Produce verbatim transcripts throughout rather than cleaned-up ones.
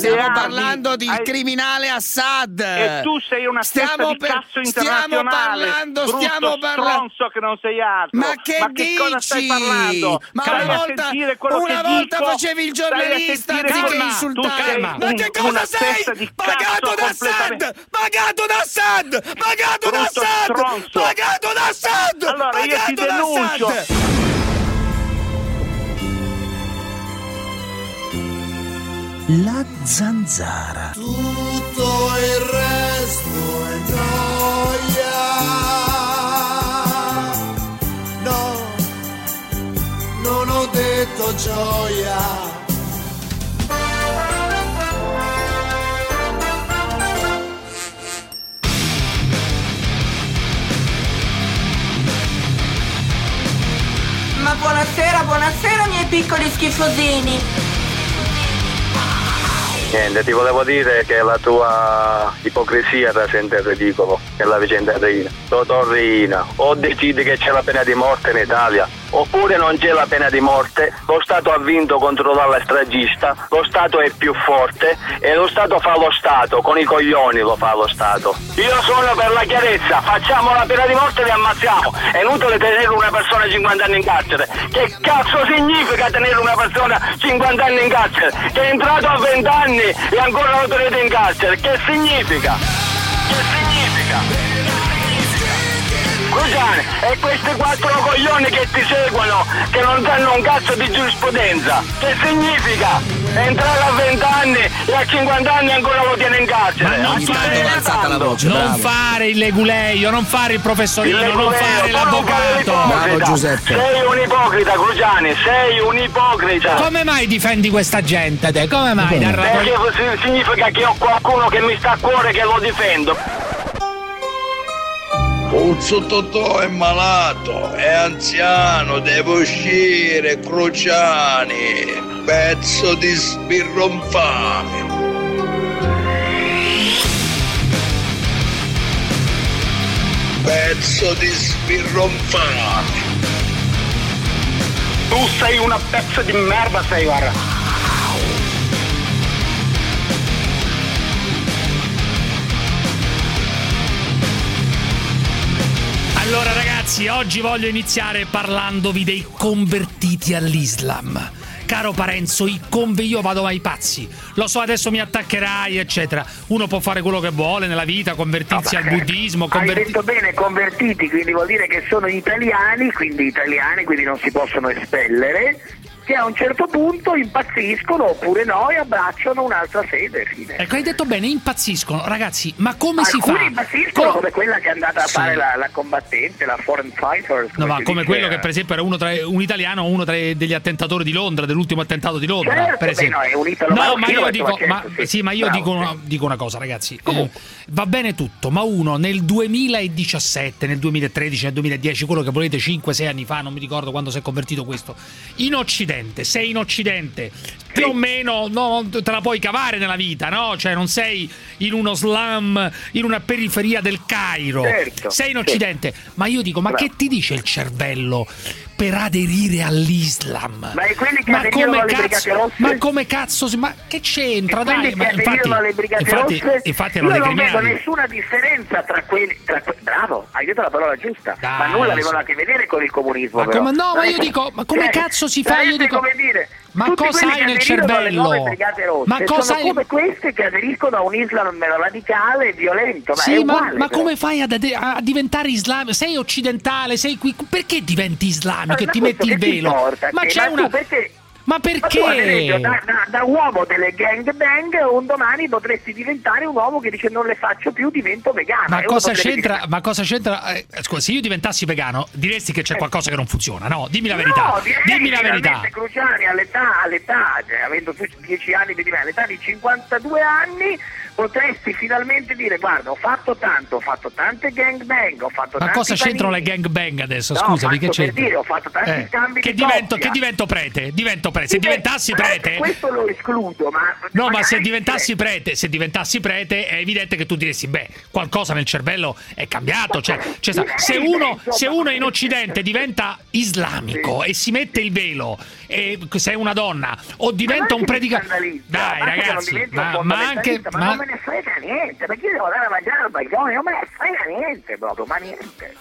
stiamo armi, parlando del hai... criminale Assad. E tu sei una stiamo di per... cazzo stiamo internazionale. parlando, brutto stiamo parlando. stronzo che non sei altro. Ma che, Ma che dici? cosa stai parlando? Ma Stai una a volta, sentire quello una che volta dico, facevi il giornalista stai a anziché calma, insultare. ma Ma che cosa sei? Pagato da Assad! Pagato da Assad! Pagato da Assad! Stronzo. Pagato da Assad! Allora pagato io ti denuncio. Da Assad! La zanzara. Tutto il resto è gioia. No, non ho detto gioia. Ma buonasera, buonasera miei piccoli schifosini. Niente, ti volevo dire che la tua ipocrisia rasenta il ridicolo, è la vicenda Rina. Dottor Rina, o decidi che c'è la pena di morte in Italia, oppure non c'è la pena di morte, lo Stato ha vinto contro la stragista, lo Stato è più forte e lo Stato fa lo Stato, con i coglioni lo fa lo Stato. Io sono per la chiarezza, facciamo la pena di morte e li ammazziamo, è inutile tenere una persona cinquanta anni in carcere. Che cazzo significa tenere una persona cinquanta anni in carcere? Che è entrato a venti anni e ancora lo tenete in carcere, che significa? Che significa? Cruciani, e questi quattro coglioni che ti seguono, che non sanno un cazzo di giurisprudenza, che significa? Entrare a venti anni e a cinquanta anni ancora lo tiene in carcere. Ma non fare, alzata la voce, non bravo. fare il leguleio, non fare il professorino, Il non fare l'avvocato. Bravo, Giuseppe. Sei un ipocrita, Cruciani, sei un ipocrita. Come mai difendi questa gente, te? Come mai? Dal Perché rapo- significa che ho qualcuno che mi sta a cuore che lo difendo. Puzzo Totò è malato, è anziano, deve uscire, Cruciani, pezzo di sbirronfame. Pezzo di sbirronfame. Tu sei una pezza di merda, sei, guarda. Allora ragazzi, oggi voglio iniziare parlandovi dei convertiti all'Islam. Caro Parenzo, i conve io vado ai pazzi. Lo so, adesso mi attaccherai, eccetera. Uno può fare quello che vuole nella vita, convertirsi no, al buddismo. Converti... Hai detto bene, convertiti, quindi vuol dire che sono italiani, quindi italiani, quindi non si possono espellere, che a un certo punto impazziscono oppure no e abbracciano un'altra fede. Fine. Ecco, hai detto bene, impazziscono. Ragazzi, ma come Alcuni si fa? impazziscono Co- come quella che è andata a sì. fare la, la combattente, la foreign fighter. No, ma si come dice. quello che per esempio era uno tra un italiano, uno tra degli attentatori di Londra, dell'ultimo attentato di Londra, Certo, per esempio. beh, no, è un italo no, ma io marocchino, dico, certo, ma, sì. sì, ma io Bravo, dico, una, sì. dico una cosa, ragazzi. Eh, va bene tutto, ma uno nel duemiladiciassette, nel duemilatredici, nel duemiladieci, quello che volete, cinque sei anni fa, non mi ricordo quando si è convertito questo, in Occidente, sei in Occidente, più o meno no, te la puoi cavare nella vita, no? Cioè non sei in uno slum, in una periferia del Cairo, Certo, sei in sì. Occidente. Ma io dico, ma Bravo. che ti dice il cervello per aderire all'Islam? Ma è quelli che ma aderirono come alle cazzo, Brigate Rosse? ma come cazzo si- ma che c'entra? E quelli Dai, che ma infatti, aderirono alle Brigate infatti, Rosse, infatti erano io dei non vedo criminali. nessuna differenza tra quelli tra que- bravo, hai detto la parola giusta, Dai, ma nulla avevano sì. a che vedere con il comunismo. Ma però. come- no, ma Non io è- dico, ma come cioè, cazzo si fa? Io sarebbe dico, come dire, ma tutti cosa quelli hai che nel aderirono alle cervello? nuove Brigate Rosse Ma cosa sono hai- come queste che aderiscono a un Islam radicale e violento, ma è Sì, ma, uguale. ma però. come fai ad ade- a diventare islamico? Sei occidentale, sei qui. Perché diventi islamico e Ma ti questo metti il che ti velo? importa? Ma Che- c'è ma tu una. perché- Ma Ma tu, ad esempio, perché? da, da, da uomo delle gangbang un domani potresti diventare un uomo che dice non le faccio più, divento vegano. Ma E uno cosa potrebbe c'entra? dire, Ma cosa c'entra? Eh, scusa, se io diventassi vegano, diresti che c'è qualcosa che non funziona, no? Dimmi la verità. No, direi Dimmi la che verità. finalmente Cruciani all'età, all'età cioè, avendo tu dieci anni di me, all'età di cinquantadue anni, potresti finalmente dire guarda, ho fatto tanto, ho fatto tante gangbang, ho fatto Ma tanti cosa c'entrano le panini. gangbang adesso? No, Scusami, faccio che per c'entra? dire, ho fatto tanti Eh, scambi che di divento, coppia. che divento prete, divento prete. Se diventassi prete, questo lo escludo, ma no, ma se magari- diventassi prete, se diventassi prete, è evidente che tu diresti, beh, qualcosa nel cervello è cambiato. Cioè, cioè, sa- se uno, se uno in Occidente diventa islamico e si mette il velo, e se è una donna, o diventa un predicatore, dai ragazzi, ma, ma anche, ma, ma non me ne frega niente, perché io devo andare a mangiare al baglione, non me ne frega niente proprio, ma niente.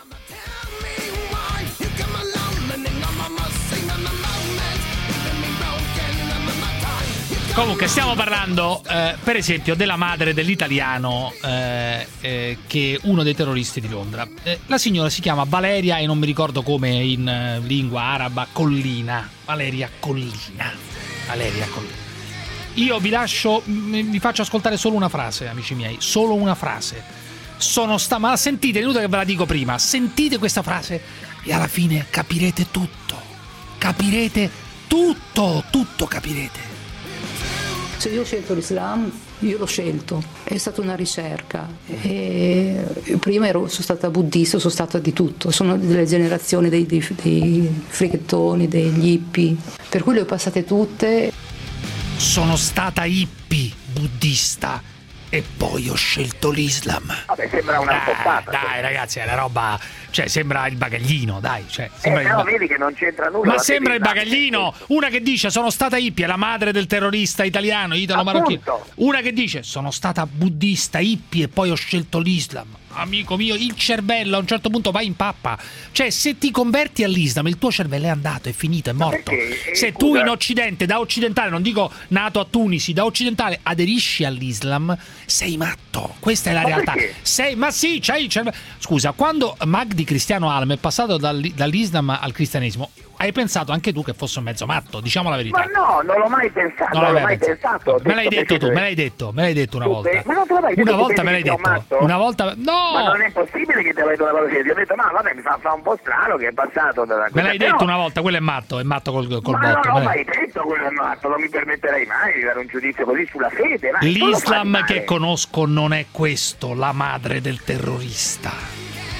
comunque stiamo parlando, eh, per esempio, della madre dell'italiano eh, eh, che è uno dei terroristi di Londra. Eh, la signora si chiama Valeria e non mi ricordo come in eh, lingua araba, Collina. Valeria Collina. Valeria Collina. Io vi lascio, vi faccio ascoltare solo una frase, amici miei, solo una frase. Sono sta, ma sentite, è inutile che ve la dico prima, sentite questa frase e alla fine capirete tutto. Capirete tutto, tutto capirete. Se io ho scelto l'Islam, io l'ho scelto, è stata una ricerca. E prima ero, sono stata buddista, sono stata di tutto, sono delle generazioni dei, dei, dei frighettoni, degli hippie, per cui le ho passate tutte. Sono stata hippie, buddista e poi ho scelto l'Islam. Vabbè, sembra una dai, poppata. dai ragazzi, è una roba, cioè sembra il bagaglino, dai, cioè, Eh, sembra il però ba- vedi che non c'entra nulla. ma la sembra il fede bagaglino. Una che dice sono stata hippie, è la madre del terrorista italiano italo-marocchino. Appunto. Una che dice sono stata buddista, hippie e poi ho scelto l'Islam. Amico mio, il cervello a un certo punto va in pappa. Cioè, se ti converti all'Islam, il tuo cervello è andato, è finito, è morto. perché? Eh, Se scusa. tu in Occidente, da occidentale, non dico nato a Tunisi, da occidentale aderisci all'Islam, sei matto. Questa è la Ma realtà. perché? Sei, ma sì, c'hai il cervello. Scusa, quando Magdi Cristiano Alm è passato dal- dall'Islam al cristianesimo, hai pensato anche tu che fosse un mezzo matto, diciamo la verità. Ma no, non l'ho mai pensato, Non non l'ho l'aveva mai pensato. pensato. Ho Me l'hai detto tu, che- me l'hai detto, me l'hai detto una Tu volta. pe- ma non te l'ho mai detto, Una tu volta pensi me l'hai che sia un detto. matto? Una volta no! Ma non è possibile che ti abbia detto una cosa così. Ti ho detto, ma vabbè, mi fa, fa un po' strano che è passato da Me l'hai però- detto una volta, quello è matto, è matto col, col Ma botto. non l'ho me mai l'hai- detto quello è matto, non mi permetterei mai di dare un giudizio così sulla fede. Ma non lo fa L'Islam male. che conosco non è questo, la madre del terrorista.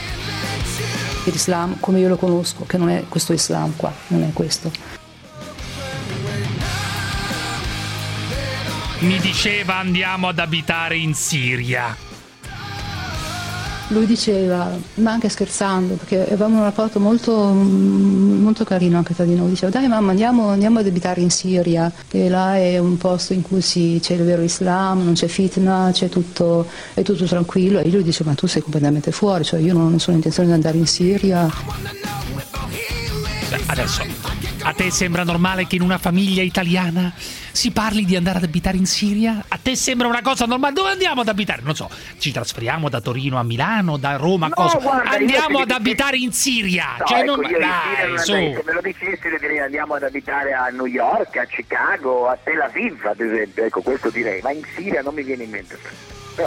L'Islam come io lo conosco, che non è questo Islam qua, non è questo. Mi diceva andiamo ad abitare in Siria. Lui diceva, ma anche scherzando, perché avevamo un rapporto molto, molto carino anche tra di noi, diceva dai mamma andiamo, andiamo ad abitare in Siria, che là è un posto in cui si, c'è il vero Islam, non c'è fitna, c'è tutto, è tutto tranquillo. E io gli dicevo ma tu sei completamente fuori, cioè io non, non sono in intenzione di andare in Siria. Adesso, a te sembra normale che in una famiglia italiana si parli di andare ad abitare in Siria? A te sembra una cosa normale? Dove andiamo ad abitare? Non so, ci trasferiamo da Torino a Milano, da Roma a No, cosa? guarda, io Andiamo se ad mi abitare in Siria! No, cioè, ecco, non... io in Siria Dai, non su! andrei. Se me lo dicessi direi andiamo ad abitare a New York, a Chicago, a Tel Aviv ad esempio, ecco questo direi, ma in Siria non mi viene in mente. Però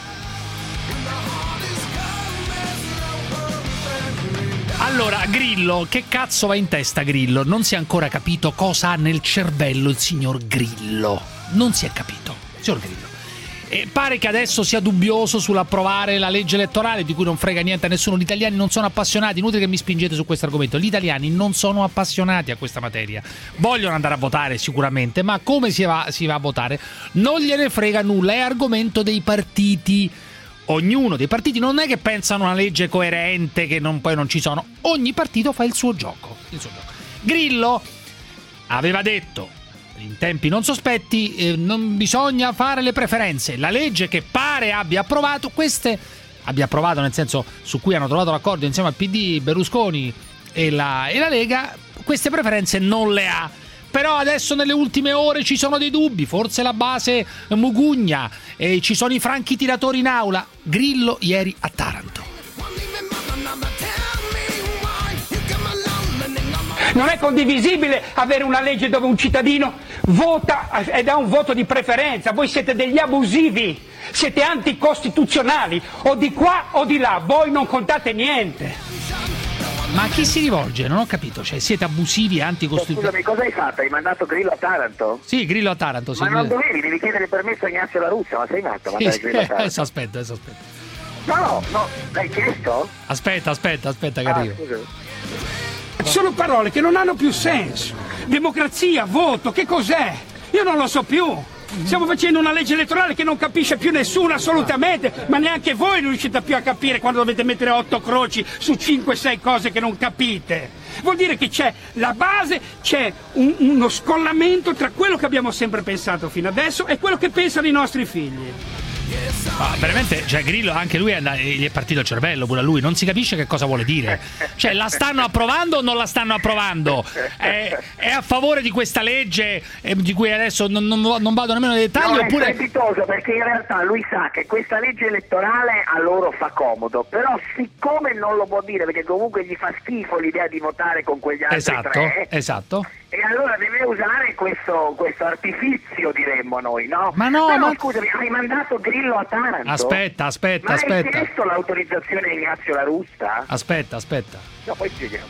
Allora, Grillo, che cazzo va in testa Grillo? Non si è ancora capito cosa ha nel cervello il signor Grillo. Non si è capito, signor Grillo. E pare che adesso sia dubbioso sull'approvare la legge elettorale, di cui non frega niente a nessuno. Gli italiani non sono appassionati, inutile che mi spingete su questo argomento. Gli italiani non sono appassionati a questa materia. Vogliono andare a votare sicuramente, ma come si va, si va a votare? Non gliene frega nulla, è argomento dei partiti. Ognuno dei partiti non è che pensano una legge coerente che non, poi non ci sono. Ogni partito fa il suo gioco, il suo gioco. Grillo aveva detto in tempi non sospetti eh, non bisogna fare le preferenze. La legge che pare abbia approvato, queste abbia approvato nel senso su cui hanno trovato l'accordo insieme al P D, Berlusconi e la, e la Lega, queste preferenze non le ha. Però adesso nelle ultime ore ci sono dei dubbi, forse la base Mugugna, e ci sono i franchi tiratori in aula. Grillo ieri a Taranto. Non è condivisibile avere una legge dove un cittadino vota ed ha un voto di preferenza. Voi siete degli abusivi, siete anticostituzionali, o di qua o di là, voi non contate niente. Ma a chi si rivolge? Non ho capito, cioè siete abusivi e anticostituzionali. scusami, cosa hai fatto? Hai mandato Grillo a Taranto? Sì, Grillo a Taranto, sì. Ma non dovevi, devi chiedere permesso a Ignazio La Russa, ma sei matto a mandare Sì, Grillo a Taranto? adesso aspetta, adesso aspetta. No, no, l'hai chiesto? Aspetta, aspetta, aspetta che Ah, arrivo. scusami. Sono parole che non hanno più senso. Democrazia, voto, che cos'è? Io non lo so più. Stiamo facendo una legge elettorale che non capisce più nessuno assolutamente, ma neanche voi non riuscite più a capire quando dovete mettere otto croci su cinque sei cose che non capite. Vuol dire che c'è la base, c'è un, uno scollamento tra quello che abbiamo sempre pensato fino adesso e quello che pensano i nostri figli. Ah, veramente, cioè Grillo anche lui è and- gli è partito il cervello pure a lui, non si capisce che cosa vuole dire. Cioè, la stanno approvando o non la stanno approvando? È, è a favore di questa legge eh, di cui adesso non, non, non vado nemmeno nei dettagli? No, oppure... è strepitoso, perché in realtà lui sa che questa legge elettorale a loro fa comodo, però siccome non lo può dire perché comunque gli fa schifo l'idea di votare con quegli altri Esatto, tre, esatto. e allora deve usare questo, questo artifizio, diremmo noi, no? Ma no, Però ma... scusami, hai mandato Grillo a Taranto? Aspetta, aspetta, ma aspetta. hai chiesto l'autorizzazione a Ignazio La Russa? Aspetta, aspetta. No, poi spieghiamo.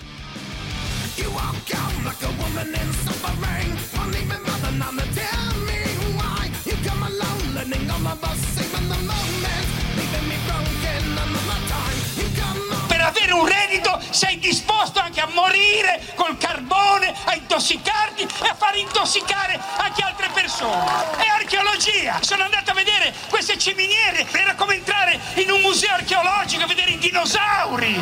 Per avere un reddito sei disposto anche a morire col carbone, a intossicarti e a far intossicare anche altre persone. È archeologia! Sono andato a vedere queste ciminiere, era come entrare in un museo archeologico a vedere i dinosauri!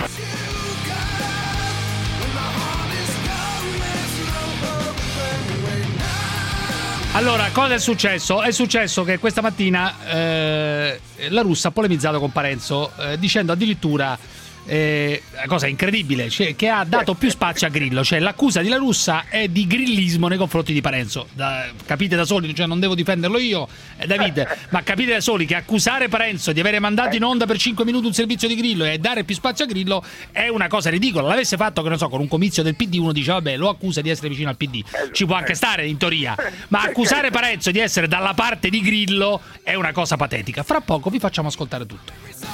Allora, cosa è successo? È successo che questa mattina eh, La Russa ha polemizzato con Parenzo eh, dicendo addirittura eh, una cosa incredibile, cioè, che ha dato più spazio a Grillo, cioè l'accusa di La Russa è di grillismo nei confronti di Parenzo. Da, capite da soli, cioè non devo difenderlo io, eh, David, ma capite da soli che accusare Parenzo di avere mandato in onda per cinque minuti un servizio di Grillo e dare più spazio a Grillo è una cosa ridicola. L'avesse fatto, che non so, con un comizio del P D, uno dice vabbè, lo accusa di essere vicino al P D, ci può anche stare in teoria, ma accusare Parenzo di essere dalla parte di Grillo è una cosa patetica. Fra poco vi facciamo ascoltare tutto.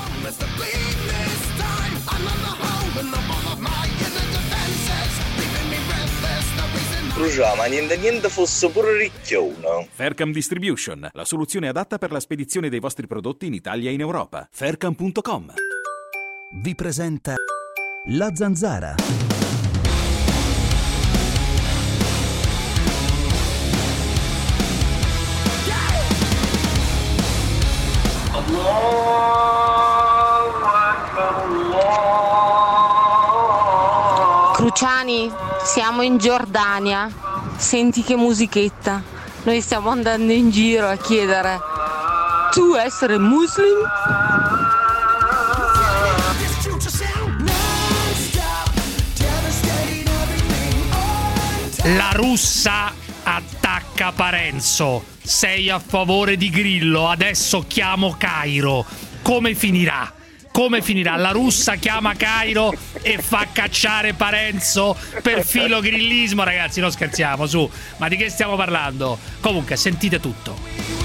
Crucià, ma niente niente fosse pure ricchione. Faircam Distribution, la soluzione adatta per la spedizione dei vostri prodotti in Italia e in Europa. Faircam punto com vi presenta La Zanzara. Cruciani, siamo in Giordania, senti che musichetta, noi stiamo andando in giro a chiedere, tu essere muslim? La Russa attacca Parenzo, sei a favore di Grillo, adesso chiamo Cairo, come finirà? Come finirà? La Russa chiama Cairo e fa cacciare Parenzo per filogrillismo. Ragazzi, non scherziamo, su. Ma di che stiamo parlando? Comunque, sentite tutto.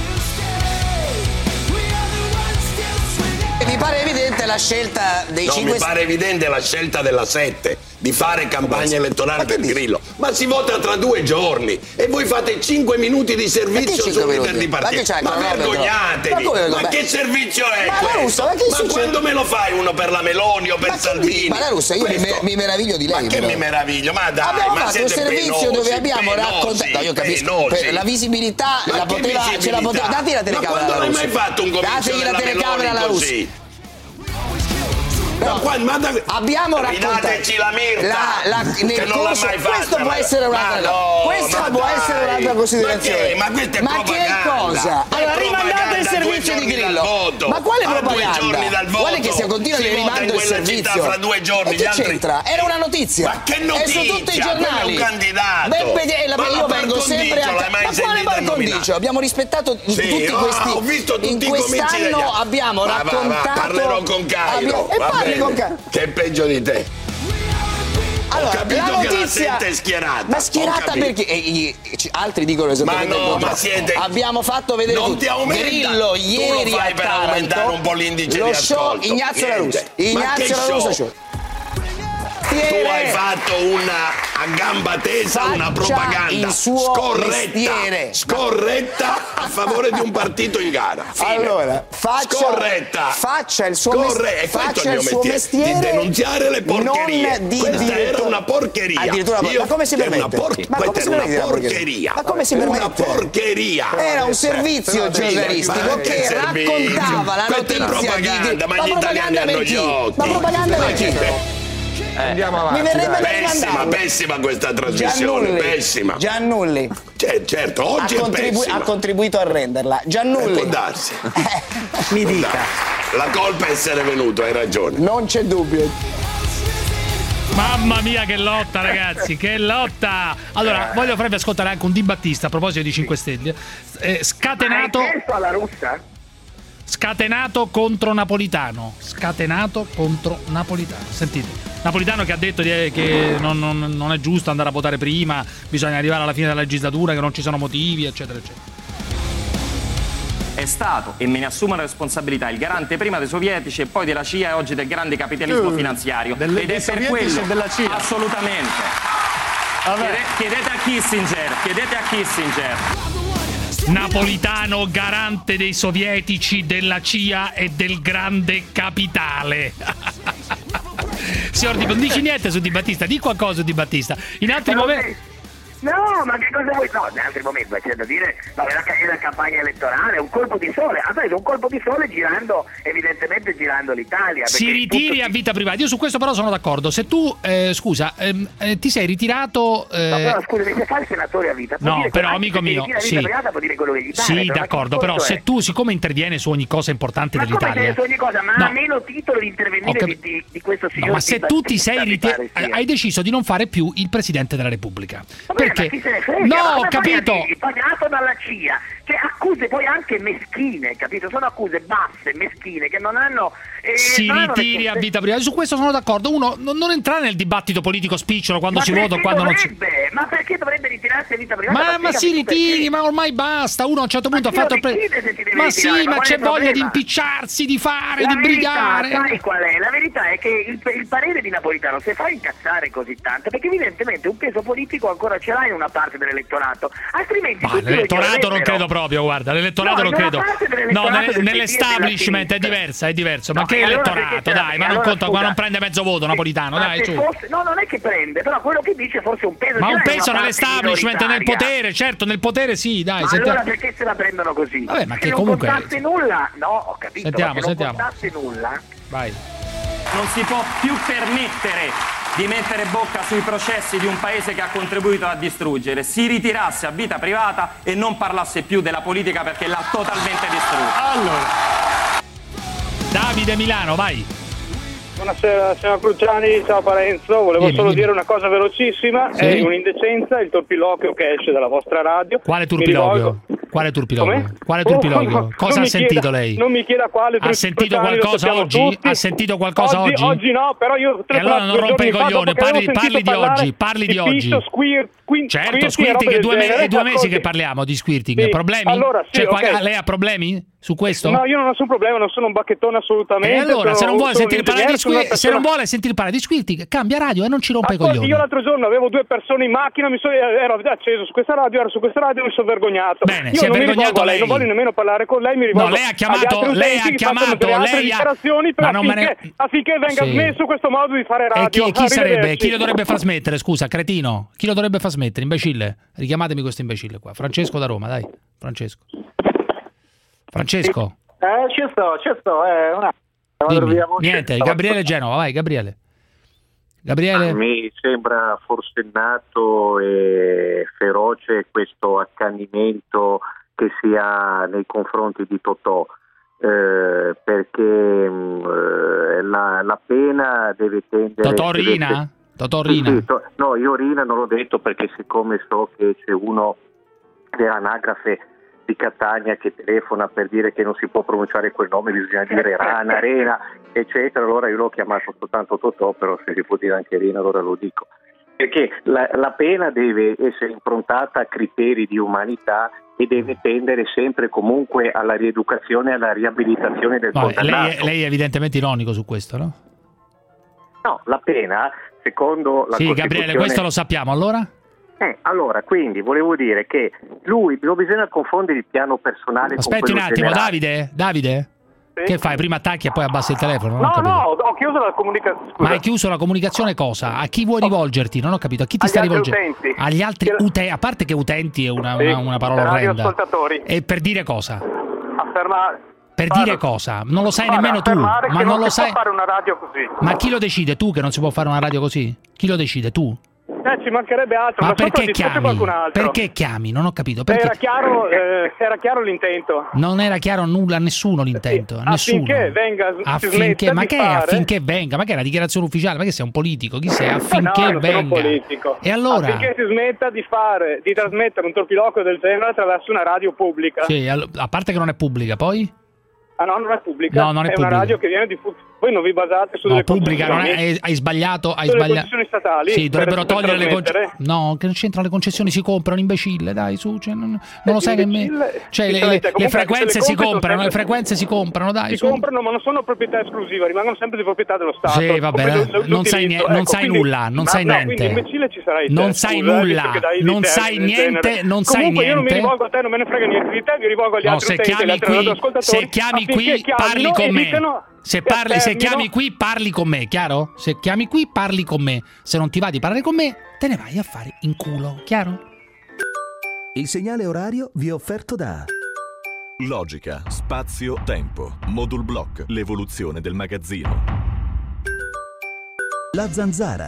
Mi pare evidente la scelta dei no, cinque... mi pare evidente la scelta della sette di fare campagna elettorale per Grillo. Ma si vota tra due giorni e voi fate cinque minuti di servizio sull'iter di partito. Ma, ma vergognatevi! Ma, ma che servizio è ma questo? Russa, ma, ma quando me lo fai uno per la Meloni o per ma Salvini? Ma la Russa, io mi, mi meraviglio di lei. Ma che però. mi meraviglio? Ma dai, abbiamo ma fatto un siete servizio penosi, dove abbiamo penosi, raccontato. No, io capisco. Penosi. Per la visibilità ma la poteva, visibilità? ce la poteva. Dati la telecamera. Ma quando alla l'hai Russa. mai fatto un comizio Dategli la telecamera alla Russa. No, qua, ma da... abbiamo raccontato ridateci la Mirta la, la, nel che non corso, l'ha mai fatta. questo può essere un'altra ma no, questa può dai. essere un'altra considerazione. Ma, che, ma questa è ma propaganda. che cosa? È Allora rimandate il servizio di Grillo. Ma quale propaganda? Guarda che se continua si che rimando il servizio fra due giorni, e che altri... c'entra? Era una notizia. Ma che notizia? È su tutti i giornali. Un candidato. Beppe, la, ma io vengo sempre a... ma quale par condicio? Abbiamo rispettato sì, tutti oh, questi ho visto tutti in quest'anno abbiamo ma, raccontato ma, ma, parlerò con Cairo e parli con Cairo che è peggio di te. Allora, ho capito la notizia, che la sette è schierata. Ma schierata perché? E, e, altri dicono esattamente ma no, ma siete... abbiamo fatto vedere non tutti. ti aumenta. Grillo tu ieri lo fai a per Taranto, aumentare un po' l'indice lo di show ascolto. Ignazio La Russa. Ignazio La Russa show. mestiere. Tu hai fatto una a gamba tesa Faccia una propaganda il suo scorretta, mestiere. scorretta a favore di un partito in gara. Fine. Allora, faccia, scorretta. faccia il suo, Scorre- mes- questo faccia è il il mio suo mestiere, mestiere, di denunziare le porcherie. non di Questa diretto- era una porcheria. Addirittura, Io- ma come si era una permette? por- Ma come questa si era permette una la porcheria? porcheria. Ma come si Una permette? porcheria. Era un servizio Però, giornalistico ma che servizio? raccontava la Questa è notizia propaganda, di... ma gli italiani propaganda hanno per gli chi? occhi. Ma propaganda per chi? Andiamo avanti, Mi verrebbe da Pessima, rimandarlo. pessima questa trasmissione, Giannulli, pessima. Giannulli. Cioè, certo, oggi ha, è contribu- pessima. ha contribuito a renderla. Giannulli. Può darsi. Mi Può dica. darsi. La colpa è essere venuto, hai ragione. Non c'è dubbio. Mamma mia che lotta, ragazzi, che lotta! Allora, voglio farvi ascoltare anche un Di Battista a proposito di cinque Stelle. Eh, scatenato. Ma hai chiesto alla russa? Scatenato contro Napolitano. Scatenato contro Napolitano. Sentite. Napolitano che ha detto di- che non, non- non è giusto andare a votare prima, bisogna arrivare alla fine della legislatura, che non ci sono motivi, eccetera, eccetera. È stato, e me ne assumo la responsabilità, il garante prima dei sovietici e poi della C I A e oggi del grande capitalismo Uh, finanziario. delle- Ed dei è per sovietici quello, e della C I A. assolutamente. Chiede- chiedete a Kissinger, chiedete a Kissinger. Napolitano garante dei sovietici, della C I A e del grande capitale. Signor Di, non dici niente su Di Battista, di qualcosa su Di Battista. In altri momenti. No, ma che cosa vuoi? No, in altri momenti c'è da dire, no, è la, è la campagna elettorale, è un colpo di sole, ha preso un colpo di sole girando, evidentemente girando l'Italia. Si perché ritiri tutto- a vita privata. Io su questo però sono d'accordo. Se tu, eh, scusa, ehm, eh, ti sei ritirato. eh, No, però scusami, se fa il senatore a vita, può No, dire però, che- amico se mio, ritira a sì. vita privata può dire quello che gli pare. Sì, però, ma che d'accordo, però discorso se è? tu, siccome interviene su ogni cosa importante Ma come dell'Italia. su ogni cosa, ma No. ha meno titolo di intervenire Ho capi- di, di, di questo signor No, ma se Di tu ti Battista, sei mi ritirato, pare sia. hai deciso di non fare più il Presidente della Repubblica. Vabbè, Perché? ma chi se ne frega? No, Ma ho come fai a capito. dirgli, pagato dalla C I A, cioè accuse poi anche meschine, capito? Sono accuse basse, meschine, che non hanno... eh, Si non hanno ritiri nessun a vita privata. Su questo sono d'accordo. Uno non, non entrare nel dibattito politico spicciolo quando Ma si perché vota o quando non si. dovrebbe? Ma perché dovrebbe ritirarsi a vita privata? Ma, ma si spiegami ritiri, perché. ma ormai basta. Uno a un certo punto ha chi lo fatto il pre- decide se si deve Ma ritirare? sì, Ma ma qual è c'è il voglia di problema? impicciarsi, di fare, La di verità, brigare. sai qual è? La verità è che il, il parere di Napolitano, se fa incazzare così tanto, perché evidentemente un peso politico ancora ce l'ha in una parte dell'elettorato, altrimenti Ma tutti lo l'elettorato non ignorerebbero. credo proprio, guarda, l'elettorato No, non in una credo. parte No, dell'elettorato nel- del P D e nell'establishment della è diversa, è diverso. Ma No, che e allora elettorato, perché ce la- dai, e ma non allora, conta, ma scusa, non prende mezzo voto Napolitano, Ma dai, se su. fosse- no, non è che prende, però quello che dice forse un peso Ma ce un l'ha in peso una parte nell'establishment, nel minoritaria. potere, certo, nel potere sì, dai. Ma sentiamo- allora perché se la prendono così? Vabbè, ma se che non comunque- contasse nulla, no, ho capito, Sentiamo, ma se non sentiamo. contasse nulla. Vai. Non si può più permettere di mettere bocca sui processi di un paese che ha contribuito a distruggere. Si ritirasse a vita privata e non parlasse più della politica perché l'ha totalmente distrutta. Allora. Davide Milano, vai. Buonasera signor Cruciani, ciao Parenzo, volevo Dimmi, solo dimmi. dire una cosa velocissima, Sì. è un'indecenza il torpiloquio che esce dalla vostra radio. Quale Mi turpiloquio? rivolgo- Quale turpiloquio? Come? Quale Oh, turpiloquio? no, Cosa non ha mi sentito chieda- lei? Non mi chieda quale Ha sentito Cruciani, lo qualcosa sappiamo oggi? tutti. Ha sentito qualcosa oggi? Oggi no, però io ho E allora non telefonato rompe i due giorni fa, coglioni, dopo che parli, avevo parli sentito di parlare oggi, parli di oggi. Pisso, squir, quin, Certo, squirting e squirting roba è due, del me- genere. è due mesi Ascolti. che parliamo di squirting. Sì. Problemi? Allora, sì, Cioè, qua- ok. lei ha problemi su questo? No, io non ho nessun problema, non sono un bacchettone assolutamente. E allora, sono- se non vuole sono sentire un parlare di ingegnere, sono una squirting, se non persona- vuole sentire parlare di squirting, cambia radio e non ci rompe i Ascolti, coglioni. io l'altro giorno avevo due persone in macchina, mi so- ero acceso su questa radio, ero su questa radio e mi sono vergognato. Bene, io si è non mi vergognato rivolgo a lei, lei. non voglio nemmeno parlare con lei, mi rivolgo No, lei ha agli chiamato, altri lei ha utenti, facciano chiamato, delle altre lei ha... dichiarazioni per Ma non me affinché, ne... affinché venga Sì. smesso questo modo di fare E radio. chi, chi sarebbe? Arrivederci. Chi lo dovrebbe far smettere? Scusa, cretino. Chi lo dovrebbe far smettere? Imbecille? Richiamatemi questo imbecille qua. Francesco da Roma, dai. Francesco. Francesco. Eh, ci sto, ci sto, è una... Dimmi. Niente, Gabriele Genova, vai Gabriele. Gabriele. Mi sembra forsennato e feroce questo accanimento che si ha nei confronti di Totò, eh, perché mh, la, la pena deve tendere... Totò deve- Rina? Totò Rina. Sì, sì, to- no, io Rina non l'ho detto perché siccome so che c'è uno dell'anagrafe di Catania che telefona per dire che non si può pronunciare quel nome, bisogna dire Rana, Rena, eccetera, allora io l'ho chiamato soltanto Totò, però se si può dire anche Rina allora lo dico, perché la, la pena deve essere improntata a criteri di umanità e deve tendere sempre comunque alla rieducazione e alla riabilitazione del No, condannato. lei, è- lei è evidentemente ironico su questo, no? No, la pena, secondo la Sì, Costituzione... Gabriele, questo lo sappiamo, allora? Eh, allora, quindi volevo dire che lui non bisogna confondere il piano personale Aspetti con quello un attimo, generale. Davide? Davide? Sì. Che fai? Prima attacchi e poi abbassi il telefono? Non ho No, capito. no, ho chiuso la comunicazione. Ma hai chiuso la comunicazione cosa? A chi vuoi rivolgerti? Non ho capito. A chi ti Agli sta altri rivolgendo? utenti. Agli altri utenti. A parte che utenti è una, Sì, una, una parola orrenda. radioascoltatori. E per dire cosa? Affermare. Per fare- dire cosa? Non lo sai fare- nemmeno tu. affermare Ma che non non lo si può sai. fare una radio così. Ma chi lo decide? Tu che non si può fare una radio così? Chi lo decide? Tu? Eh, ci mancherebbe altro, Ma ma, sopra perché discute chiami? qualcun altro. Perché chiami? Non ho capito. Perché? Era chiaro, eh, era chiaro l'intento. Non era chiaro nulla a nessuno l'intento. A nessuno. Affinché venga, si Affinché, smetta ma di che è fare... affinché venga? Ma che è una dichiarazione ufficiale? Ma che sei un politico? Chi sei? Affinché no, non sono un venga. politico. E allora? Affinché si smetta di fare, di trasmettere un torpiloquio del genere attraverso una radio pubblica. Sì, allo- a parte che non è pubblica, poi? Ah no, non è pubblica. No, non è è pubblica. una radio che viene diffusa. Voi non vi basate sulle No, pubblica, non è, concessioni? hai, hai sbagliato, hai Sulle sbagliato. concessioni statali? Sì, dovrebbero per- per togliere le trasmettere? concessioni. No, che non c'entrano le concessioni, si comprano, imbecille, dai, su, cioè, non, non lo sai nemmeno. Imbecille. Cioè, Sì, le, cioè, le- comunque le anche se frequenze le si compri sono comprano, le sempre- frequenze si comprano, dai, Si su. comprano, ma non sono proprietà esclusiva, rimangono sempre di proprietà dello Stato. Sì, vabbè, Compreso l- non sai, l'utilizzo. nie- non Ecco, sai quindi- nulla, non ma sai no, niente. quindi imbecille ci sarai te, Non sai scusa, eh, nulla, visto che dai non di sai termini del niente, genere. non sai Comunque io non mi niente. rivolgo a te, non me ne frega niente di te, mi rivolgo agli No, altri se utenti, agli chiami altri qui, radioascoltatori, se chiami qui affinché parli chiamino con e me. dicano- Se e parli, se affermino- chiami qui parli con me, chiaro? Se chiami qui parli con me. Se non ti va di parlare con me, te ne vai a fare in culo, chiaro? Il segnale orario vi è offerto da Logica, spazio, tempo. Modul Block, l'evoluzione del magazzino. La Zanzara.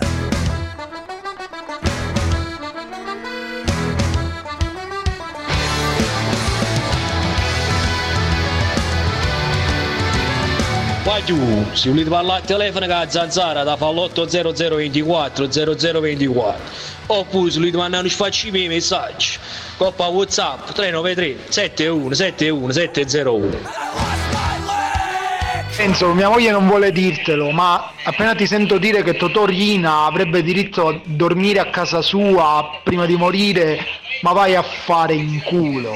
Qua giù, se volete parlare al telefono con la Zanzara da fa l'otto zero zero ventiquattro zero zero ventiquattro, oppure se volete mandare un sfaccino i messaggi coppa WhatsApp tre nove tre sette uno sette uno sette zero uno. Enzo, mia moglie non vuole dirtelo, ma appena ti sento dire che Totò Riina avrebbe diritto a dormire a casa sua prima di morire, ma vai a fare in culo.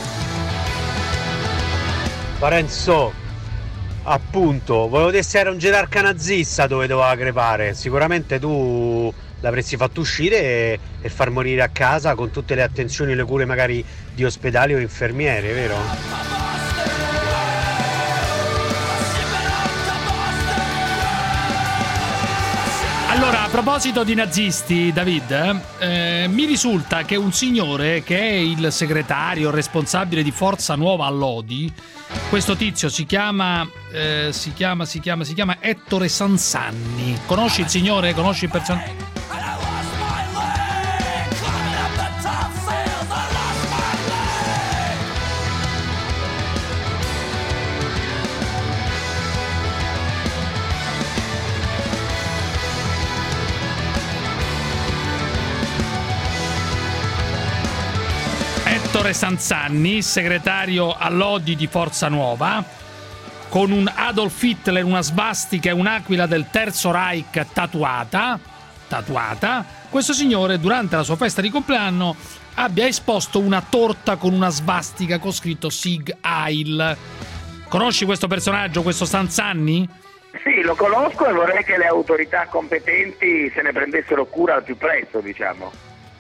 Lorenzo, appunto, volevo dire se era un gerarca nazista dove doveva crepare. Sicuramente tu l'avresti fatto uscire e, e far morire a casa con tutte le attenzioni e le cure magari di ospedali o infermiere, vero? Allora, a proposito di nazisti, David, eh, mi risulta che un signore che è il segretario responsabile di Forza Nuova a Lodi, questo tizio si chiama, eh, si chiama, si chiama, si chiama Ettore Sansanni. Conosci il signore? Conosci il personaggio? Ettore Sansanni, segretario all'Odi di Forza Nuova, con un Adolf Hitler, una svastica e un'aquila del Terzo Reich tatuata, tatuata, questo signore durante la sua festa di compleanno abbia esposto una torta con una svastica con scritto Sieg Heil. Conosci questo personaggio, questo Sansanni? Sì, lo conosco e vorrei che le autorità competenti se ne prendessero cura al più presto, diciamo.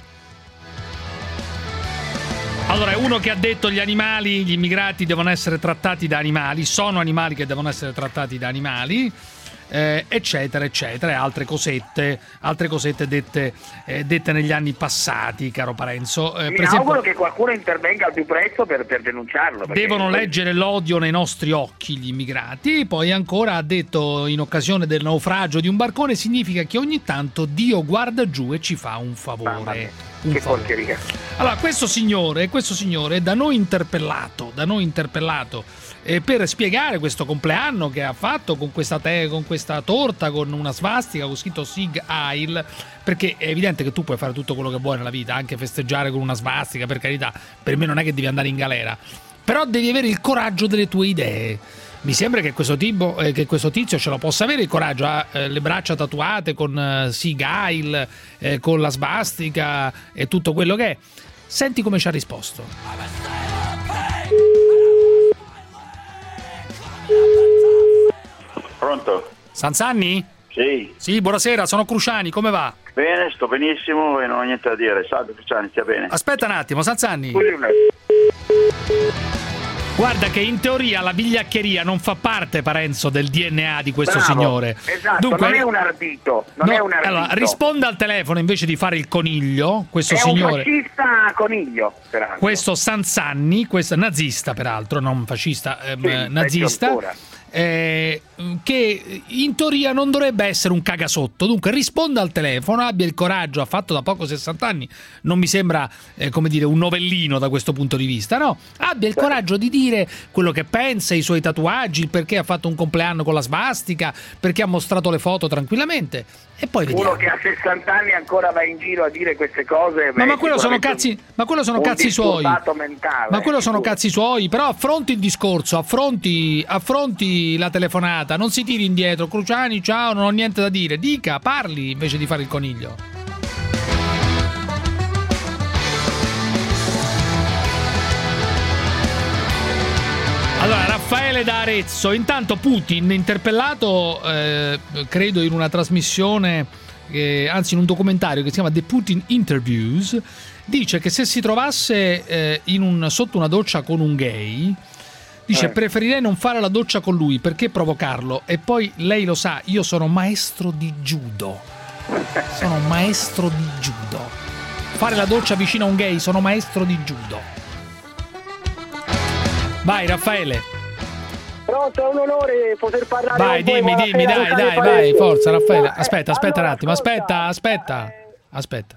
Allora, è uno che ha detto gli animali, gli immigrati devono essere trattati da animali, sono animali che devono essere trattati da animali, eh, eccetera, eccetera, e altre cosette, altre cosette dette, eh, dette negli anni passati, caro Parenzo. Eh, Mi per esempio, auguro che qualcuno intervenga al più presto per, per denunciarlo. perché- devono leggere l'odio nei nostri occhi gli immigrati. Poi ancora ha detto, in occasione del naufragio di un barcone, significa che ogni tanto Dio guarda giù e ci fa un favore. Un Che favore. porcheria. Allora, questo signore, questo signore da noi interpellato, da noi interpellato eh, per spiegare questo compleanno che ha fatto con questa, te, con questa torta, con una svastica con scritto Sieg Heil, perché è evidente che tu puoi fare tutto quello che vuoi nella vita, anche festeggiare con una svastica, per carità, per me non è che devi andare in galera, però devi avere il coraggio delle tue idee. Mi sembra che questo, tipo, eh, che questo tizio ce lo possa avere il coraggio, ha eh, le braccia tatuate con eh, Sieg Heil, eh, con la svastica e tutto quello che è. Senti come ci ha risposto. Pronto? Sansanni? Chi Sì. Sì, buonasera, sono Cruciani, come va? Bene, sto benissimo e non ho niente da dire. Salve Cruciani, stia bene. Aspetta un attimo, Sanzanni. Guarda che in teoria la vigliaccheria non fa parte, Parenzo, del D N A di questo Bravo, signore. Esatto, Dunque, non è un ardito. Non no, è un ardito. Allora, risponda al telefono invece di fare il coniglio, questo è signore. È un fascista coniglio, peraltro. Questo Sanzanni, questo nazista peraltro, non fascista, ehm, sì, nazista. Eh, che in teoria non dovrebbe essere un cagasotto. Dunque risponda al telefono, abbia il coraggio, ha fatto da poco sessanta anni, non mi sembra eh, come dire un novellino da questo punto di vista, no? Abbia il coraggio di dire quello che pensa, i suoi tatuaggi, il perché ha fatto un compleanno con la svastica, perché ha mostrato le foto tranquillamente e poi vediamo. Uno che a sessanta anni ancora va in giro a dire queste cose. Ma, ma quello sono cazzi, ma quello sono cazzi suoi. Mentale, ma quello sono sicuro. cazzi suoi, però affronti il discorso, affronti affronti la telefonata, non si tiri indietro. Cruciani, ciao, non ho niente da dire. Dica, parli invece di fare il coniglio. Allora, Raffaele da Arezzo. Intanto Putin, interpellato, eh, credo in una trasmissione, eh, anzi in un documentario che si chiama The Putin Interviews, dice che se si trovasse eh, in un, sotto una doccia con un gay, dice eh. preferirei non fare la doccia con lui, perché provocarlo? E poi lei lo sa, io sono maestro di judo. Sono maestro di judo. Fare la doccia vicino a un gay, sono maestro di judo. Vai Raffaele. Pronto, è un onore poter parlare. Vai, con dimmi, voi, dimmi, dai, dai, vai, Parenzo. forza Raffaele. Eh, Aspetta, aspetta allora, un attimo, ascolta, aspetta, aspetta, aspetta.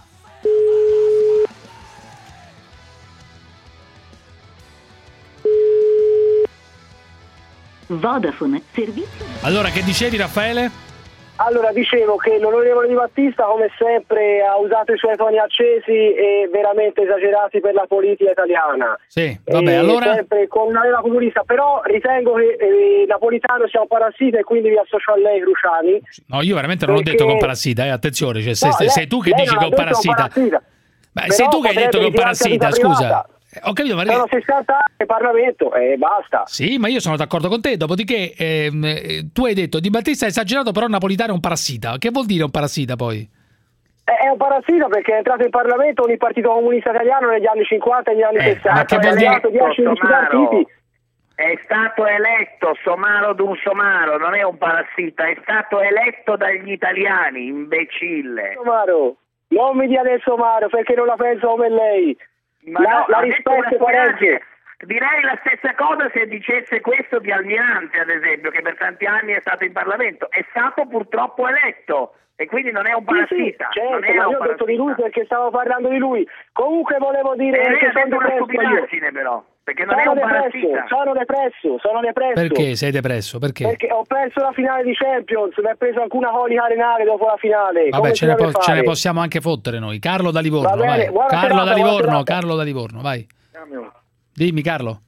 Vodafone, servizio. Allora, che dicevi Raffaele? Allora, dicevo che l'onorevole Di Battista, come sempre, ha usato i suoi toni accesi e veramente esagerati per la politica italiana. Sì, vabbè, e allora... sempre con una leva populista, però ritengo che eh, Napolitano sia un parassita e quindi vi associo a lei, Cruciani. No, io veramente non perché... ho detto che è un parassita, eh, attenzione, cioè, se, no, se, lei, sei tu che dici che è un parassita. Un Beh, sei tu che hai detto che è un parassita, scusa. Ho capito, ma sono sessanta anni in Parlamento e basta. Sì, ma io sono d'accordo con te. Dopodiché ehm, tu hai detto Di Battista è esagerato, però Napolitano è un parassita. Che vuol dire un parassita poi? È un parassita perché è entrato in Parlamento con il Partito Comunista Italiano negli anni cinquanta e negli anni eh, sessanta. Ma che vuol dire? dieci partiti. È stato eletto somaro d'un somaro, non è un parassita, è stato eletto dagli italiani, imbecille. Somaro, non mi dia del somaro perché non la penso come lei. Ma la, no, la rispetto parecchio. Direi la stessa cosa se dicesse questo di Almirante, ad esempio, che per tanti anni è stato in Parlamento. È stato purtroppo eletto e quindi non è un parassita. Sì, sì, certo, non è ma un io ho detto di lui perché stavo parlando di lui. Comunque volevo dire eh, che sono una depresso stupidaggine però, perché non sono è un depresso, parassita. Sono depresso, sono depresso. Perché sei depresso? Perché? Perché ho perso la finale di Champions, mi ha preso alcuna colica renale dopo la finale. Vabbè, ce ne, po- ce ne possiamo anche fottere noi. Carlo da Livorno, vai. Carlo da Livorno, Carlo da Livorno, vai. Dimmi Carlo.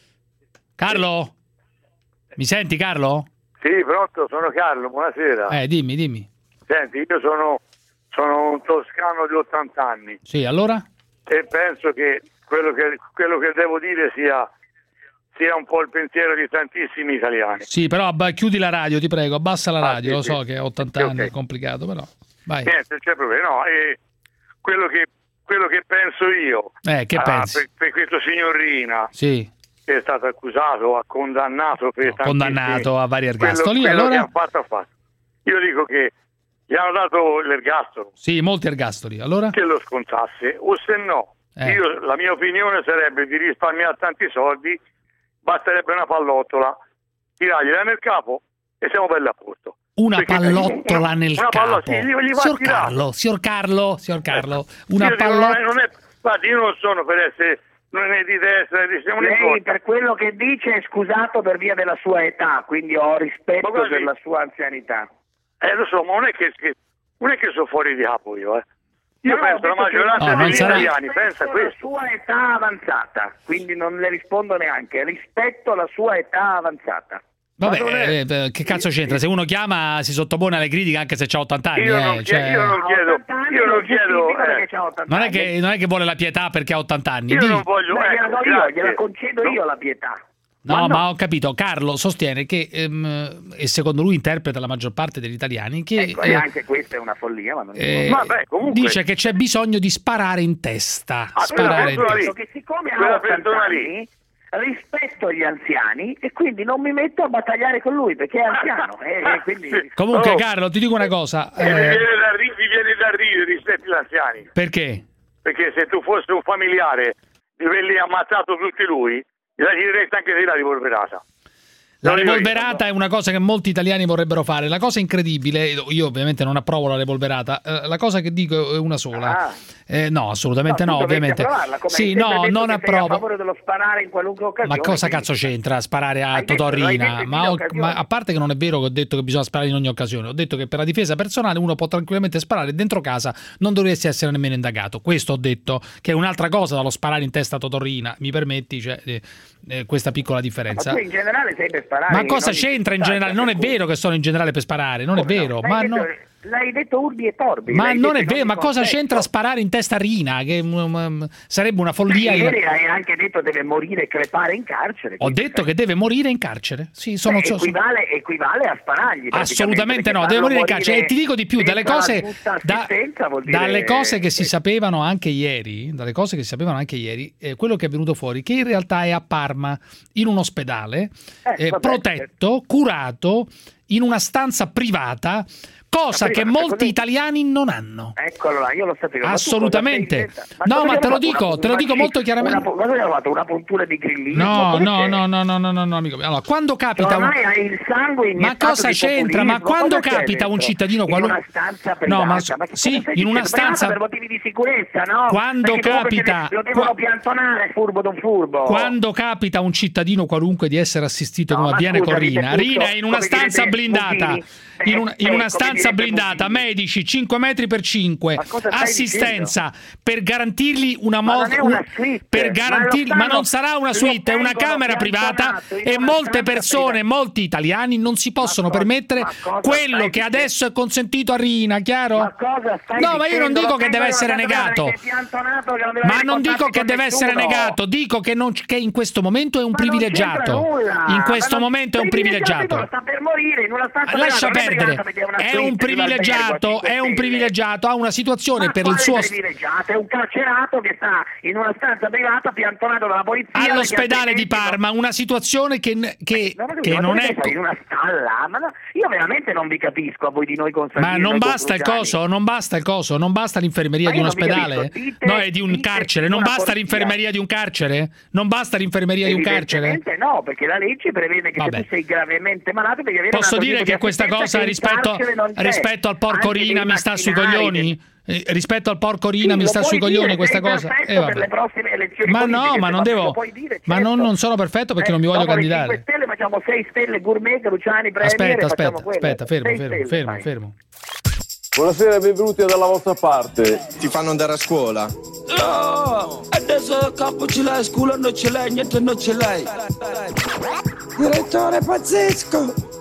Carlo? Mi senti Carlo? Sì, pronto, sono Carlo, buonasera. Eh, dimmi, dimmi. Senti, io sono, sono un toscano di ottanta anni. Sì, allora? E penso che quello che, quello che devo dire sia, sia un po' il pensiero di tantissimi italiani. Sì, però abba, chiudi la radio, ti prego, abbassa la radio, ah, sì, lo so sì. che a ottanta sì, anni okay. È complicato, però vai. Niente, c'è problema, no, e quello che, quello che penso io, eh, che ah, pensi? Per, per questo signor Rina, sì. che è stato accusato, ha condannato per no, condannato a vari ergastoli, quello, quello allora? che ha fatto, ha fatto. Io dico che gli hanno dato l'ergastolo. Sì, molti ergastoli, allora? Che lo scontasse, o se no, eh. io, la mia opinione sarebbe di risparmiare tanti soldi, basterebbe una pallottola, tirargliela nel capo e siamo belli a posto. Una Perché pallottola una, nel una capo. Sì, gli, gli signor Carlo, signor Carlo, signor Carlo, eh. una pallottola. Non è, guardi, io non sono per essere, non è di destra, è di sinistra. Lei per quello che dice è scusato per via della sua età, quindi ho rispetto guardi, per la sua anzianità. Eh, lo so, ma non è che, che non è che sono fuori di capo io, eh. Io no, penso la maggioranza no, degli sarà... italiani pensa la questo. sua età avanzata, quindi non le rispondo neanche, rispetto alla sua età avanzata. Vabbè, è... eh, che cazzo c'entra? Se uno chiama si sottopone alle critiche anche se c'ha ottanta anni. Io, eh, non, cioè... io non chiedo, io non chiedo eh. non, è che, non è che vuole la pietà perché ha ottanta anni. Io Dì... non voglio, Beh, ecco, gliela, io, gliela concedo io la pietà. No, ma, no. ma ho capito. Carlo sostiene che, ehm, e secondo lui interpreta la maggior parte degli italiani, che ecco, eh, e anche questa è una follia, ma non eh, Vabbè, comunque... dice che c'è bisogno di sparare in testa. Ah, sparare in testa. che siccome ha ottanta anni rispetto gli anziani e quindi non mi metto a battagliare con lui perché è anziano. e quindi... Comunque, oh. Carlo, ti dico una cosa. Eh, Eh, mi viene da ri- mi viene da ridere rispetto agli anziani. perché? Perché se tu fossi un familiare di quelli ammazzato tutti lui, gli diresti anche te la rivolverata. La revolverata è una cosa che molti italiani vorrebbero fare. La cosa incredibile, io ovviamente non approvo la revolverata, eh, la cosa che dico è una sola. Ah. Eh, no, assolutamente no, no ovviamente. Sì, no, non approvo. A favore dello sparare in qualunque occasione. Ma cosa quindi... cazzo c'entra sparare a Hai detto- Totò l'hai Riina? detto in Ma, mille ho- occasioni. ma a parte che non è vero che ho detto che bisogna sparare in ogni occasione, ho detto che per la difesa personale uno può tranquillamente sparare dentro casa, non dovresti essere nemmeno indagato. Questo ho detto, che è un'altra cosa dallo sparare in testa a Totò Riina. Mi permetti, cioè, eh, eh, questa piccola differenza. Ma tu in generale sei per sparare. Ma cosa in ogni c'entra in generale? Non è vero che sono in generale per sparare, non è Come no? vero. L'hai Ma detto- no. L'hai detto urbi e torbi. Ma l'hai non detto è in vero, ogni ma cosa contesto. c'entra sparare in testa a Riina? Che um, sarebbe una follia. Ieri hai anche detto deve morire e crepare in carcere. Ho detto che deve morire in carcere. Sì, sono, Beh, sono- equivale, equivale a sparargli. assolutamente no, deve morire in carcere. E ti dico di più, dalle cose, da- dalle cose che si sapevano anche ieri, dalle cose che si sapevano anche ieri, eh, quello che è venuto fuori, che in realtà è a Parma, in un ospedale, Eh, eh, vabbè, protetto, curato, in una stanza privata, cosa Ma che privata, molti così? italiani non hanno. Eccolo là, io lo sapevo. Ma tu Assolutamente. cosa sei- No, cosa ma gli te lo hanno fatto? dico, Una- te lo dico una- molto chiaramente. Una, cosa gli hanno fatto? Una puntura di grillino? No, Come no, c'è? no, no, no, no, no, no, amico mio. Allora, quando capita un... Ormai hai il sangue Ma iniettato cosa di c'entra? Ma populismo. quando Cosa c'è capita un dentro? cittadino in qualunque... una stanza No, privata? ma ma so- che cosa sì, stai in dicendo? una Privata stanza per motivi di sicurezza, no? Quando Perché comunque capita- te- lo devono qua- piantonare, furbo d'un furbo. Quando capita a un cittadino qualunque di essere assistito No, come ma avviene scusa, con dite Rina, tutto, Rina è in una come stanza direte blindata, Mugini. in, un- in Eh, una come stanza direbbe blindata, Mugini. medici cinque metri per cinque, Ma cosa stai assistenza per garantirgli una Ma moto, non è una suite, per ma garantirgli, lo ma, stanno- non sarà una lo suite, è una tengono camera privata piantonato in e una molte stanza persone, privata. molti italiani non si possono cosa- permettere ma cosa quello stai che dicendo? adesso è consentito a Rina, chiaro? Ma cosa stai No, ma io non dicendo? dico Lo che deve tengono essere in una casa negato. che è piantonato, che non deve Ma avere non dico contatti che con deve essere nessuno. negato, dico che, non, che in questo momento è un Ma non privilegiato. c'entra nulla. In questo Ma non- momento è un privilegiato, privilegiato. sta per morire in una stanza Lascia privata, non è perdere, privata perché è una è suite un di un privilegiato, albergo a è un cinque privilegiato, ha una situazione Ma per il quale suo privilegiato? È un carcerato che sta in una stanza privata piantonato dalla polizia all'ospedale perché di Parma, una situazione che, che, No, ma tu- che ma non tu è sei in una stalla, ma no, io veramente non vi capisco a voi di noi consapevoli. ma non basta il coso, non basta il coso, non basta l'infermeria Ma di un io non mi ospedale, capisco, dite- no, è di un dite carcere, di non una basta polizia. l'infermeria di un carcere? Non basta l'infermeria di un carcere? Evidentemente no, perché la legge prevede che Vabbè. se tu sei gravemente malato devi avere Posso un altro dire tipo di che questa assistenza cosa che in rispetto, carcere non c'è. rispetto al porco Anche Rina dei mi sta sui macchinari, coglioni? Eh, rispetto al porco Rina Sì, mi lo sta puoi sui coglioni dire, questa sei cosa? perfetto Eh, vabbè. per le prossime elezioni Ma no, politiche, ma non se devo, lo puoi dire, ma non, certo. non sono perfetto perché non mi voglio Dopo le candidare. cinque stelle facciamo sei stelle gourmet, Luciani, Premier, Aspetta, e facciamo aspetta, quelle. aspetta, fermo, Sei fermo, stelle, fermo, fai. fermo. Buonasera, benvenuti dalla vostra parte. Ti fanno andare a scuola? No, adesso capo ce l'hai, scuola non ce l'hai, niente non ce l'hai. Direttore pazzesco.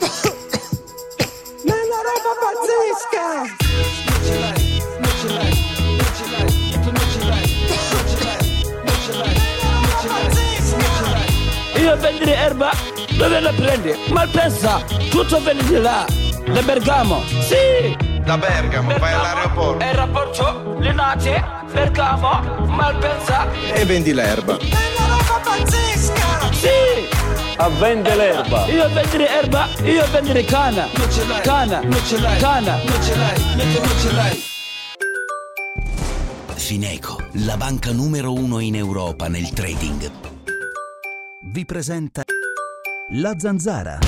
Nella roba pazzesca. Non ce l'hai, non ce l'hai, non ce l'hai, niente non ce l'hai, non ce l'hai, non ce l'hai, non ce l'hai, non ce l'hai. Io vendere erba, dove la prendi? Malpensa, tutto viene di là, da Bergamo. Sì! Da Bergamo, vai all'aeroporto. Aeroporto, Linate, Bergamo, Malpensa. E vendi l'erba. Nella roba pazzesca! Sì! A vende l'erba. Io vendere erba, io vendere cana. Non ce l'hai. Cana, non ce l'hai. Cana, non ce l'hai. Niente non ce l'hai. Fineco, la banca numero uno in Europa nel trading, Vi presenta La Zanzara.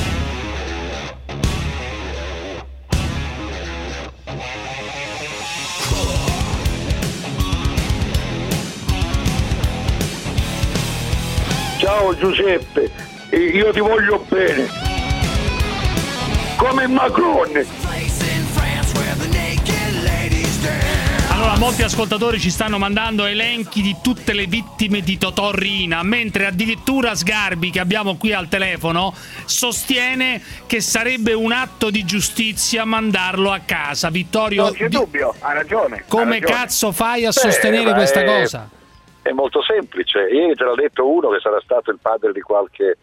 Ciao Giuseppe, io ti voglio bene. Come Macron. Allora, molti ascoltatori ci stanno mandando elenchi di tutte le vittime di Totò Riina, mentre addirittura Sgarbi, che abbiamo qui al telefono, sostiene che sarebbe un atto di giustizia mandarlo a casa. Vittorio, Non c'è di- dubbio, ha ragione. come ha ragione. cazzo fai a Beh, sostenere ma questa è- cosa? È molto semplice. Ieri te l'ha detto uno che sarà stato il padre di qualche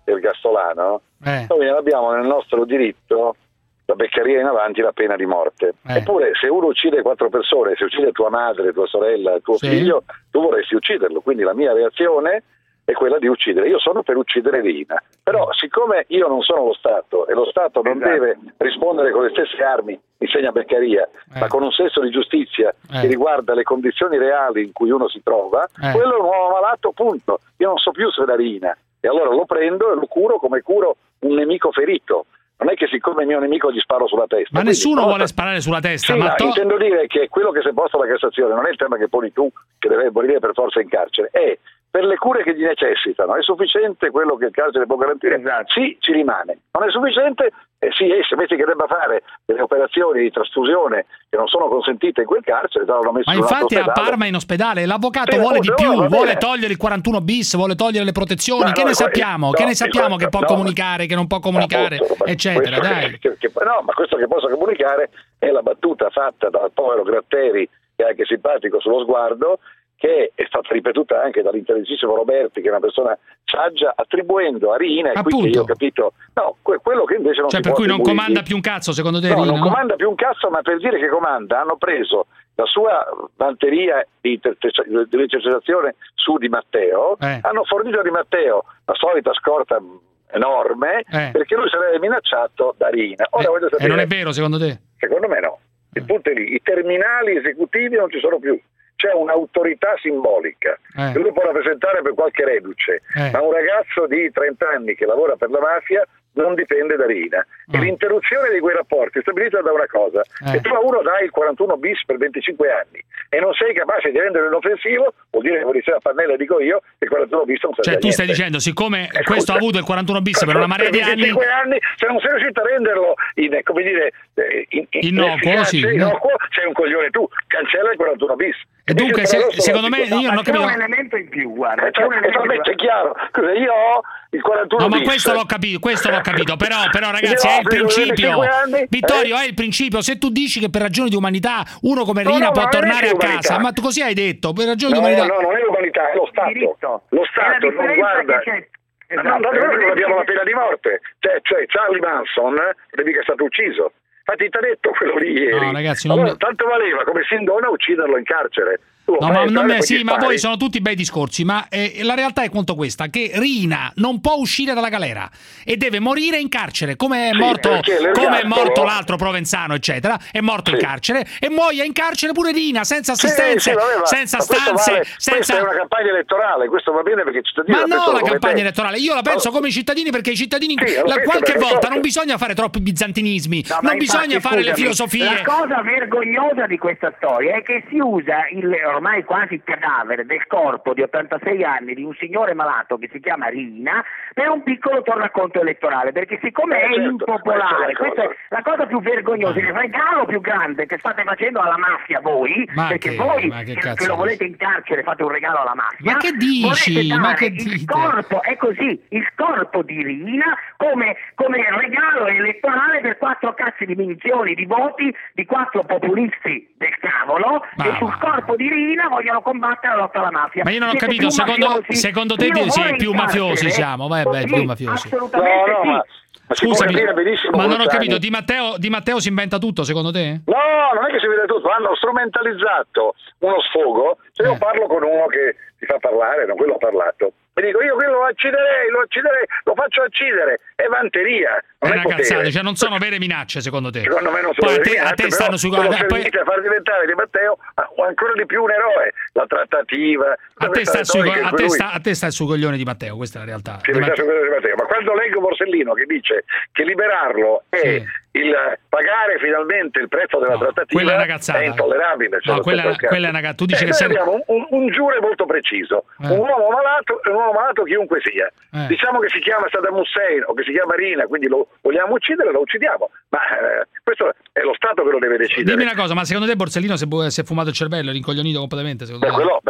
ergastolano, eh. noi abbiamo nel nostro diritto, da Beccaria in avanti, la pena di morte. Eh. Eppure se uno uccide quattro persone, se uccide tua madre, tua sorella, tuo sì. figlio, tu vorresti ucciderlo. Quindi la mia reazione è quella di uccidere. Io sono per uccidere Riina, però siccome io non sono lo Stato e lo Stato non esatto. deve rispondere con le stesse armi, insegna Beccaria, eh. ma con un senso di giustizia eh. che riguarda le condizioni reali in cui uno si trova, eh. quello è un uomo malato, punto. Io non so più se è la Riina, e allora lo prendo e lo curo come curo un nemico ferito. Non è che siccome il mio nemico gli sparo sulla testa. Ma Quindi, nessuno cosa... vuole sparare sulla testa. Sì, ma ma to... intendo dire che quello che si è posto alla Cassazione non è il tema che poni tu, che deve morire per forza in carcere, è per le cure che gli necessitano. È sufficiente quello che il carcere può garantire? Esatto. Sì, ci rimane. Non è sufficiente? Eh sì, e se metti che debba fare delle operazioni di trasfusione che non sono consentite in quel carcere, l'hanno messo Ma in un altro infatti a ospedale. Parma in ospedale l'avvocato Sì, vuole appunto, di più, no, va vuole bene. togliere il quarantuno bis, vuole togliere le protezioni. Ma Che no, ne qua- sappiamo? no, che ne sappiamo questo- che può no. comunicare, che non può comunicare, Appunto, ma eccetera. questo Dai. Che, che, no, ma questo che posso comunicare è la battuta fatta dal povero Gratteri, che è anche simpatico sullo sguardo, che è stata ripetuta anche dall'intelligentissimo Roberti, che è una persona saggia, attribuendo a Riina, e qui che io ho capito, no, que- quello che invece non Cioè si per può cui non attribuirgli. comanda più un cazzo secondo te No, Riina, non no? comanda più un cazzo, ma per dire che comanda hanno preso la sua vanteria di interce- di intercettazione su Di Matteo, Eh. hanno fornito a Di Matteo la solita scorta enorme, Eh. perché lui sarebbe minacciato da Riina. Ora voglio E sapere, non è vero secondo te? secondo me no. Il punto è lì, i terminali esecutivi non ci sono più. C'è un'autorità simbolica Eh. che lui può rappresentare per qualche reduce, Eh. ma un ragazzo di trenta anni che lavora per la mafia non dipende da Riina. E Mm. l'interruzione di quei rapporti è stabilita da una cosa: Eh. se tu a uno dai il quarantuno bis per venticinque anni e non sei capace di rendere inoffensivo, vuol dire che, come diceva Pannella, dico io, che il quarantuno bis non serve Cioè a tu stai niente. dicendo, siccome Eh, questo ha scusa. avuto il quarantuno bis per una marea di anni, venticinque anni, se non sei riuscito a renderlo in, come dire, eh, in, in, Innocuo, efficace, sì. innocuo, sei un coglione tu, cancella il quarantuno bis. E dunque, Dice il se- paradosso secondo me, logico. io non ho C'è capito. un elemento in più, guarda, Eh, c'è un cioè, elemento in vabbè, più. è chiaro. Scusa, io ho il quarantuno No, ma bis. questo l'ho capito, questo l'ho capito, però, però ragazzi Io è ho il preso principio. venticinque anni, Vittorio, eh? è il principio. Se tu dici che per ragioni di umanità uno come No, Riina no, può ma non è tornare che a umanità. casa, ma tu così hai detto, per ragioni No, di umanità. no, non è l'umanità, è lo Stato. Diritto. Lo È Stato la non differenza guarda. che c'è. No, Esatto, no, è noi non la abbiamo la differenza- pena di morte. Cioè, cioè Charlie Manson non è mica stato ucciso. Infatti ti ha detto quello lì ieri. No, ragazzi, non allora, mi- tanto valeva come Sindona ucciderlo in carcere. Tu lo No, fai ma, non entrare, me- poi sì, ti ma spari. poi sono tutti bei discorsi, ma eh, la realtà è quanto questa, che Riina non può uscire dalla galera e deve morire in carcere, come è Sì, morto, perché come è l'ergastolo- morto l'altro Provenzano, eccetera, è morto in Sì. carcere e muoia in carcere pure Riina, senza Sì, assistenze, sì, vabbè, ma- senza ma questo stanze, vale- senza... Questa è una campagna elettorale, questo va bene perché i cittadini Ma la no, pensano la come campagna te. elettorale, io la penso No. come i cittadini, perché i cittadini Sì, lo la- penso qualche per volta forza. non bisogna fare troppi bizantinismi, No, ma non bisogna infatti, fare le scusami, filosofie. La cosa vergognosa di questa storia è che si usa il ormai quasi cadavere del corpo di ottantasei anni di un signore malato che si chiama Riina per un piccolo tornaconto elettorale, perché siccome Eh, è certo, impopolare, questa è la questa è la cosa più vergognosa, il regalo più grande che state facendo alla mafia voi, Ma perché che- voi ma che che, cazzo che lo dici? volete in carcere fate un regalo alla mafia. Ma che dici? Volete dare Ma che il dite? corpo, è così, il corpo di Riina come, come regalo elettorale per quattro cazzi di munizioni, di voti di quattro populisti del cavolo Ma che va. sul corpo di Riina vogliono combattere la lotta alla mafia. Ma io non ho Siete capito, più secondo, mafiosi. secondo te Io di- sì, vorrei più in mafiosi carcere. siamo, vai, vai, Sì, più mafiosi. assolutamente No, no, sì. ma, ma si può Scusami, capire benissimo ma non ho Borsani. capito, Di Matteo, Di Matteo si inventa tutto secondo te? No, non è che si vede tutto, hanno strumentalizzato uno sfogo. Se io Eh. parlo con uno che ti fa parlare, non quello ha parlato, e dico io quello lo ucciderei, lo ucciderei, lo faccio uccidere, è vanteria, È non è, una potere. cazzata, cioè non sono vere minacce secondo te? Secondo me non sono Poi a vere te, a minacce, te stanno però sui sono poi- servite a far diventare Di Matteo o ancora di più un eroe, la trattativa. a te, questa sta sui, retorica in a, cui te lui- sta, a te sta sui coglioni Di Matteo, questa è la realtà. Sì, Di mi piace Matteo. quello di Matteo, ma quando leggo Borsellino che dice che liberarlo è Sì. il pagare finalmente il prezzo della No, trattativa, quella è una cazzata. è intollerabile. cioè, No, lo quella- stesso caso. quella è una ca- tu dici Eh, che noi se- abbiamo un, un, un giure molto preciso, Eh. un uomo malato e un uomo malato chiunque sia. Eh. Diciamo che si chiama Saddam Hussein o che si chiama Rina, quindi lo vogliamo uccidere, lo uccidiamo, ma eh, questo è lo Stato che lo deve decidere. Dimmi una cosa, ma secondo te Borsellino si è, si è fumato il cervello, è rincoglionito completamente? Secondo Beh, te? quello, beh, sai, guarda,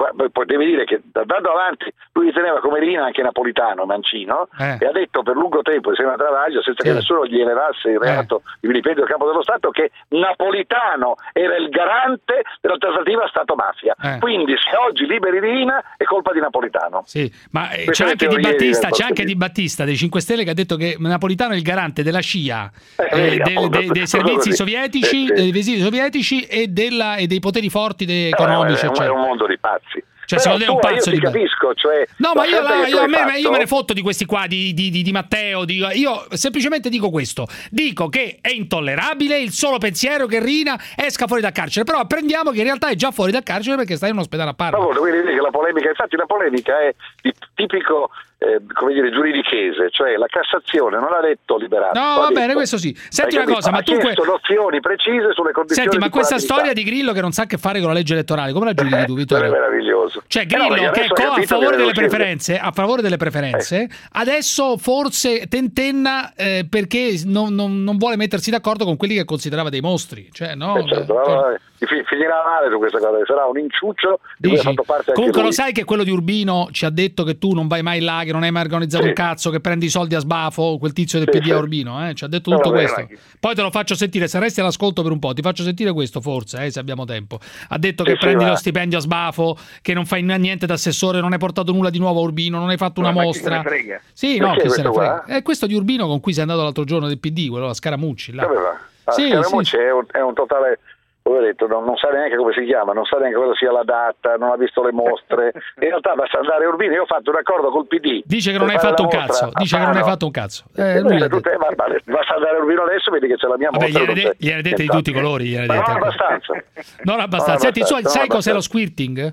ma poi devi dire che andando avanti lui riteneva come Rina anche Napolitano, Mancino, eh. e ha detto per lungo tempo insieme a Travaglio, senza che nessuno gli elevasse il reato eh. di vilipendio del capo dello Stato, che Napolitano era il garante dell'alternativa Stato-mafia. Eh. Quindi se oggi liberi Rina è colpa di Napolitano. Sì, ma eh, c'è anche, di Battista, c'è anche Di Battista dei cinque Stelle che ha detto che Napolitano è il garante della C I A, eh, eh, dei, dei, dei servizi sovietici, eh, sì. dei vesili sovietici e, della, e dei poteri forti dei economici. È un, è un mondo di pazzi. Cioè, secondo te è un pazzo io di ti capisco, cioè, no, ma io, la, io, me, fatto... io me ne fotto di questi qua, di, di, di, di Matteo. Di, io semplicemente dico questo: dico che è intollerabile il solo pensiero che Rina esca fuori dal carcere. Però apprendiamo che in realtà è già fuori dal carcere perché sta in un ospedale a Parma. No, devi dire che la polemica, infatti, la polemica è di tipico. Eh, come dire, giuridichese, cioè la Cassazione non ha detto liberato. No, va detto, bene, questo sì. Senti una cosa, ma tu que... nozioni precise sulle condizioni. Senti, ma questa storia di Grillo che non sa che fare con la legge elettorale, come la giudichi tu, Vittorio? È meraviglioso. Cioè Grillo eh no, che è co- a favore delle preferenze, a favore delle preferenze, eh. adesso forse tentenna eh, perché non, non, non vuole mettersi d'accordo con quelli che considerava dei mostri, cioè no. Eh certo, no, no, finirà male su questa cosa, sarà un inciuccio di cui ha fatto parte anche comunque lui. Lo sai che quello di Urbino ci ha detto che tu non vai mai là, che non hai mai organizzato sì. un cazzo, che prendi i soldi a sbafo, quel tizio del sì, P D a Urbino, eh? Ci ha detto tutto no, questo. Poi te lo faccio sentire, se resti all'ascolto per un po', ti faccio sentire questo forse, eh, se abbiamo tempo. Ha detto sì, che sì, prendi va. lo stipendio a sbafo, che non fai niente da assessore, non hai portato nulla di nuovo a Urbino, non hai fatto una ma mostra. Sì, no, che se ne frega. È questo di Urbino con cui sei andato l'altro giorno del P D, quello a Scaramucci. Là. Dove va? Ah, sì, Scaramucci sì. È, un, è un totale... Come ho detto, non, non sa neanche come si chiama, non sa neanche cosa sia la data, non ha visto le mostre. In realtà basta andare a Urbino. Io ho fatto un accordo col P D. Dice che non hai fatto un cazzo. Dice che non hai fatto un cazzo. Eh, lui tutte, ma, ma, basta andare a Urbino adesso, vedi che c'è la mia Vabbè, mostra. Gliene, de- gliene dette di tutti i colori. Gliene Ma dette, non abbastanza. Non abbastanza. Non Senti, abbastanza, sai non cos'è lo squirting?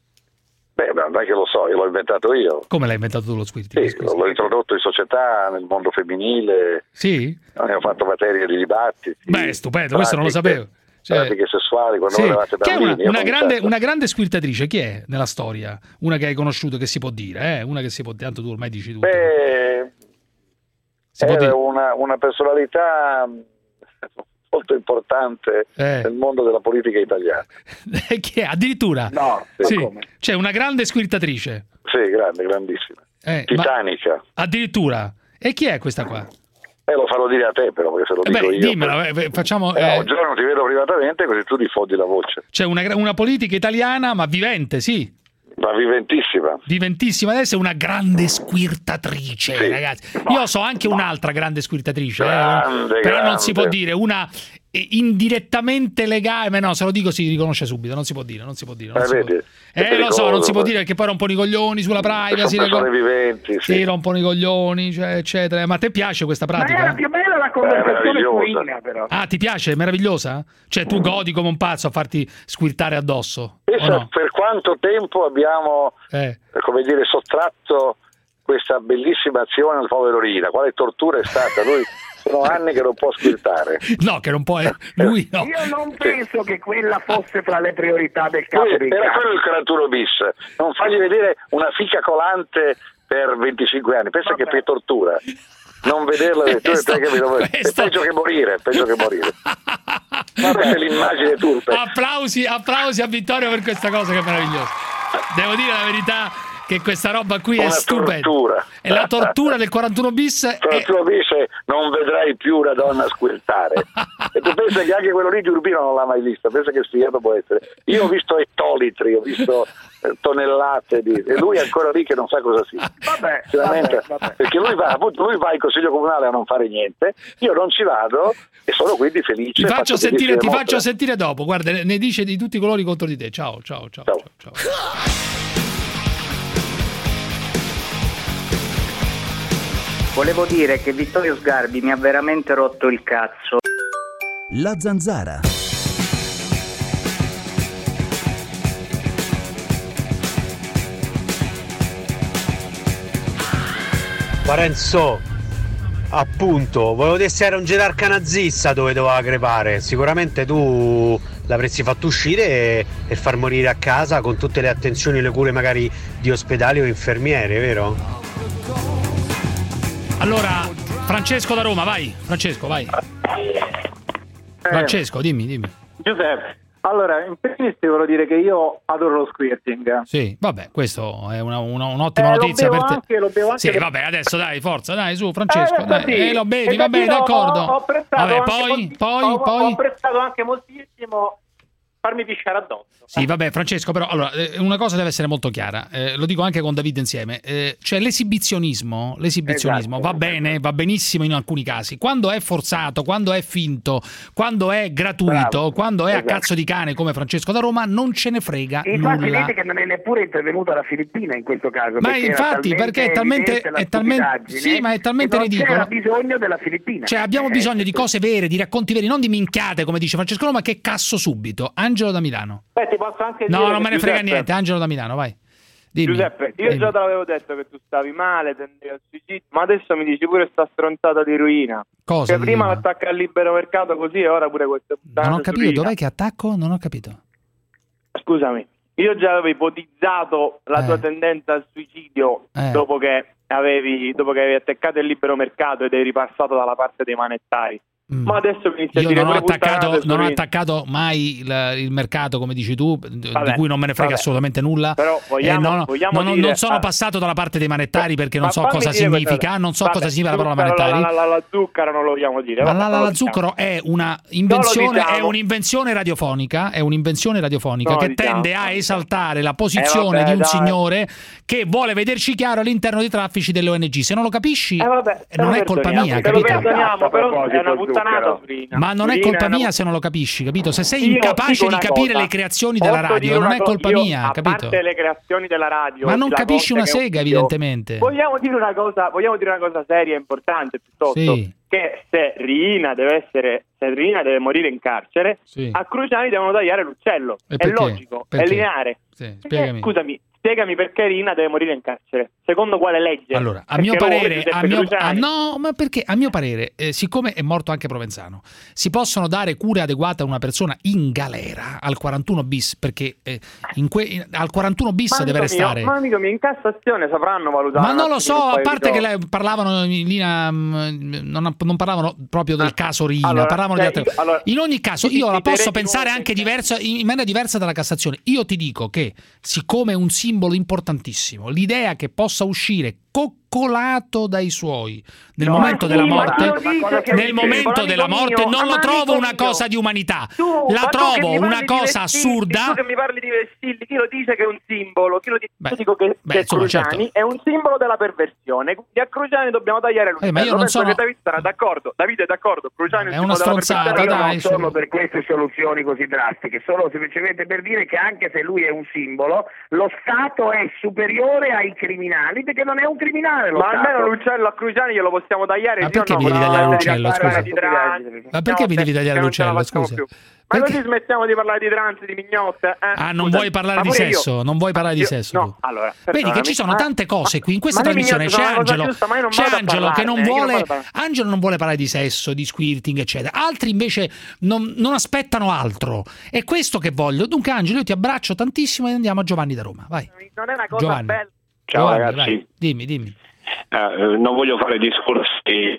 Beh, non è che lo so, io l'ho inventato io. Come l'hai inventato tu lo squirting? Sì, l'ho introdotto in società, nel mondo femminile. Sì? Ne ho fatto materia di dibattiti. Beh, stupendo, questo non lo sapevo. Cioè, pratiche sessuali quando sì. eravate bambini. Chi è una, una, grande, una grande squirtatrice? Chi è nella storia? Una che hai conosciuto, che si può dire, eh? Una che si può dire, tanto tu ormai dici tutto. Beh, si può è dire. Una, una personalità molto importante eh. nel mondo della politica italiana. Chi è? Addirittura? No, sì. Sì. C'è una grande squirtatrice. Sì, grande, grandissima. Eh, Titanica. Addirittura. E chi è questa qua? Eh, lo farò dire a te però, perché se lo dico Beh, io... dimmelo, eh, facciamo... Eh, eh, un giorno ti vedo privatamente così tu diffondi la voce. C'è una, una politica italiana, ma vivente, sì. Ma viventissima. Viventissima, adesso è una grande squirtatrice, sì. Ragazzi. Io so anche un'altra grande squirtatrice, grande, eh, però grande. non si può dire, una indirettamente legale, ma no, se lo dico si riconosce subito, non si può dire, non si può dire. Non eh, si vedi, può... Eh, lo so, non si può dire perché poi rompono i coglioni sulla privacy. Sono persone viventi, sì. Sì, rompono i coglioni, cioè, eccetera. Ma a te piace questa pratica? Ma era più bella la conversazione su Ina, però. Ah, ti piace? È meravigliosa? Cioè, tu godi come un pazzo a farti squirtare addosso? Pensa no? Per quanto tempo abbiamo, eh. come dire, sottratto questa bellissima azione al povero Rina? Quale tortura è stata? Lui sono anni che non può squirtare. No, che non può. Eh. Lui no. Io non penso che quella fosse tra le priorità del capo Lui, dei era capi. quello il quarantuno bis. Non fargli vedere una fica colante per venticinque anni. Pensa Vabbè. Che per tortura. Non vederla questo, che mi... questo... è peggio che morire, è peggio che morire. Questa è l'immagine turca. Applausi, applausi a Vittorio per questa cosa che è meravigliosa. Devo dire la verità che questa roba qui una è stupenda. Tortura. È la tortura del quarantuno bis. quarantuno bis è... non vedrai più una donna squirtare. E tu pensi che anche quello lì di Urbino non l'ha mai vista, pensa che sfigato può essere. Io ho visto ettolitri, ho visto eh, tonnellate di... e lui è ancora lì che non sa cosa sia. Vabbè, vabbè, vabbè. Perché lui va, appunto, lui va in consiglio comunale a non fare niente, io non ci vado e sono quindi felice. Ti faccio sentire, ti faccio sentire dopo, guarda, ne dice di tutti i colori contro di te. Ciao, ciao, ciao, ciao, ciao. ciao. Volevo dire che Vittorio Sgarbi mi ha veramente rotto il cazzo. La Zanzara. Parenzo, appunto, volevo dire se era un gerarca nazista dove doveva crepare. Sicuramente tu l'avresti fatto uscire e, e far morire a casa con tutte le attenzioni e le cure magari di ospedali o infermiere, vero? Allora, Francesco da Roma, vai. Francesco, vai. Eh, Francesco, dimmi, dimmi. Giuseppe, Allora, in primis ti volevo dire che io adoro lo squirting. Sì, vabbè, questo è una, una, un'ottima eh, notizia lo bevo per te. Anche, lo bevo anche sì, per... vabbè, adesso dai, forza, dai, su, Francesco, eh, dai, sì. eh, lo bevi, e va bene, d'accordo. Ho, ho vabbè, poi, poi, ho, poi... ho apprezzato anche moltissimo farmi pisciare addosso. Sì, vabbè, Francesco, però allora, una cosa deve essere molto chiara, eh, lo dico anche con David insieme, eh, cioè l'esibizionismo, l'esibizionismo esatto. va bene, va benissimo in alcuni casi, quando è forzato, quando è finto, quando è gratuito, Bravo. quando è esatto. a cazzo di cane come Francesco da Roma, non ce ne frega e nulla. Infatti vede che non è neppure intervenuta la Filippina in questo caso. Ma infatti, perché è talmente, è talmente sì, ma è talmente non ridicolo. C'era bisogno della Filippina. Cioè abbiamo eh, bisogno eh, di cose vere, di racconti veri, non di minchiate come dice Francesco Roma, che casso subito. Angelo da Milano. Beh, ti posso anche no, dire non me ne frega Giuseppe, niente. Angelo da Milano, vai. Dimmi, Giuseppe, io dimmi. già te l'avevo detto che tu stavi male, tendevi al suicidio, ma adesso mi dici pure sta stronzata di ruina. Cosa? Che prima l'attacca al libero mercato così e ora pure questo. Non ho capito, dov'è che attacco? Non ho capito. Scusami, io già avevo ipotizzato la eh. tua tendenza al suicidio eh. dopo che avevi dopo che avevi attaccato il libero mercato ed eri ripassato dalla parte dei manettari. Mm. Ma adesso mi inizi a io dire non ho attaccato, non ho in... attaccato mai il, il mercato come dici tu, vabbè, di cui non me ne frega vabbè. assolutamente nulla. Però vogliamo, eh, non, vogliamo non, dire... non sono ah. passato dalla parte dei manettari perché ma non so cosa significa, non so vabbè, cosa significa la parola zucchero, manettari. La, la, la, la zucchero non lo vogliamo dire. Ma vabbè, la, la, la diciamo. zucchero è una invenzione, diciamo. è un'invenzione radiofonica, è un'invenzione radiofonica no, che diciamo. tende a esaltare la posizione eh, vabbè, di un dai. signore che vuole vederci chiaro all'interno dei traffici delle O N G. Se non lo capisci, eh, vabbè, non è colpa mia, te capito? Lo perdoniamo, però è una puttanata. Ma non è colpa mia se non lo capisci, capito? Se sei io incapace di capire cosa. le creazioni della radio, non è colpa io, mia, a capito? A parte le creazioni della radio, ma non capisci una sega, sega, evidentemente. Vogliamo dire una cosa, vogliamo dire una cosa seria e importante piuttosto, sì. che se Riina deve essere se Riina deve morire in carcere, sì. a Cruciani devono tagliare l'uccello. E è perché? logico, Perché? è lineare. Sì, perché, scusami, spiegami perché Riina deve morire in carcere. Secondo quale legge? Allora, a perché mio parere, a mio, a, no, ma perché a mio parere, eh, siccome è morto anche Provenzano, si possono dare cure adeguate a una persona in galera al quarantuno bis, perché eh, in que, in, al quarantuno bis ma deve mio, restare. Ma amico mio, in Cassazione sapranno valutare. Ma non lo so, a parte che lei, parlavano Lina, non, non parlavano proprio del caso Riina, allora, parlavano cioè, di altre. Io, allora, in ogni caso, io la posso pensare nuove, anche diversa, in maniera diversa dalla Cassazione. Io ti dico che, siccome è un simbolo importantissimo, l'idea che possa uscire coccolato dai suoi nel no, momento sì, della morte, nel momento mio, della morte mio, non lo trovo una mio. cosa di umanità, tu, la trovo una cosa vestilli, assurda. Tu che mi parli di vestilli, chi lo dice che è un simbolo? Chi lo dice? Beh, io dico che, beh, che insomma, Cruciani certo. è un simbolo della perversione, quindi a Cruciani dobbiamo tagliare l'uccello. Eh, ma io non sono... che David sarà d'accordo, Davide è d'accordo, Cruciani è una stronzata, io dai, non sono per queste soluzioni così drastiche, solo semplicemente per dire che anche se lui è un simbolo, lo Stato è superiore ai criminali perché non è un criminale lo ma Stato. almeno l'uccello a Cruciani glielo possiamo tagliare. Ma perché mi devi tagliare l'uccello, scusa? Ma perché mi devi tagliare l'uccello, scusa? Ma così smettiamo di parlare di trans, di mignotte. Eh? Ah, non vuoi parlare di sesso? Io. Non vuoi parlare di io, sesso? No, allora. Vedi che ci sono tante cose qui in questa trasmissione. C'è Angelo, giusta, c'è Angelo che non vuole. Angelo non vuole parlare di sesso, di squirting, eccetera. Altri invece non, non aspettano altro. È questo che voglio. Dunque, Angelo, io ti abbraccio tantissimo e andiamo a Giovanni da Roma. Vai. Non è una cosa Giovanni. bella. Ciao Giovanni, ragazzi. Vai. Dimmi, dimmi. Uh, non voglio fare discorsi.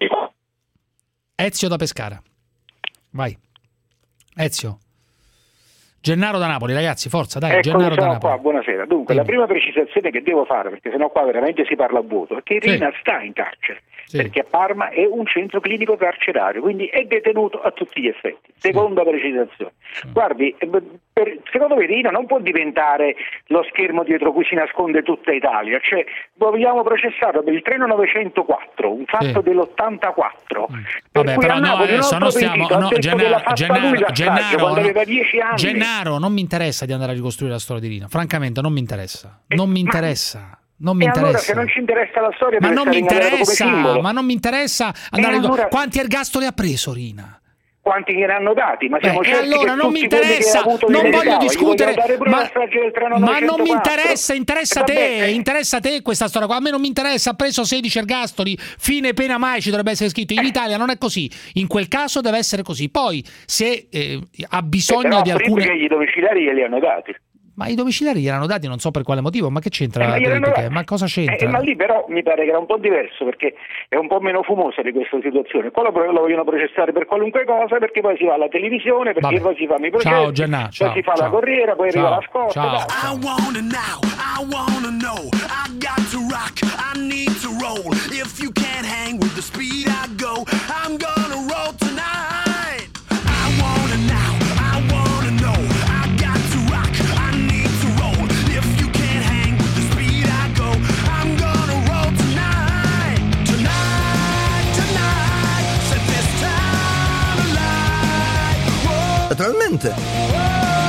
Ezio da Pescara. Vai. Ezio. Gennaro da Napoli, ragazzi, forza, dai, Ecco, Gennaro da sono Napoli. qua, buonasera. Dunque, Dimmi. la prima precisazione che devo fare, perché sennò qua veramente si parla a vuoto, è che Sì. Riina sta in carcere, Sì. perché Parma è un centro clinico carcerario, quindi è detenuto a tutti gli effetti. Seconda precisazione. Guardi, per, secondo me Riina non può diventare lo schermo dietro cui si nasconde tutta Italia, cioè vogliamo processarlo per il treno novecentoquattro, un fatto Sì. dell'ottantaquattro. Vabbè, però no, adesso non stiamo no, Gennaro, Gennaro, Gennaro, quando aveva dieci anni. Gennaro, non mi interessa di andare a ricostruire la storia di Riina, francamente non mi interessa, non mi interessa. Non mi e interessa. allora se non ci interessa la storia ma deve non mi stare in interessa, come simbolo. ma non mi interessa andare allora... a... Quanti ergastoli ha preso Rina? Quanti gliel'hanno dati? Ma siamo Beh, certi e allora che non mi tutti quelli che interessa, ha avuto non delle voglio cave, discutere, gli voglio dare pure ma, la strage del treno ma non mi novecentoquattro. interessa, interessa a Eh, te, vabbè, eh. interessa a te questa storia qua, a me non mi interessa, ha preso sedici ergastoli, fine pena mai ci dovrebbe essere scritto, in Italia non è così, in quel caso deve essere così, poi se eh, ha bisogno eh, però di alcune... perché gli domiciliari glieli hanno dati. Ma i domiciliari gli erano dati, non so per quale motivo, ma che c'entra? Eh, ma, politica? Ma cosa c'entra? Eh, ma lì però mi pare che era un po' diverso, perché è un po' meno fumosa di questa situazione. Qua lo, lo vogliono processare per qualunque cosa, perché poi si va alla televisione, perché Vabbè. poi si fanno i processi, Ciao Gianna, poi ciao, si fa ciao. la corriera, poi Ciao, arriva la scorta. ciao. dai. I wanna now, I wanna know, I got to rock, I need to roll. If you can't hang with the speed I go, I'm gonna roll tonight. I wanna now, I wanna know, I got to rock, I need to roll. If you can't hang with the speed I go, I'm gonna roll tonight. Tonight, tonight, set this town alight. Whoa. Naturalmente.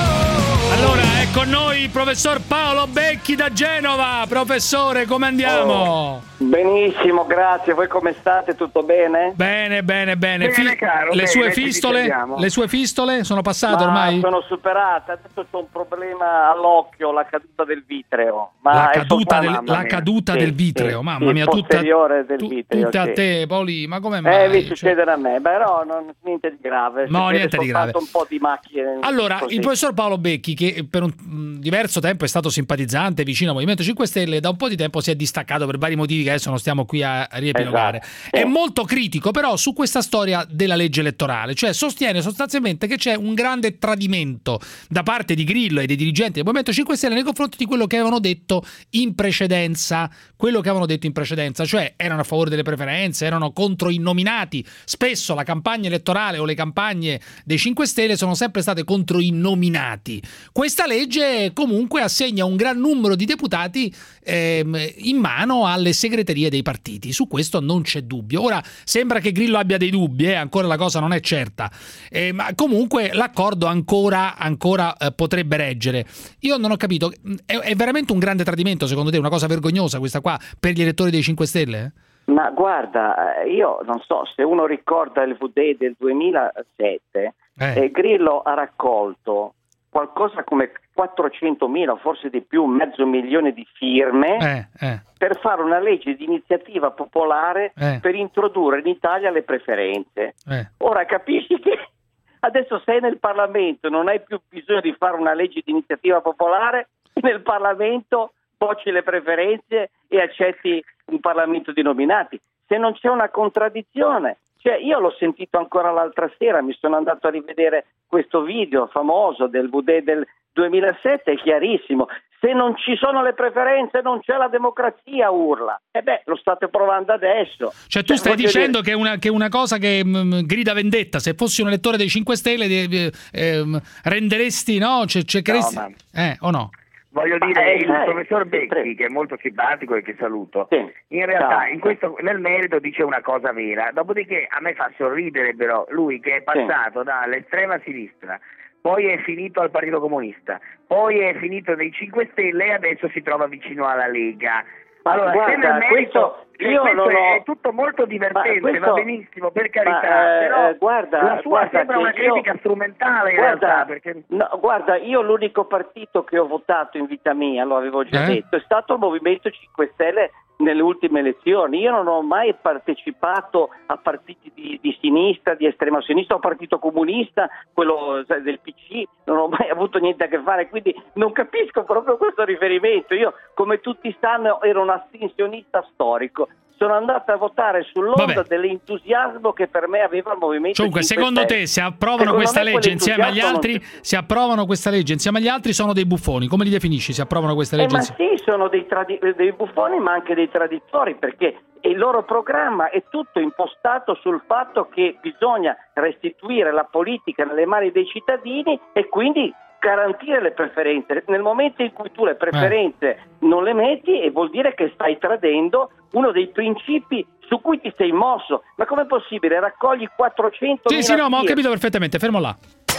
Allora, è con noi il professor Paolo Becchi da Genova. Professore, come andiamo? Oh, benissimo, grazie. Voi come state? Tutto bene? Bene, bene, bene. Bene, Fi- caro, le bene, sue ci fistole? difendiamo. Le sue fistole sono passate Ma ormai? sono superate. Adesso c'è un problema all'occhio, la caduta del vitreo. Ma La è caduta, soltanto- del, mamma la mia. caduta Sì, del vitreo, sì, mamma sì, mia, tutta, posteriore del tu- vitreo, tutte a sì. te, Paoli, ma come mai? Eh, mi Cioè- succede a me, però non, niente di grave. No, si vede niente di grave. soltanto un po' di macchie. Allora, così. il professor Paolo Becchi, che per un mh, diverso tempo è stato simpatizzante vicino al Movimento cinque Stelle, da un po' di tempo si è distaccato per vari motivi che adesso non stiamo qui a riepilogare. Esatto. È molto critico però su questa storia della legge elettorale, cioè sostiene sostanzialmente che c'è un grande tradimento da parte di Grillo e dei dirigenti del Movimento cinque Stelle nei confronti di quello che avevano detto in precedenza, quello che avevano detto in precedenza, cioè erano a favore delle preferenze, erano contro i nominati. Spesso la campagna elettorale o le campagne dei cinque Stelle sono sempre state contro i nominati. Questa legge comunque assegna un gran numero di deputati ehm, in mano alle segreterie dei partiti. Su questo non c'è dubbio. Ora sembra che Grillo abbia dei dubbi, eh? Ancora la cosa non è certa, eh, ma comunque l'accordo ancora, ancora eh, potrebbe reggere. Io non ho capito, è, è veramente un grande tradimento secondo te, una cosa vergognosa questa qua per gli elettori dei cinque Stelle? Ma guarda, eh, io non so se uno ricorda il V D del duemilasette, Eh. eh, Grillo ha raccolto qualcosa come quattrocentomila, forse di più, mezzo milione di firme Eh, eh. per fare una legge di iniziativa popolare Eh. per introdurre in Italia le preferenze. Eh. Ora capisci che adesso sei nel Parlamento, non hai più bisogno di fare una legge di iniziativa popolare, nel Parlamento bocci le preferenze e accetti un Parlamento di nominati. Se non c'è una contraddizione, cioè io l'ho sentito ancora l'altra sera, mi sono andato a rivedere questo video famoso del V D del duemilasette, è chiarissimo. Se non ci sono le preferenze non c'è la democrazia, urla. E beh, lo state provando adesso. Cioè tu stai voglio dicendo dire- che è una, che è una cosa che mh, grida vendetta. Se fossi un elettore dei cinque Stelle eh, ehm, renderesti, no? Cioè, cercheresti... No, eh, o no? Voglio Ma, dire, eh, il sai, professor sì, Becchi, prego. che è molto simpatico e che saluto, Sì. in realtà Ciao. in questo, nel merito dice una cosa vera, dopodiché a me fa sorridere però lui che è passato dall'estrema sinistra, poi è finito al Partito Comunista, poi è finito nei cinque Stelle e adesso si trova vicino alla Lega. Ma Allora, guarda, se nel merito, questo io questo non è, ho- è tutto molto divertente, Ma questo- va benissimo, per carità, Ma, eh, però eh, guarda, la sua guarda sembra che una io- critica strumentale in Guarda, realtà, perché... no, guarda, io l'unico partito che ho votato in vita mia, lo avevo già Eh? detto, è stato il Movimento cinque Stelle nelle ultime elezioni. Io non ho mai partecipato a partiti di, di sinistra, di estrema sinistra, o Partito Comunista, quello del P C, non ho mai avuto niente a che fare, quindi non capisco proprio questo riferimento. Io, come tutti sanno, ero un astensionista storico. Sono andata a votare sull'onda Vabbè. dell'entusiasmo che per me aveva il Movimento Comunque, cinque secondo Stelle. te, se approvano Secondo questa me legge insieme agli quell'entusiasmo altri, non- se approvano questa legge insieme agli altri sono dei buffoni. Come li definisci se approvano questa Eh, legge ma insieme? sì, sono dei, tradi- dei buffoni, ma anche dei traditori, perché il loro programma è tutto impostato sul fatto che bisogna restituire la politica nelle mani dei cittadini e quindi garantire le preferenze. Nel momento in cui tu le preferenze non le metti, e vuol dire che stai tradendo uno dei principi su cui ti sei mosso. Ma com'è possibile? Raccogli quattrocento Sì, sì, no, ma ho capito perfettamente, fermo là.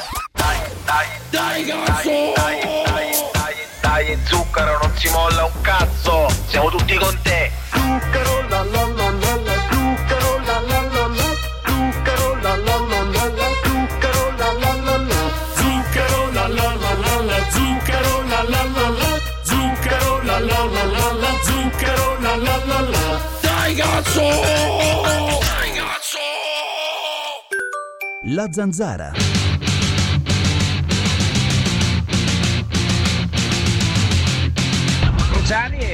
Dai, cazzo! Dai, dai, dai, dai, zucchero, non si molla un cazzo! Siamo tutti con te! Zucchero la la la la la, zucchero la la la la, zucchero la la la la la, zucchero la la la la, zucchero la la la la la, zucchero la la la la, zucchero la la la la la, zucchero la la la la. Dai cazzo! Dai cazzo! La Zanzara.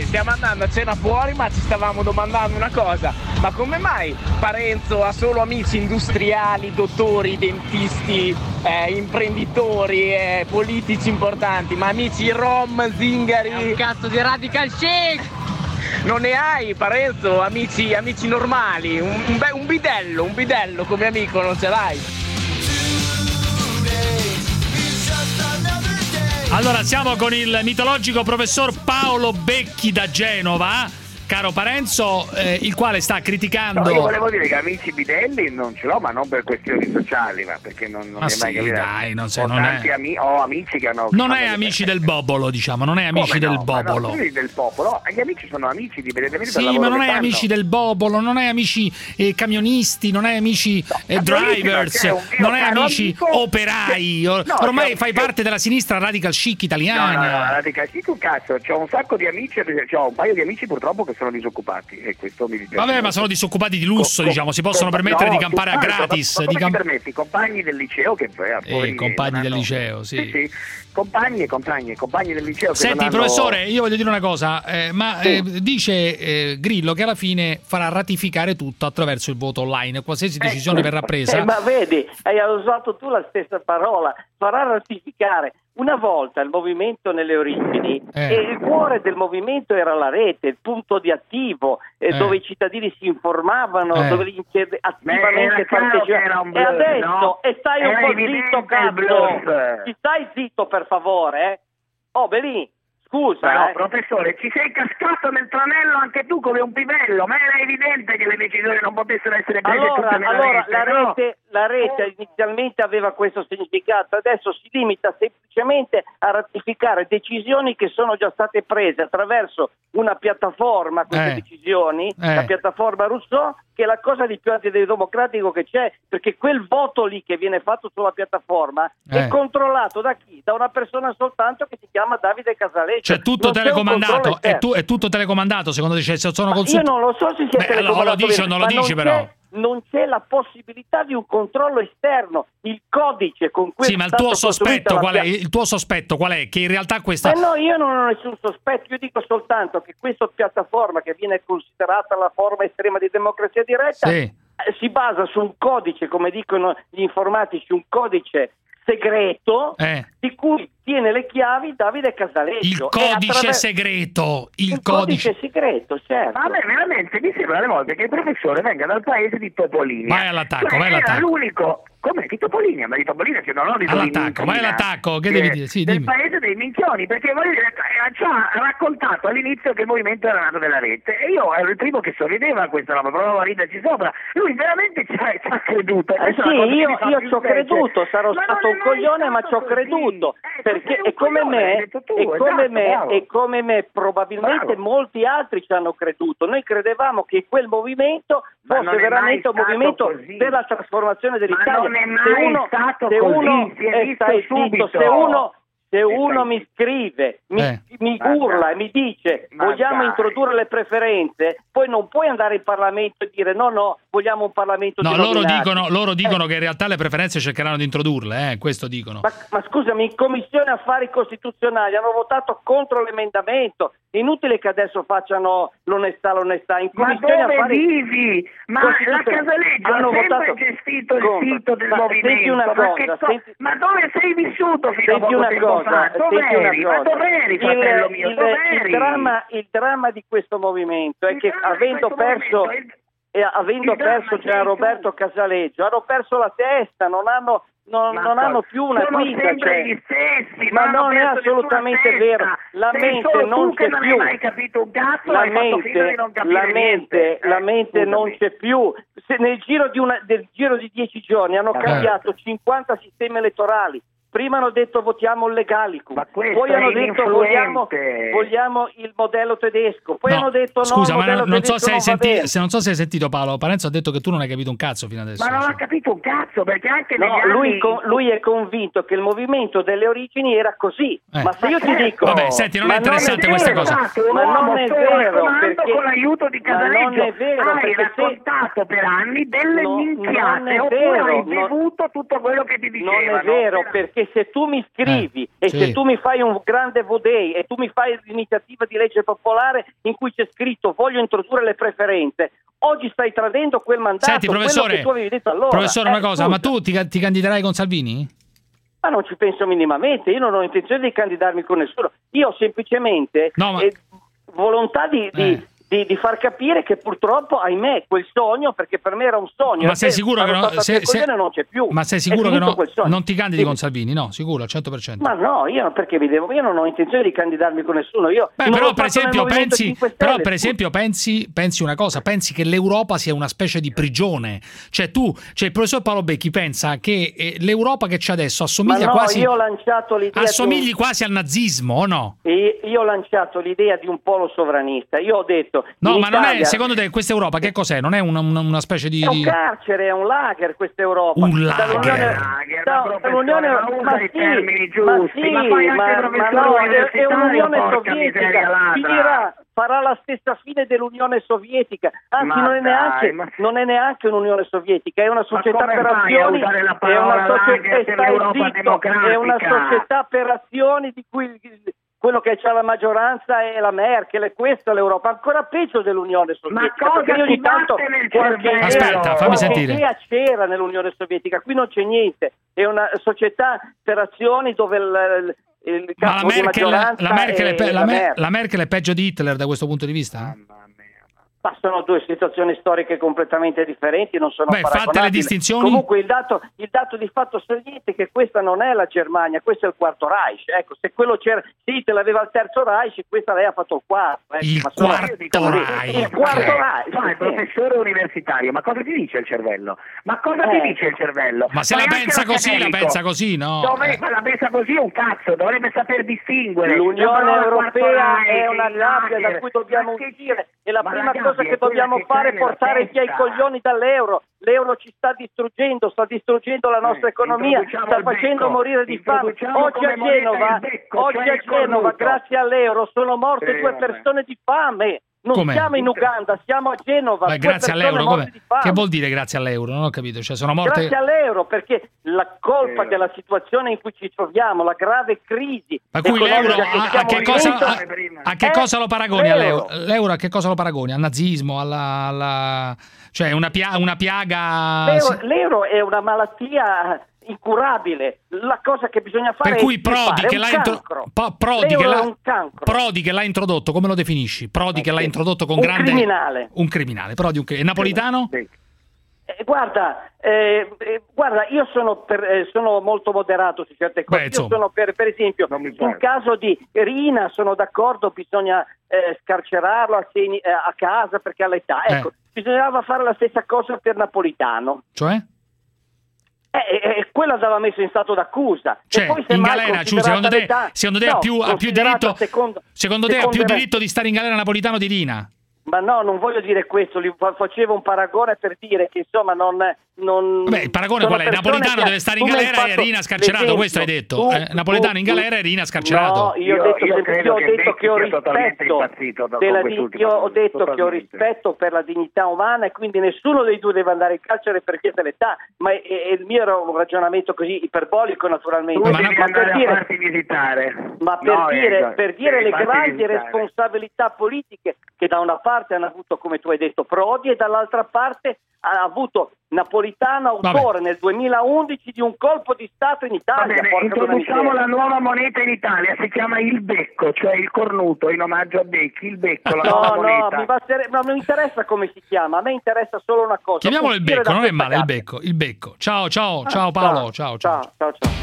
stiamo andando a cena fuori, ma ci stavamo domandando una cosa: ma come mai Parenzo ha solo amici industriali, dottori, dentisti, eh, imprenditori, eh, politici importanti, ma amici rom, zingari? È un cazzo di radical chic! Non ne hai, Parenzo, amici, amici normali, un, un, be- un bidello, un bidello come amico non ce l'hai? Allora siamo con il mitologico professor Paolo Becchi da Genova, caro Parenzo, eh, il quale sta criticando... No, io volevo dire che amici bidelli non ce l'ho, ma non per questioni sociali, ma perché non, non Ma mi è sì, mai capitato. dai, non sei- ho non è- tanti ami- ho amici che hanno... Non è amici del bobolo, diciamo, non è amici Come del no? Ma bobolo. no, quelli del popolo, gli amici sono amici dipendentemente dal Sì, lavoro ma non che è fanno. amici del bobolo, non è amici eh, camionisti, non è amici eh, camionisti drivers, no, c'è un mio non è caro amici amico- operai. Or- No, ormai c'è un- fai parte della sinistra radical chic No, italiana. no, no, radical chic un cazzo, c'ho un sacco di amici, c'ho un paio di amici purtroppo che sono disoccupati e questo mi dispiace. Vabbè, ma sono disoccupati di lusso, Co- diciamo, si possono co- permettere no, di campare a tutt'altro, gratis. ma- ma di come camp- ti permetti? Compagni del liceo che eh, Eh, poverini, compagni non del hanno- liceo, sì. Sì, sì, compagni e compagni, compagni del liceo che Senti, non hanno... professore, io voglio dire una cosa, eh, ma Sì. eh, dice eh, Grillo che alla fine farà ratificare tutto attraverso il voto online, qualsiasi decisione verrà presa. Eh, ma vedi, hai usato tu la stessa parola, farà ratificare. Una volta il movimento nelle origini, Eh. e il cuore del movimento era la rete, il punto di attivo, eh, Eh. dove i cittadini si informavano, Eh. dove gli chiede- attivamente era chiaro che era partecipavano. un E bluff, adesso, no? e stai un Era po' evidente zitto, il cazzo! bluff. Ci stai zitto, per favore, eh? Oh, Belì, scusa, Ma no, eh. professore, ci sei cascato nel tranello anche tu come un pivello, ma era evidente che le decisioni non potessero essere prese Allora, tutte nella allora rete, la, no? rete, la rete inizialmente aveva questo significato, adesso si limita semplicemente a ratificare decisioni che sono già state prese attraverso una piattaforma, queste Eh. decisioni, Eh. la piattaforma Rousseau, che è la cosa di più antidemocratico che c'è, perché quel voto lì che viene fatto sulla piattaforma Eh. è controllato da chi? Da una persona soltanto che si chiama Davide Casaleggio. Cioè tutto Non c'è un telecomandato, controllo è, esterno. tu- è tutto telecomandato secondo te? Cioè, se sono Ma col io non lo so se sia Beh, allora, o lo telecomandato dice o bene, non lo ma dice, non però. c'è- non c'è la possibilità di un controllo esterno. Il codice con cui Sì, è ma il stato tuo sospetto costruita qual la è? pia- Il tuo sospetto qual è? Che in realtà questa Eh no, io non ho nessun sospetto, io dico soltanto che questa piattaforma, che viene considerata la forma estrema di democrazia diretta, Sì. eh, si basa su un codice, come dicono gli informatici, un codice segreto Eh. di cui tiene le chiavi Davide Casaleggio. il E codice attraver- segreto, il, il codice. codice segreto, certo. Ma a me veramente mi sembra alle volte che il professore venga dal paese di Topolini. Vai all'attacco, Cioè, vai era all'attacco. l'unico... Come? Di Topolini? Ma di Topolini che non ho di Topolini. All'attacco, vai all'attacco, che devi dire? Sì, del dimmi. paese dei minchioni, perché voglio dire, eh, ci ha raccontato all'inizio che il movimento era nato della rete e io ero il primo che sorrideva a questa roba, provavo a riderci sopra. Lui veramente ci ha, ci ha creduto. Eh Questa è sì, una cosa che io, mi fa io più ci ho specie. creduto, sarò Ma stato non un è mai coglione, ma ci ho stato così. creduto. Eh, perché sei un e come coglione, l'hai me, detto tu, e come esatto, me, bravo. e come me, probabilmente Bravo. molti altri ci hanno creduto. Noi credevamo che quel movimento Ma fosse non è mai veramente un stato movimento così. per la trasformazione Ma dell'Italia. non è se mai uno, stato se così, uno si è eh, visto stai zitto, subito. se uno se E uno stai- mi scrive, mi, Eh. mi Ma urla dai. e mi dice Ma vogliamo dai. introdurre le preferenze, poi non puoi andare in Parlamento e dire no, no, vogliamo un Parlamento No, di loro nominati. dicono, loro dicono Eh. che in realtà le preferenze cercheranno di introdurle, eh, questo dicono. Ma, ma scusami, in Commissione Affari Costituzionali hanno votato contro l'emendamento. Inutile che adesso facciano l'onestà, l'onestà. In Ma Commissione dove Affari vivi? Ma la Costituzionali Casaleggio ha hanno sempre votato gestito il contro. sito del Ma movimento. senti una ma, cosa, che so- senti- ma dove sei vissuto fino a Senti poco una tempo cosa, fa? Dove senti una eri? Ma cosa. dove eri, fratello il, mio? il- Dove il eri? dramma, il dramma di questo movimento è Il che dramma di avendo questo perso movimento, e avendo il dramma perso sei Gian tu. Roberto Casaleggio hanno perso la testa, non hanno non, Ma non so- hanno più una sono guida, sempre cioè. gli stessi, ma non hanno non è perso assolutamente nessuna vero. testa. La Sei mente solo non tu che c'è non più. hai mai capito un cazzo, La hai fatto finta mente, di non capire la mente, niente. la Eh, mente non scusami. c'è più. Se nel giro di una, del giro di dieci giorni hanno Eh. cambiato cinquanta sistemi elettorali. Prima hanno detto votiamo il legalicum, Ma questo poi è hanno detto vogliamo, ininfluente. vogliamo il modello tedesco, poi No, hanno detto no, scusa, il ma modello non, non so tedesco se hai non va sentito, bene. se non so se hai sentito Paolo, Parenzo ha detto che tu non hai capito un cazzo fino adesso. Ma non cioè. ha capito un cazzo, perché anche negli No, anni... lui, co- lui è convinto che il movimento delle origini era così, Eh. ma se io Ma ti certo. dico Vabbè, senti, non è ma interessante è questa vero, cosa. Stato un ma non uomo è solo vero, al comando perché con l'aiuto di ma non Casaleggio. è vero, hai perché se- raccontato per anni delle No, non minchiate, è oppure vero, hai non- bevuto tutto quello che ti non dicevano. è vero, perché che se tu mi scrivi eh, e sì. se tu mi fai un grande V-Day e tu mi fai l'iniziativa di legge popolare in cui c'è scritto voglio introdurre le preferenze, oggi stai tradendo quel mandato. Senti, professore, quello che tu avevi detto allora. professore, eh, una cosa, scusa. ma tu ti, ti candiderai con Salvini? Ma non ci penso minimamente, io non ho intenzione di candidarmi con nessuno, io ho semplicemente no, ma... eh, volontà di, di, eh. di, di far capire che purtroppo, ahimè, quel sogno, perché per me era un sogno, ma sei sicuro che non, se, se, non c'è più. Ma sei sicuro che no, non ti candidi sì. con Salvini? No, sicuro, al cento per cento. Ma no, io perché vi devo, io non ho intenzione di candidarmi con nessuno. Io Beh, però per esempio pensi, però per esempio pensi, pensi una cosa, pensi che l'Europa sia una specie di prigione. Cioè tu, cioè il professor Paolo Becchi pensa che eh, l'Europa che c'è adesso assomiglia ma no, quasi io ho lanciato l'idea assomigli un... quasi al nazismo, o no? E io ho lanciato l'idea di un polo sovranista. Io ho detto no, ma Italia... non è, secondo te questa Europa che cos'è? Non è una, una, una specie di... È un carcere, è un lager questa Europa. Un lager. Dall'Unione, da, dall'Unione ma usa ma i sì, termini ma giusti, sì, ma poi anche ma, professore ma no, è, è universitario, un'Unione porca miseria Sovietica, ladra. finirà, farà la stessa fine dell'Unione Sovietica, anzi Ma non è, neanche, dai, ma- non è neanche un'Unione Sovietica, è una società come per fai a azioni, usare la è parola una società, lager per l'Europa zitto, democratica? è una società per azioni di cui quello che c'ha la maggioranza è la Merkel, e questa è l'Europa, ancora peggio dell'Unione Sovietica. Ma cosa perché io ti ogni tanto batte nel qualche cervello? Aspetta, fammi qualche sentire. idea c'era nell'Unione Sovietica, qui non c'è niente, è una società per azioni dove il, il, il Ma la capo di Merkel, maggioranza la, Merkel è, è pe- la, la Me- Merkel. la Merkel è peggio di Hitler da questo punto di vista? Ma sono due situazioni storiche completamente differenti, non sono Beh, fatte le paragonabili. distinzioni. Comunque il dato, il dato di fatto saliente è che questa non è la Germania, questo è il quarto Reich. Ecco, se quello c'era, se Hitler aveva il terzo Reich, questa lei ha fatto il quarto. Ecco. Il Ma sono- quarto diciamo, Reich. Il quarto Eh, Reich. ma il sì. professore universitario, ma cosa ti dice il cervello? Ma cosa Eh. ti dice il cervello? Ma se la anche pensa così, la l'accademico. pensa così, no? Dove, Eh. ma la pensa così un cazzo, dovrebbe saper distinguere. L'Unione La parola Europea quarto è Reich, una il gabbia da lager. cui dobbiamo Ma che- uscire e la ma prima la cosa gabbia che è quella dobbiamo che fare è c'è nella portare via i testa. coglioni dall'euro. L'euro ci sta distruggendo, sta distruggendo la nostra Eh, economia, introduciamo sta il facendo becco. morire di fame. Introduciamo Oggi come a moneta Genova, il becco, oggi cioè a il Genova, cornuto. grazie all'euro, sono morte Sì, due vabbè. persone di fame. Non Come? siamo in Uganda, siamo a Genova. Beh, due grazie persone all'euro, morte come? di fame. Che vuol dire grazie all'euro? Non ho capito, cioè sono morte... Grazie all'euro, perché la colpa Eh. della situazione in cui ci troviamo, la grave crisi Ma cui economica l'euro che a, a stiamo che cosa, vivendo, a, a che è cosa lo paragoni l'euro. all'euro? L'euro a che cosa lo paragoni? Al nazismo? Alla, alla... cioè una, pia- una piaga... L'euro, sì. l'euro è una malattia incurabile. La cosa che bisogna fare Per cui è Prodi è che, un l'ha intro- cancro. Po- Prodi, che L'euro l'ha... è un cancro. Prodi che l'ha introdotto, come lo definisci? Prodi che l'ha introdotto con Un grande... criminale. Un criminale. Prodi, un... E Napolitano? Eh, guarda, eh, eh, guarda, io sono, per, eh, sono molto moderato su certe cose. Beh, io insomma. sono per, per esempio, sul caso di Rina sono d'accordo, bisogna eh, scarcerarlo a, seni- eh, a casa perché ha l'età. Ecco, bisognava fare la stessa cosa per Napolitano. Cioè? Eh, eh, quello andava messo in stato d'accusa. Cioè, E poi, in semmai, galera, Ciu, considerata secondo te, l'età- secondo te no, ha più, ha più considerata diritto, secondo- secondo te ha più secondo me- diritto di stare in galera Napolitano di Rina? Ma no, non voglio dire questo, li fa- facevo un paragone per dire che insomma non... non Beh, il paragone sono qual è? persone Napolitano che- deve stare in tu mi hai galera e fatto Rina scarcerato, l'esempio. questo hai detto. Tu- Eh, Napolitano in tu- galera e Rina scarcerato. No, io, Io- ho detto io semplicemente, credo ho che detto che ho Becchi sia totalmente rispetto impazzito da- della con di- quest'ultima io ho cosa, detto che ho totalmente. rispetto per la dignità umana e quindi nessuno dei due deve andare in carcere per chiedere l'età, ma è- è- il mio era un ragionamento così iperbolico naturalmente. Tu ma, devi per andare a dire, farti visitare. ma per No, dire, eh, per dire devi le farti grandi visitare. responsabilità politiche che da una parte hanno avuto, come tu hai detto, Prodi e dall'altra parte ha avuto Napolitano, autore nel duemilaundici di un colpo di Stato in Va Italia. bene, porca introduciamo miseria. la nuova moneta in Italia, si chiama il becco, cioè il cornuto in omaggio a Becchi, il becco, la nuova No, no, moneta. mi basterebbe- non mi interessa come si chiama, a me interessa solo una cosa. Chiamiamolo il uscire becco, da non è questa male il gabbia. becco, il becco. Ciao, ciao, Ah, ciao Paolo, ciao, ciao. ciao, ciao, ciao.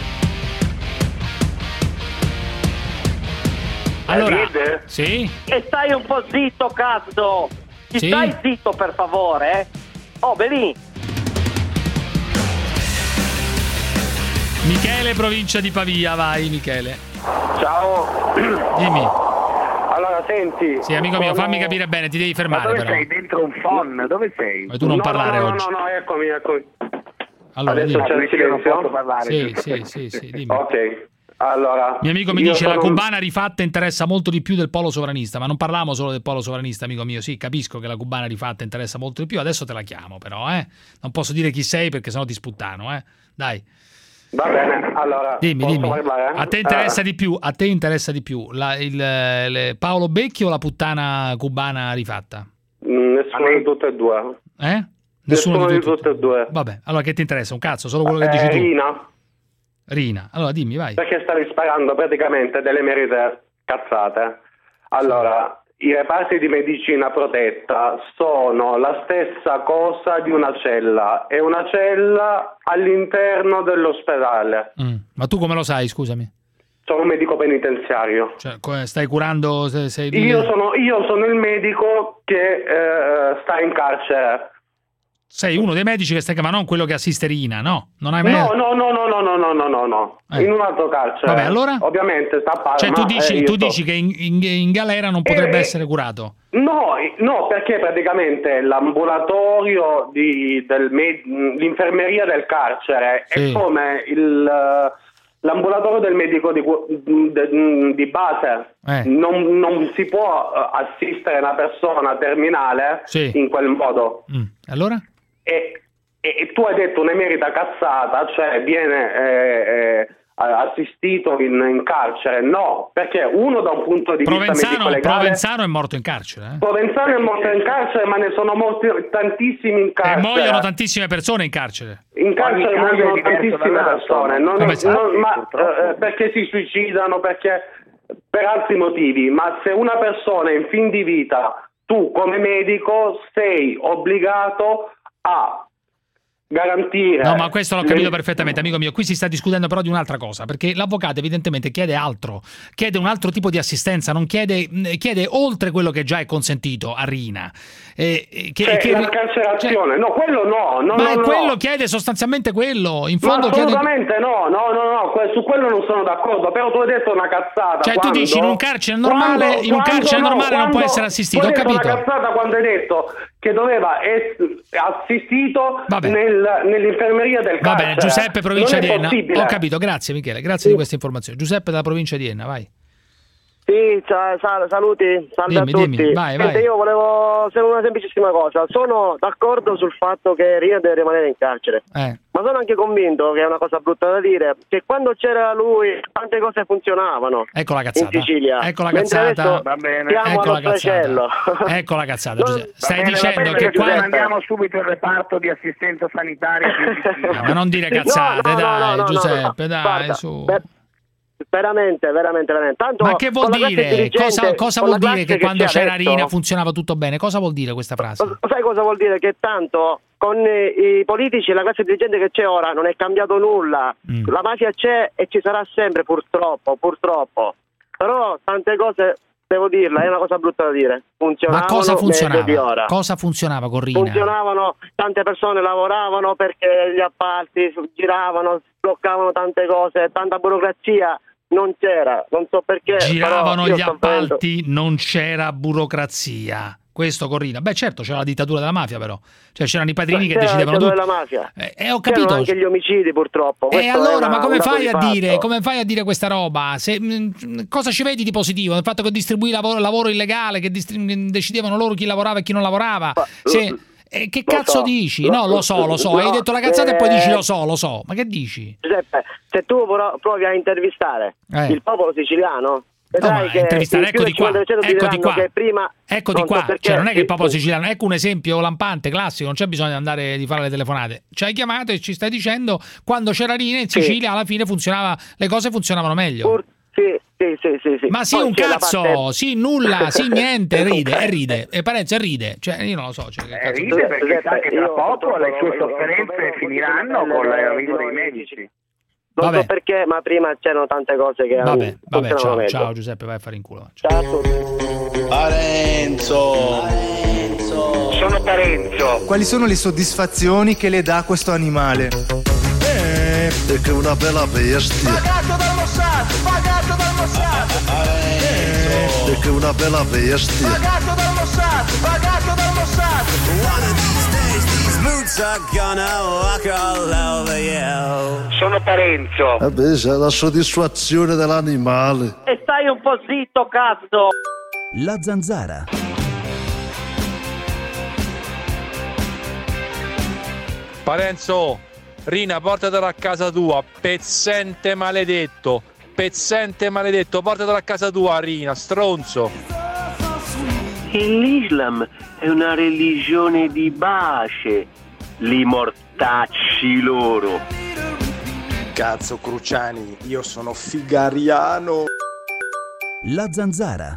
Allora, sì? E stai un po' zitto, cazzo! Ti Sì? stai zitto, per favore, eh? Oh, Belì! Michele, provincia di Pavia, vai Michele. Ciao. Dimmi. Allora, senti. Sì, amico mio, sono- fammi capire bene, ti devi Ma fermare dove però. sei? Dentro un phon? Dove sei? Ma tu non no, parlare no, no, oggi. No, no, eccomi, eccomi. Allora, Adesso dimmi. c'è il Io non silenzio. posso parlare. Sì, sì, sì, sì, dimmi. Ok. Allora, Mio amico mi io dice la sono- cubana rifatta interessa molto di più del polo sovranista, ma non parliamo solo del polo sovranista, amico mio. Sì, capisco che la cubana rifatta interessa molto di più, adesso te la chiamo però, eh. Non posso dire chi sei perché sennò ti sputtano, eh. Dai. Va bene, allora dimmi, posso dimmi. parlare? A te interessa Eh. di più? A te interessa di più la, il, le- Paolo Becchi o la puttana cubana rifatta? Mm, Nessuno di tutte e due. Eh? Nessuno di tutti- tutte e due. Vabbè, allora che ti interessa? Un cazzo, solo quello che Eh, dici tu. Rina, Rina. Allora dimmi, vai. perché stavi sparando praticamente delle merite cazzate. Allora, i reparti di medicina protetta sono la stessa cosa di una cella, è una cella all'interno dell'ospedale. Mm. Ma tu come lo sai, scusami? Sono un medico penitenziario. Cioè, co- stai curando... se- sei lì- Io sono, io sono il medico che eh, sta in carcere. Sei uno dei medici che stai... Ma non quello che assiste Rina, no? Non hai mai... No, no, no, no, no, no, no, no, no, no. Eh. In un altro carcere. Vabbè, allora? Ovviamente sta a Parma. Cioè tu dici, eh, io tu sto- dici che in, in- in galera non potrebbe Eh, essere curato? No, no, perché praticamente l'ambulatorio di, del med- l'infermeria del carcere Sì. è come il, eh, l'ambulatorio del medico di, gu- de- di base. Eh. Non, non si può eh, assistere una persona terminale Sì. in quel modo. Mm. Allora? E, e- e tu hai detto un'emerita cazzata, cioè viene eh, eh, assistito in, in carcere. No, perché uno da un punto di vista Provenzano, medico-legale... Provenzano è morto in carcere. eh? Provenzano è morto in carcere, ma ne sono morti tantissimi in E carcere. muoiono tantissime persone in carcere. In carcere Ogni caso è muoiono diverso tantissime dall'altro. persone, non- Come sai? non- ma, Purtroppo. eh, perché si suicidano, perché per altri motivi. Ma se una persona è in fin di vita, tu come medico sei obbligato a garantire... No, ma questo l'ho le- capito perfettamente, amico mio. Qui si sta discutendo però di un'altra cosa, perché l'avvocato evidentemente chiede altro, chiede un altro tipo di assistenza, non chiede, mh, chiede oltre quello che già è consentito a Rina. Eh, eh, che, Cioè, che- la carcerazione, cioè- no, quello no, no, ma no, è no, quello no. chiede sostanzialmente quello. In Ma fondo chiede... assolutamente no, no, no, no, que- su quello non sono d'accordo, però tu hai detto una cazzata. Cioè, tu quando- dici in un carcere normale- quando- in un quando carcere no, normale non può quando- essere assistito, tu hai ho detto capito. una cazzata quando hai detto che doveva essere assistito Vabbè. nel- nell'infermeria del Va carcere. bene, Giuseppe, provincia Non di è Enna. possibile. Ho capito, grazie Michele, grazie di questa informazione. Giuseppe dalla provincia di Enna, vai. Sì, sa- sa- saluti, salve Dimmi, a tutti. dimmi, vai, Senti, vai. io volevo sapere una semplicissima cosa. Sono d'accordo sul fatto che Rina deve rimanere in carcere, Eh. ma sono anche convinto, che è una cosa brutta da dire, che quando c'era lui tante cose funzionavano Ecco la cazzata. in Sicilia. Ecco la Mentre cazzata. adesso Va bene. siamo Ecco la allo stracello. cazzata. Ecco la cazzata, Non- Giuseppe. Stai Va bene, dicendo va bene, che Giuseppe, qua... mandiamo subito il reparto di assistenza sanitaria più vicino. No, ma non dire cazzate, No, no, dai, no, no, no, Giuseppe, no. dai, Guarda, su. ver- veramente, veramente, veramente. Tanto Ma che vuol con la classe dire? dirigente- Cosa, cosa con vuol la dire classe che quando c'è c'era adesso- Rina funzionava tutto bene? Cosa vuol dire questa frase? Lo sai cosa vuol dire? Che tanto con eh, i politici e la classe dirigente che c'è ora non è cambiato nulla. Mm. La mafia c'è e ci sarà sempre, purtroppo, purtroppo. Però tante cose, devo dirla, è una cosa brutta da dire. Funzionavano Ma cosa meglio funzionava? di ora. Cosa funzionava con Rina? Funzionavano, tante persone lavoravano perché gli appalti giravano, bloccavano tante cose, tanta burocrazia non c'era, non so perché. Giravano però io gli sto vedendo- appalti, non c'era burocrazia. Questo con Rina. Beh, certo, c'era la dittatura della mafia, però. Cioè, c'erano i padrini che C'era decidevano il tutto. della mafia. Eh, eh, ho C'erano capito. anche gli omicidi, purtroppo. E Questo è allora, una- ma come un dato fai di a fatto. dire, come fai a dire questa roba? Se, mh, cosa ci vedi di positivo? Nel fatto che distribuì lavoro, lavoro illegale, che distri- decidevano loro chi lavorava e chi non lavorava? Se, eh, che lo cazzo so. dici? Lo- No, lo so, lo so. no, Hai detto la cazzata eh, e poi dici lo so, lo so. Ma che dici? Giuseppe, se tu pro- provi a intervistare Eh. il popolo siciliano, No, vedrai ma che intervistare, il più ecco di del qua, cinquanta per cento ecco di diranno qua. che prima Ecco di non so qua, perché- cioè non è che il popolo sì, siciliano, ecco un esempio lampante, classico, non c'è bisogno di andare di fare le telefonate. Ci hai chiamato e ci stai dicendo quando c'era Rina in Sì. Sicilia alla fine funzionava, le cose funzionavano meglio. pur- sì, sì, sì, sì, sì. Ma sì, Poi un c'è la cazzo, parte- sì, nulla, sì, niente, ride, e ride. E Parenzo ride, cioè io non lo so. Cioè, che Eh, cazzo- ride perché sa che tra io poco le sue purtroppo lo- lo- sofferenze lo- finiranno lo- con lo- l'arrivo lo- dei medici. Non Vabbè. so perché, ma prima c'erano tante cose che Vabbè, vabbè, funzionavano ciao, meglio. ciao Giuseppe, vai a fare in culo. Ciao a tutti. Parenzo. Sono Parenzo. Quali sono le soddisfazioni che le dà questo animale? Eh, perché è una bella bestia. Pagato dal Mossad, pagato dal Mossad. Eh, perché è una bella bestia. Pagato dal Mossad, pagato dal Mossad. One of these days, these boots are gonna walk all over you. Sono Parenzo. Vabbè, c'è la soddisfazione dell'animale. E stai un po' zitto, cazzo! La zanzara. Parenzo, Rina, portatelo a casa tua, pezzente maledetto, pezzente maledetto, portatelo a casa tua, Rina, stronzo. L'Islam è una religione di pace, li mortacci loro. Cazzo Cruciani, io sono figariano. La Zanzara.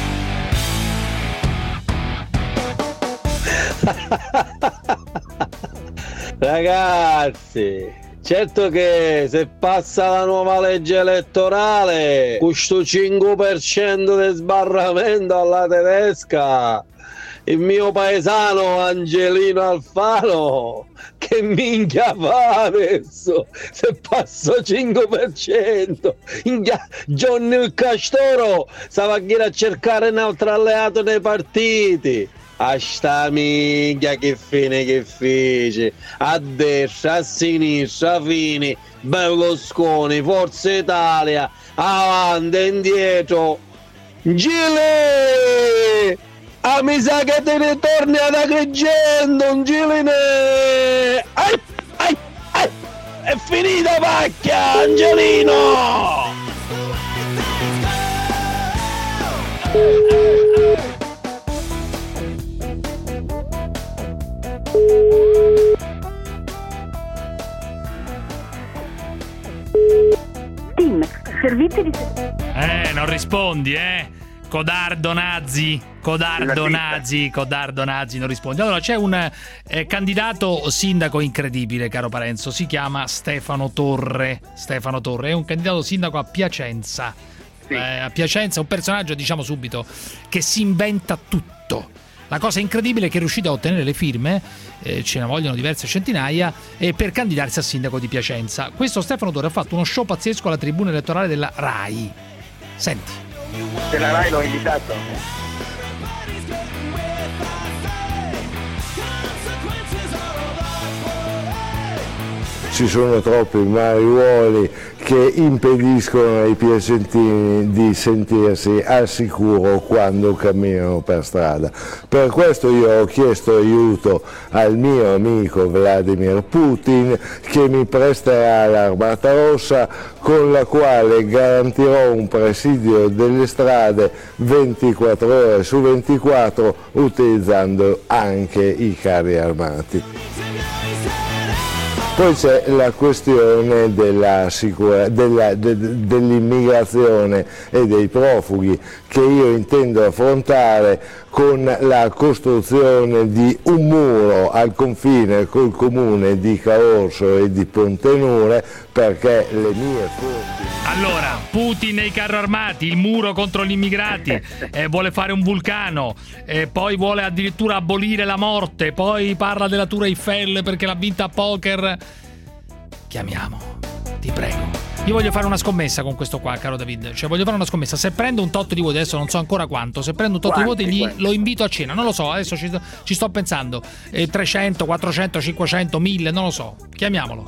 Ragazzi, certo che se passa la nuova legge elettorale, questo cinque per cento di sbarramento alla tedesca, il mio paesano Angelino Alfano, che minchia fa adesso se passo cinque per cento? Johnny Castoro stava a cercare un altro alleato nei partiti. A sta minchia che fine che fece, a destra, a sinistra, a Fini, Berlusconi, Forza Italia, avanti, indietro, Gile! Ah, mi sa che te ne torni ad Agrigento, un Giline! Ai, ai, ai! È finita pacchia, Angelino! Tim, servizi di... Eh, non rispondi, eh? Codardo nazi, codardo nazi, codardo nazi, non rispondi. Allora c'è un eh, candidato sindaco incredibile, caro Parenzo, si chiama Stefano Torre. Stefano Torre è un candidato sindaco a Piacenza. Sì. Eh, a Piacenza, un personaggio, diciamo subito, che si inventa tutto. La cosa incredibile è che è riuscito a ottenere le firme, eh, ce ne vogliono diverse centinaia, eh, per candidarsi a sindaco di Piacenza. Questo Stefano Torre ha fatto uno show pazzesco alla tribuna elettorale della RAI. Senti. Della RAI l'ho invitato. Ci sono troppi mariuoli che impediscono ai piacentini di sentirsi al sicuro quando camminano per strada. Per questo io ho chiesto aiuto al mio amico Vladimir Putin, che mi presterà l'Armata Rossa, con la quale garantirò un presidio delle strade ventiquattro ore su ventiquattro, utilizzando anche i carri armati. Poi c'è la questione della sicura, della, de, dell'immigrazione e dei profughi, che io intendo affrontare con la costruzione di un muro al confine col comune di Caorso e di Pontenure, perché le mie fonti... Allora, Putin e i carri armati, il muro contro gli immigrati, eh, vuole fare un vulcano, eh, poi vuole addirittura abolire la morte, poi parla della Tour Eiffel perché l'ha vinta a poker. Chiamiamo, ti prego. Io voglio fare una scommessa con questo qua, caro David. Cioè, voglio fare una scommessa. Se prendo un tot di voti, adesso non so ancora quanto, se prendo un tot quanti, di voti, gli, quanti? Lo invito a cena. Non lo so, adesso ci, ci sto pensando. Eh, trecento, quattrocento, cinquecento, mille, non lo so. Chiamiamolo.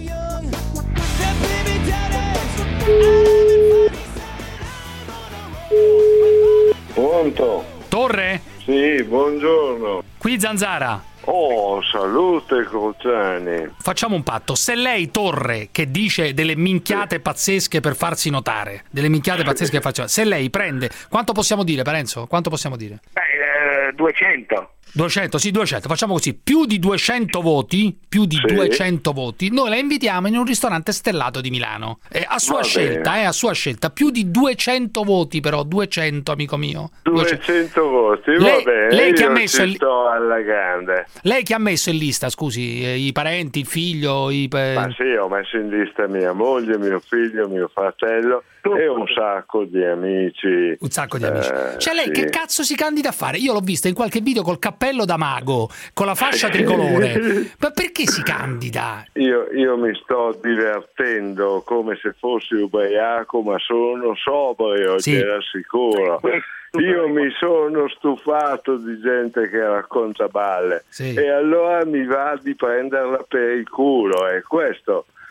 Pronto? Torre? Sì, buongiorno. Qui Zanzara. Oh, salute Cruciani. Facciamo un patto. Se lei, Torre, che dice delle minchiate pazzesche per farsi notare, delle minchiate pazzesche per farsi notare, se lei prende, quanto possiamo dire, Parenzo? Quanto possiamo dire? Beh, eh, duecento. duecento, sì, duecento. Facciamo così, più di duecento voti, più di sì. duecento voti, noi la invitiamo in un ristorante stellato di Milano. Eh, a sua va scelta, eh, a sua scelta, più di duecento voti però, duecento, amico mio. duecento voti, va lei, bene. Lei che io ha messo ci il... sto alla grande. Lei che ha messo in lista, scusi, eh, i parenti, il figlio, i... Ma sì, ho messo in lista mia moglie, mio figlio, mio fratello e un sacco di amici. Un sacco di amici. Eh, cioè lei sì. che cazzo si candida a fare? Io l'ho vista in qualche video col cappello da mago, con la fascia tricolore. Ma perché si candida? Io, io mi sto divertendo come se fossi ubriaco, ma sono sobrio, sì. Ti rassicuro. Io mi sono stufato di gente che racconta balle, sì. E allora mi va di prenderla per il culo, e questo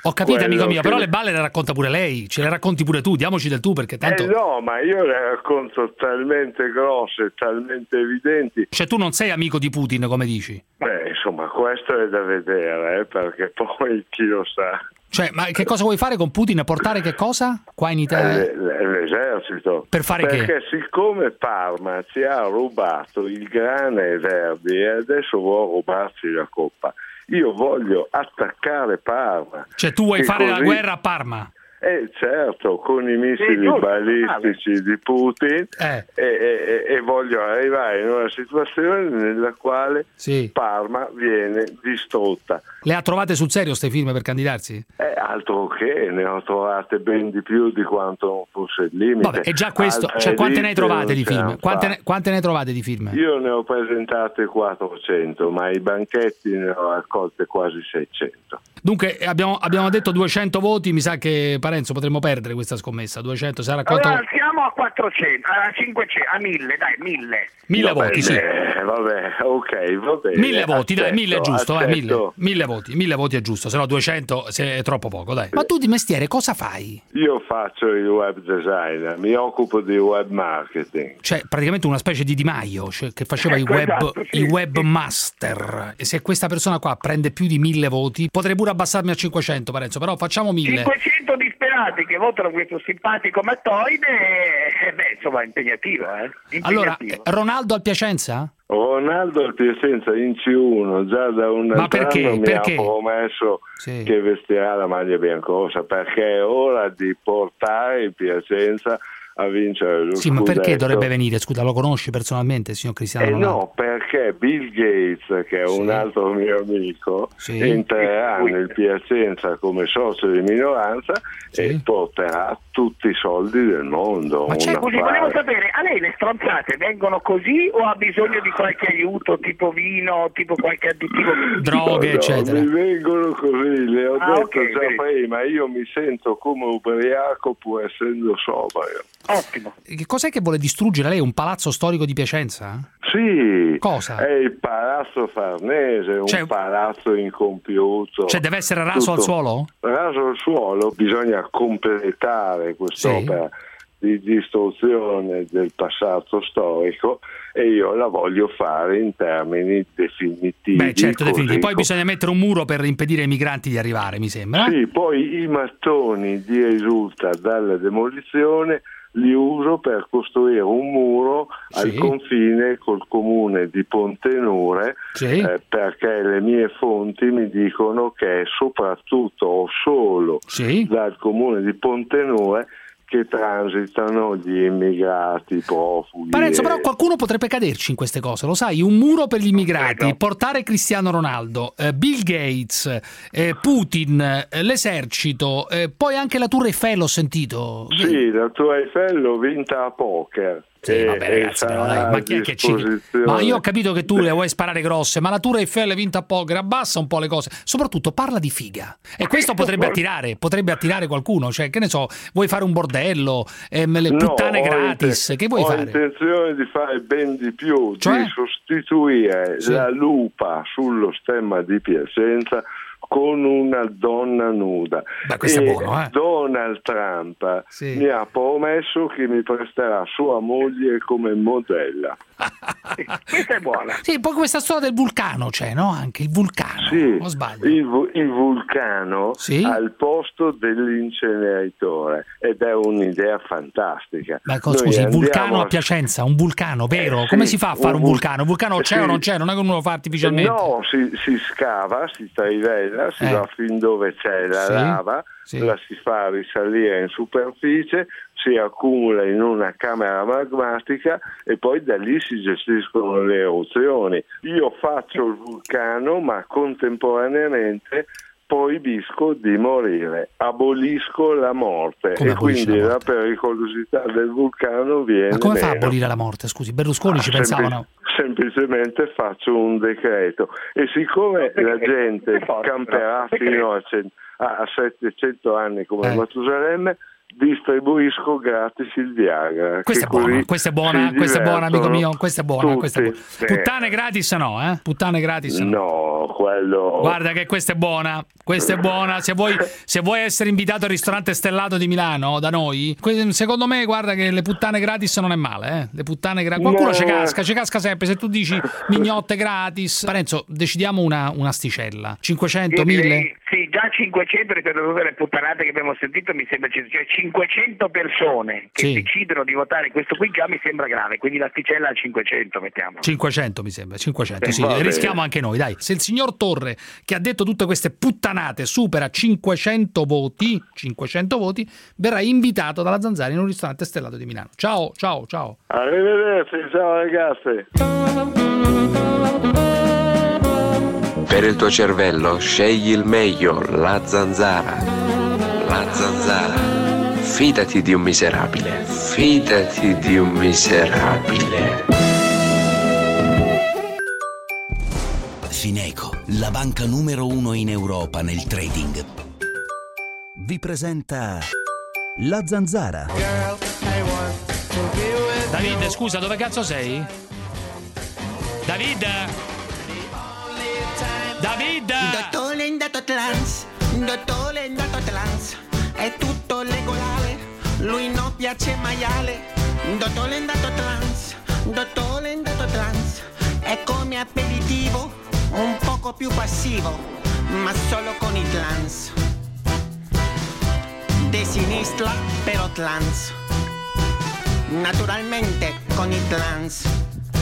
Ho capito, Quello amico mio, che- però le balle le racconta pure lei, ce le racconti pure tu, diamoci del tu, perché tanto... Eh no, ma io le racconto talmente grosse, talmente evidenti. Cioè tu non sei amico di Putin, come dici? Beh, insomma, questo è da vedere, eh, perché poi chi lo sa. Cioè, ma che cosa vuoi fare con Putin? Portare che cosa? Qua in Italia? Eh, l- L'esercito. Per fare che? Perché siccome Parma ci ha rubato il grane e Verdi e adesso vuole rubarci la coppa, io voglio attaccare Parma. Cioè tu vuoi Che fare la così- guerra a Parma? Eh certo, con i missili Sì, giusto, balistici di Putin Eh. e, e- e voglio arrivare in una situazione nella quale Sì. Parma viene distrutta. Le ha trovate sul serio ste firme per candidarsi? Eh, altro che ne ho trovate ben di più di quanto non fosse il limite. Vabbè, è già questo. Altre Cioè, quante ne hai liste trovate non di ce l'hanno firme? Quante ne, fatte. quante ne hai trovate di firme? Io ne ho presentate quattrocento, ma i banchetti ne ho raccolte quasi seicento. Dunque, abbiamo, abbiamo detto duecento voti, mi sa che Parenzo potremmo perdere questa scommessa. duecento sarà raccolto. Allora siamo a quattrocento, a cinquecento, a mille, dai, mille. Mille Vabbè, voti, sì. eh, vabbè, ok, va bene. Mille voti, dai, accetto, mille è giusto, vai, mille, accetto. mille voti, mille voti è giusto, se no duecento se è troppo poco, dai. Ma tu di mestiere cosa fai? Io faccio il web designer, mi occupo di web marketing. Cioè, praticamente una specie di Di Maio, cioè, che faceva i Ecco, web, esatto, sì, i webmaster. E se questa persona qua prende più di mille voti, potrei pure abbassarmi a cinquecento, Parenzo, però facciamo mille. cinquecento disperati che votano questo simpatico mattoide, eh, beh, insomma, impegnativo, eh? Impegnativo. Allora, eh, Ronaldo al Piacenza? Ronaldo al Piacenza in C uno già da un Ma altro perché? anno mi Perché? ha promesso Sì. che vestirà la maglia biancorossa, perché è ora di portare il Piacenza a vincere lo Sì, ma scudetto. perché dovrebbe venire? Scusa, lo conosci personalmente, signor Cristiano Eh Ronaldo? no, perché Bill Gates, che è un altro mio amico, Sì. entrerà nel Piacenza come socio di minoranza e porterà tutti i soldi del mondo. Ma c'è, Un scusi, affare. volevo sapere, a lei le stronzate vengono così o ha bisogno di qualche aiuto, tipo vino, tipo qualche additivo? Droghe, No, eccetera. Mi vengono così, le ho Ah, detto ok, già vedi. prima, io mi sento come ubriaco pur essendo sobrio. Ottimo. Che cos'è che vuole distruggere lei? Un palazzo storico di Piacenza? Sì, Cosa? è il Palazzo Farnese, un Cioè- palazzo incompiuto. Cioè deve essere raso al Tutto- suolo? Raso al suolo, bisogna completare quest'opera di distruzione del passato storico e io la voglio fare in termini definitivi. Beh, certo, così definitivo. Poi com- bisogna mettere un muro per impedire ai migranti di arrivare, mi sembra. Sì, poi i mattoni di risulta dalla demolizione li uso per costruire un muro al Sì. confine col comune di Pontenure, Sì. eh, perché le mie fonti mi dicono che è soprattutto o solo Sì. dal comune di Pontenure che transitano gli immigrati, profughi. Parenzo, e- però qualcuno potrebbe caderci in queste cose, lo sai? Un muro per gli immigrati, portare Cristiano Ronaldo, eh, Bill Gates, eh, Putin, eh, l'esercito, eh, poi anche la Tour Eiffel ho sentito. Sì, la tua Eiffel l'ho vinta a poker. Sì, e- vabbè, e ragazzi, però, sarà dai, ma a chi è che ci... disposizione. Ma io ho capito che tu le vuoi sparare grosse, ma la Tour Eiffel vinta a poker, abbassa un po' le cose. Soprattutto parla di figa. E questo potrebbe attirare, potrebbe attirare qualcuno. Cioè, che ne so, vuoi fare un bordello, ehm, le No, puttane ho gratis, inten- che vuoi ho fare? intenzione di fare ben di più, Cioè? di sostituire Sì. la lupa sullo stemma di Piacenza con una donna nuda. Beh, questo è E buono, eh? Donald Trump Sì. mi ha promesso che mi presterà sua moglie come modella. Questa è buona. Sì, poi questa storia del vulcano c'è, no? Anche il vulcano, Sì, o sbaglio? il, vu- il vulcano Sì? al posto dell'inceneritore ed è un'idea fantastica. Ma co- Noi scusi, il andiamo vulcano a a- Piacenza, un vulcano, vero? Eh, Come sì, si fa a fare un un vul- vulcano? Un vulcano c'è sì. o non c'è? Non è che uno lo fa artificialmente. No, si, si scava, si trivela, si Eh. va fin dove c'è la Sì, lava, sì. la si fa risalire in superficie, si accumula in una camera magmatica e poi da lì si gestiscono le eruzioni. Io faccio il vulcano, ma contemporaneamente proibisco di morire, abolisco la morte Come e abolisce quindi la la, pericolosità del vulcano viene Ma come fa a meno. abolire la morte? Scusi, Berlusconi ci Ah, sempli- pensavano. semplicemente faccio un decreto e siccome la gente camperà fino a, cent- a- a settecento anni come Eh. Matusalemme, distribuisco gratis il Viagra. Questa è che così buona, questa è buona, si questa è buona, amico divertono mio, questa è buona, questa è buona. tutti. Puttane gratis no, eh? Puttane gratis no. No, no, quello... Guarda che questa è buona, questa è buona. Se vuoi, se vuoi essere invitato al ristorante stellato di Milano, da noi, secondo me, guarda che le puttane gratis non è male, eh? Le puttane gratis. Qualcuno no. ci casca, ci casca sempre. Se tu dici mignotte gratis. Parenzo, decidiamo una, una sticella. cinquecento, mille? Sì, già cinquecento, ripeto, tutte le puttanate che abbiamo sentito mi sembra, cioè cinquecento persone che sì. decidono di votare questo qui già mi sembra grave, quindi l'asticella a cinquecento mettiamo. cinquecento mi sembra, cinquecento, sì, Vabbè. rischiamo anche noi, dai. Se il signor Torre, che ha detto tutte queste puttanate, supera cinquecento voti, cinquecento voti, verrà invitato dalla Zanzara in un ristorante stellato di Milano. Ciao, ciao, ciao. Arrivederci, ciao ragazzi. Per il tuo cervello scegli il meglio, la Zanzara. La Zanzara. Fidati di un miserabile. Fidati di un miserabile. Fineco, la banca numero uno in Europa nel trading, vi presenta La Zanzara. David, scusa, dove cazzo sei? David? David! Dottore è andato trans, dottore è andato trans, è tutto legale, lui non piace maiale. Dottore è andato trans, dottore è andato trans, è come aperitivo, un poco più passivo, ma solo con i trans. De sinistra però trans, naturalmente con i trans.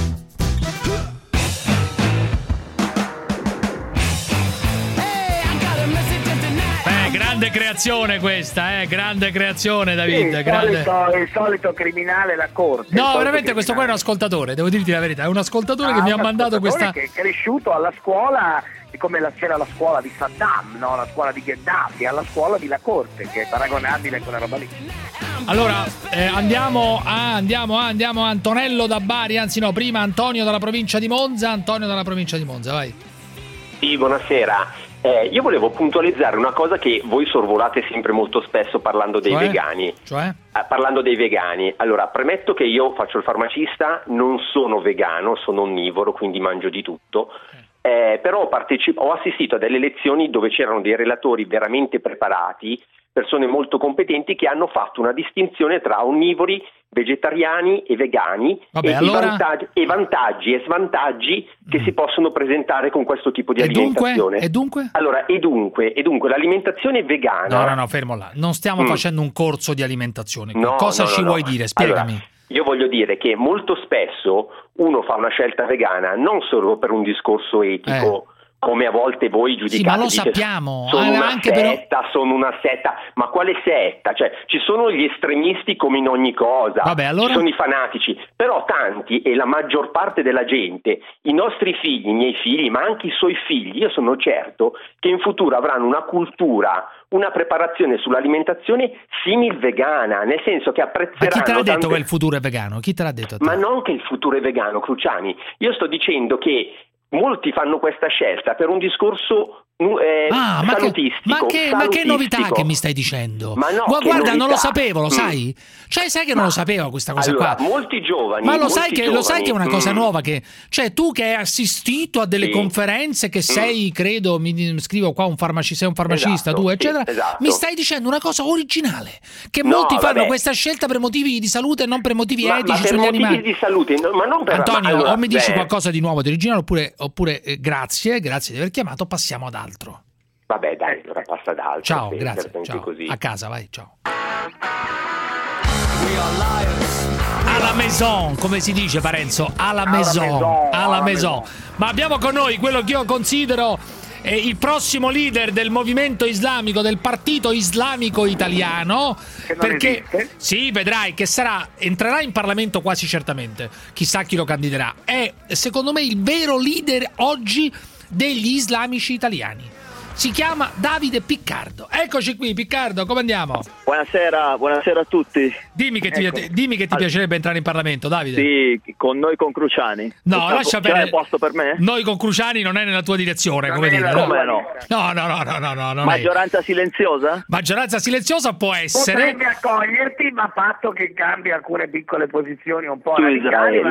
Grande creazione questa, eh, grande creazione, David. Sì, grande... il, solito, il solito criminale, la corte. No, veramente questo qua è un ascoltatore, devo dirti la verità, è un ascoltatore ah, che mi ha mandato questa... che è cresciuto alla scuola, come la, c'era la scuola di Saddam, no? La scuola di Gheddafi, alla scuola di La Corte, che è paragonabile a quella roba lì. Allora, eh, andiamo a, andiamo a, andiamo a Antonello da Bari, anzi no, prima Antonio dalla provincia di Monza, Antonio dalla provincia di Monza, vai. Sì, buonasera. Eh, io volevo puntualizzare una cosa che voi sorvolate sempre molto spesso parlando dei cioè? vegani. Cioè? Eh, parlando dei vegani. Allora, premetto che io faccio il farmacista, non sono vegano, sono onnivoro, quindi mangio di tutto. Eh, però ho, parteciп- ho assistito a delle lezioni dove c'erano dei relatori veramente preparati, persone molto competenti che hanno fatto una distinzione tra onnivori, vegetariani e vegani. Vabbè, e, allora... i vantaggi, e vantaggi e svantaggi che mm. si possono presentare con questo tipo di e alimentazione. Dunque? E dunque? Allora, e dunque, e dunque l'alimentazione vegana... No, no, no, fermo là. Non stiamo mm. facendo un corso di alimentazione. No, Cosa no, ci no, vuoi no. dire? Spiegami. Allora, io voglio dire che molto spesso uno fa una scelta vegana non solo per un discorso etico, eh. come a volte voi giudicate. Sì, ma lo dice, sappiamo. Sono ah, una anche setta, però... sono una setta. Ma quale setta? Cioè, ci sono gli estremisti come in ogni cosa. Vabbè, allora... Ci sono i fanatici. Però tanti, e la maggior parte della gente, i nostri figli, i miei figli, ma anche i suoi figli, io sono certo che in futuro avranno una cultura, una preparazione sull'alimentazione simil vegana, nel senso che apprezzeranno... Ma chi te l'ha detto tante... che il futuro è vegano? Chi te l'ha detto? Ma non che il futuro è vegano, Cruciani. Io sto dicendo che molti fanno questa scelta per un discorso eh, ah, ma salutistico. Che, ma, che, ma che novità che mi stai dicendo? Ma no, Gu- guarda, novità. non lo sapevo, lo mm. sai? Cioè, sai che non ma, lo sapevo questa cosa allora, qua? Molti giovani. Ma lo molti sai, che, giovani, lo sai che è una cosa mm. nuova? Che, cioè, tu che hai assistito a delle sì. conferenze, che sei, mm. credo, mi scrivo qua, un farmacista, sei un farmacista, esatto, tu, eccetera. Sì, esatto. Mi stai dicendo una cosa originale: che no, molti fanno vabbè. questa scelta per motivi di salute e non per motivi ma, etici ma per sugli motivi animali. di salute, no, ma non per Antonio, ma, allora, o mi dici beh. qualcosa di nuovo, di originale, oppure, oppure eh, grazie, grazie di aver chiamato, passiamo ad altro. Vabbè, dai, allora passa ad altro. Ciao, sì, grazie. Ciao. Così. A casa, vai, ciao. Alla maison, come si dice, Parenzo? Alla maison, alla maison. Ma abbiamo con noi quello che io considero eh, il prossimo leader del movimento islamico, del partito islamico italiano, perché esiste. sì, vedrai che sarà, entrerà in Parlamento quasi certamente, chissà chi lo candiderà. È secondo me il vero leader oggi degli islamici italiani. Si chiama Davide Piccardo. Eccoci qui, Piccardo, come andiamo? Buonasera, buonasera a tutti. Dimmi che ti, ecco. dimmi che ti piacerebbe entrare in Parlamento, Davide. Sì, con noi con Cruciani. No, c'è, lascia c'è bene. posto per me? Noi con Cruciani non è nella tua direzione, come dire. Come no? No, no, no, no, no, no non Maggioranza è. silenziosa? Maggioranza silenziosa può essere. Potrebbe accoglierti, ma a patto che cambi alcune piccole posizioni un po' Su radicali. Israele.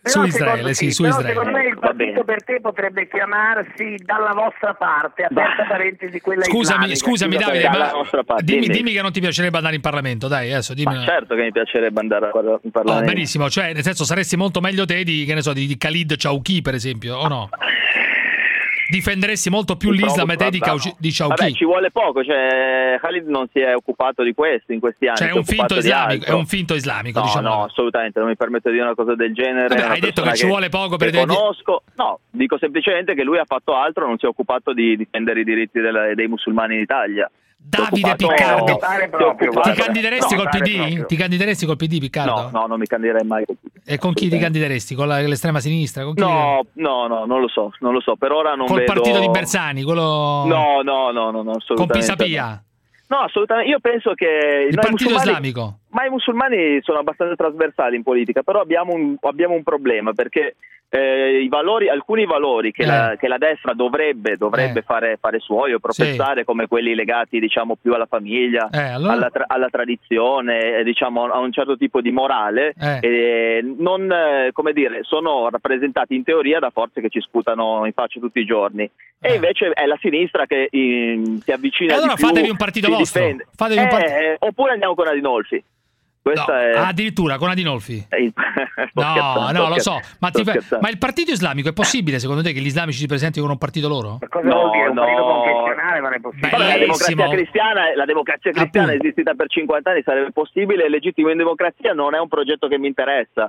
Su Israele, sì, su però Israele. secondo me il partito per te potrebbe chiamarsi Dalla vostra parte, aperta parentesi quella Scusami, islamica. scusami Davide, dalla ma nostra parte, dimmi, dimmi. dimmi che non ti piacerebbe andare in Parlamento, dai, adesso dimmi. Ma certo che mi piacerebbe andare a in Parlamento. Oh, benissimo, cioè nel senso saresti molto meglio te di, che ne so, di, di Khalid Chowki per esempio, o no? Difenderesti molto più Mi l'Islam provo, e te di, guarda, Chau- no. di Chowki. Vabbè, ci vuole poco, cioè Khalid non si è occupato di questo in questi anni. Cioè è si un finto occupato di islamico, è altro. un finto islamico, No, diciamo. no, assolutamente, non mi permetto di dire una cosa del genere. Vabbè, È una hai detto che persona ci vuole poco per che dire- conosco. No, dico semplicemente che lui ha fatto altro, non si è occupato di difendere i diritti della- dei musulmani in Italia. Davide occupato- Piccardo, si è ti occupato- candideresti no, col P D? proprio. Ti candideresti col P D, Piccardo? No, no, non mi candiderei mai col P D. E con chi ti candideresti? Con la- l'estrema sinistra? Con chi? No, no, no, non lo so, non lo so, per ora non Col vedo... partito di Bersani, quello No, no, no, no, no, con assolutamente. Pisapia? No, assolutamente. Io penso che Il noi partito musulmani- islamico? Ma i musulmani sono abbastanza trasversali in politica, però abbiamo un, abbiamo un problema perché eh, i valori, alcuni valori che, Eh. la, che la destra dovrebbe, dovrebbe Eh. fare, fare suoi o professare, come quelli legati diciamo più alla famiglia, Eh, allora? alla, tra- alla tradizione, eh, diciamo a un certo tipo di morale, Eh. eh, non, eh, come dire, sono rappresentati in teoria da forze che ci sputano in faccia tutti i giorni. E invece è la sinistra che in, si avvicina E allora di più, fatevi un partito si vostro. difende. Fatevi un Eh, partito- eh, oppure andiamo con Adinolfi. Questa No, è... addirittura con Adinolfi? Eh, sto No, scherzando, no, lo sto so. scher- Ma, sto ti fa- scherzando. ma il partito islamico è possibile secondo te che gli islamici si presentino con un partito loro? Cosa No, vuol dire? Un no. partito confessionale non è possibile. Vabbè, la democrazia Bellissimo. cristiana, la democrazia cristiana è esistita per cinquanta anni, sarebbe possibile, il legittimo in democrazia non è un progetto che mi interessa.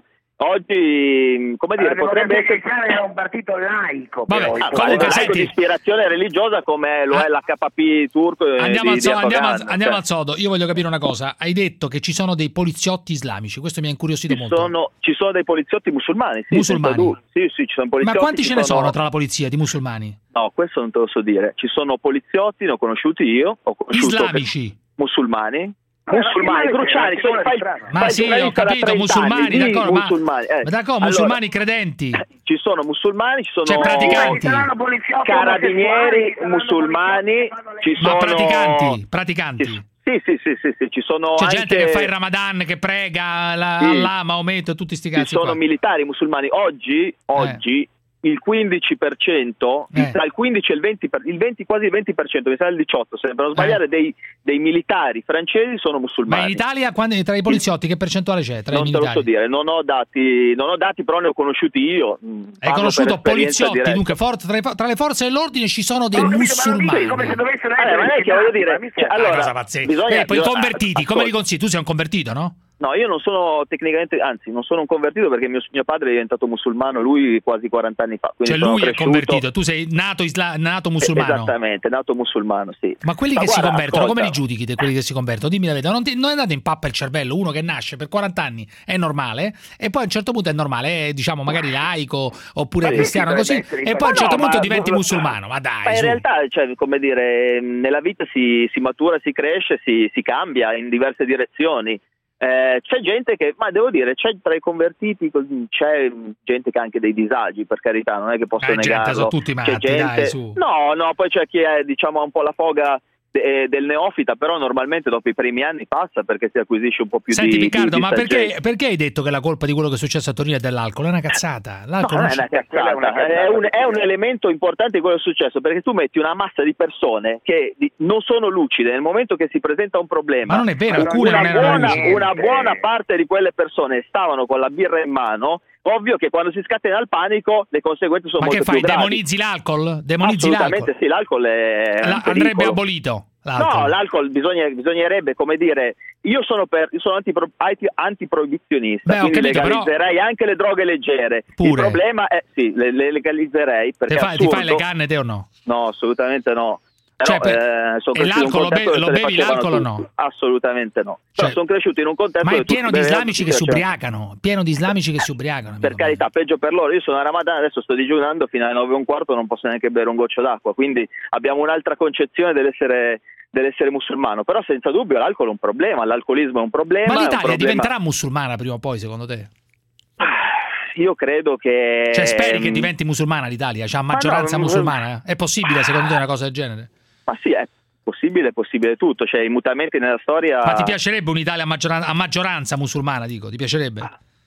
Oggi, come dire, La potrebbe Democrazia essere Cristiana era un partito laico. Vabbè, però, Ah, comunque, laico senti- di ispirazione religiosa come lo è l'H P P turco e Andiamo, di, al, so- di andiamo, al, Erdogan, andiamo cioè. al sodo. Io voglio capire una cosa. Hai detto che ci sono dei poliziotti islamici. Questo mi ha incuriosito Ci molto. sono, ci sono dei poliziotti musulmani, sì, Musulmani. senza dubbio. Sì, sì, ci sono poliziotti. Ma quanti ci ce ne sono tra la polizia di musulmani? No, questo non te lo so dire. Ci sono poliziotti, ne ho conosciuti io, ho conosciuto Islamici? musulmani. Ma Musulmani, non cruciani, è cioè, una fai, strada. Ma fai sì, ho giornalista da capito, trenta musulmani, anni, d'accordo, ma- musulmani, eh. ma d'accordo, Allora, musulmani credenti. ci sono musulmani, ci sono Cioè, praticanti. Ci saranno poliziotti carabinieri, omosessuali, saranno musulmani, ci Ma sono praticanti, praticanti. Ci- Sì, sì, sì, sì, sì, ci sono C'è anche gente che fa il Ramadan, che prega la, Sì. Allah, Maometto e tutti sti ci cazzi sono qua. militari musulmani. Oggi, oggi il quindici per cento, Eh. tra il quindici e il venti, per- il venti, quasi il venti per cento, mi sa il diciotto per cento, se per non sbagliare, Eh. dei, dei militari francesi sono Ma musulmani. in Italia, quando- tra i poliziotti, che percentuale c'è tra non i te lo militari? so dire, non ho dati, non ho dati, però ne ho conosciuti io. Mm, Hai parlo conosciuto per esperienza poliziotti, diretta. dunque for- tra, i- tra le forze dell'ordine ci sono dei Ho capito, ma lo dici musulmani. come se dovessero Vabbè, essere ma non è che vietati, voglio dire, ma mi cioè, sembra- allora, Una cosa pazzesca. bisogna- Eh, poi bisogna- convertiti, come ascolta. li consigli? Tu sei un convertito, no? No, io non sono tecnicamente, anzi, non sono un convertito perché mio, mio padre è diventato musulmano, lui quasi quaranta anni fa. quindi Cioè sono lui è cresciuto- convertito, tu sei nato, isla- nato musulmano. Esattamente, nato musulmano, sì. Ma quelli Ma che guarda, si convertono, ascolta, come li giudichi te, quelli che si convertono? Dimmi la verità, non, ti, non è andato in pappa il cervello, uno che nasce per quaranta anni è normale e poi a un certo punto è normale, è diciamo magari laico oppure Ma sì, cristiano sì, così potrebbe essere- e poi a un Ma certo no, punto ma- diventi musulmano, ma dai. Ma in su. realtà, cioè, come dire, nella vita si, si matura, si cresce, si, si cambia in diverse direzioni. Eh, c'è gente che, ma devo dire, c'è tra i convertiti, c'è gente che ha anche dei disagi, per carità, non è che posso Eh, gente, negarlo. sono tutti C'è matti, dai, su. No, no, poi c'è chi è, diciamo, ha un po' la foga de- del neofita, però normalmente dopo i primi anni passa perché si acquisisce un po' più Senti di Riccardo, di, di ma perché, saggezza. perché hai detto che la colpa di quello che è successo a Torino è dell'alcol? È una cazzata. No, L'alcol non non è una c'è- cazzata, è una cazzata. è un, è un elemento importante di quello che è successo, perché tu metti una massa di persone che di- non sono lucide nel momento che si presenta un problema. Ma non è vero, una, alcune non erano buona, lucide. una buona parte di quelle persone stavano con la birra in mano. Ovvio che quando si scatena il panico le conseguenze sono Ma che molto fai? più gravi. Demonizzi l'alcol? Demonizzi Assolutamente l'alcol? sì, l'alcol è un La- andrebbe pericolo. abolito. L'alcol. No, l'alcol bisogna, bisognerebbe, come dire, io sono per io sono antipro, anti- antiproibizionista, Beh, ho quindi capito, però- legalizzerei anche le droghe leggere. Pure. Il problema è sì, le, le legalizzerei perché Ti è fai, ti fai le assurdo. canne te o no? No, assolutamente no. Però, Cioè, per- eh, sono e cresciuto in un l'alcol lo contesto be- dove lo se ne bevi facevano l'alcol o tutti. no? Assolutamente no. Però Cioè, sono cresciuto in un contesto Ma è dove tutti pieno di bevevano, islamici tutti che si facevano- ubriacano, pieno di islamici che si ubriacano. Per carità, peggio per loro. Io sono a Ramadan, adesso sto digiunando fino alle nove e un quarto, non posso neanche bere un goccio d'acqua, quindi abbiamo un'altra concezione dell'essere, dell'essere musulmano. Però senza dubbio l'alcol è un problema, l'alcolismo è un problema. Ma è un l'Italia problema- diventerà musulmana prima o poi, secondo te? Io credo che... Cioè, speri che diventi musulmana l'Italia? C'ha maggioranza no, musulmana? È possibile, secondo te, una cosa del genere? Ma sì, è possibile, è possibile tutto. Cioè, i mutamenti nella storia... Ma ti piacerebbe un'Italia a maggioranza, a maggioranza musulmana, dico? Ti piacerebbe?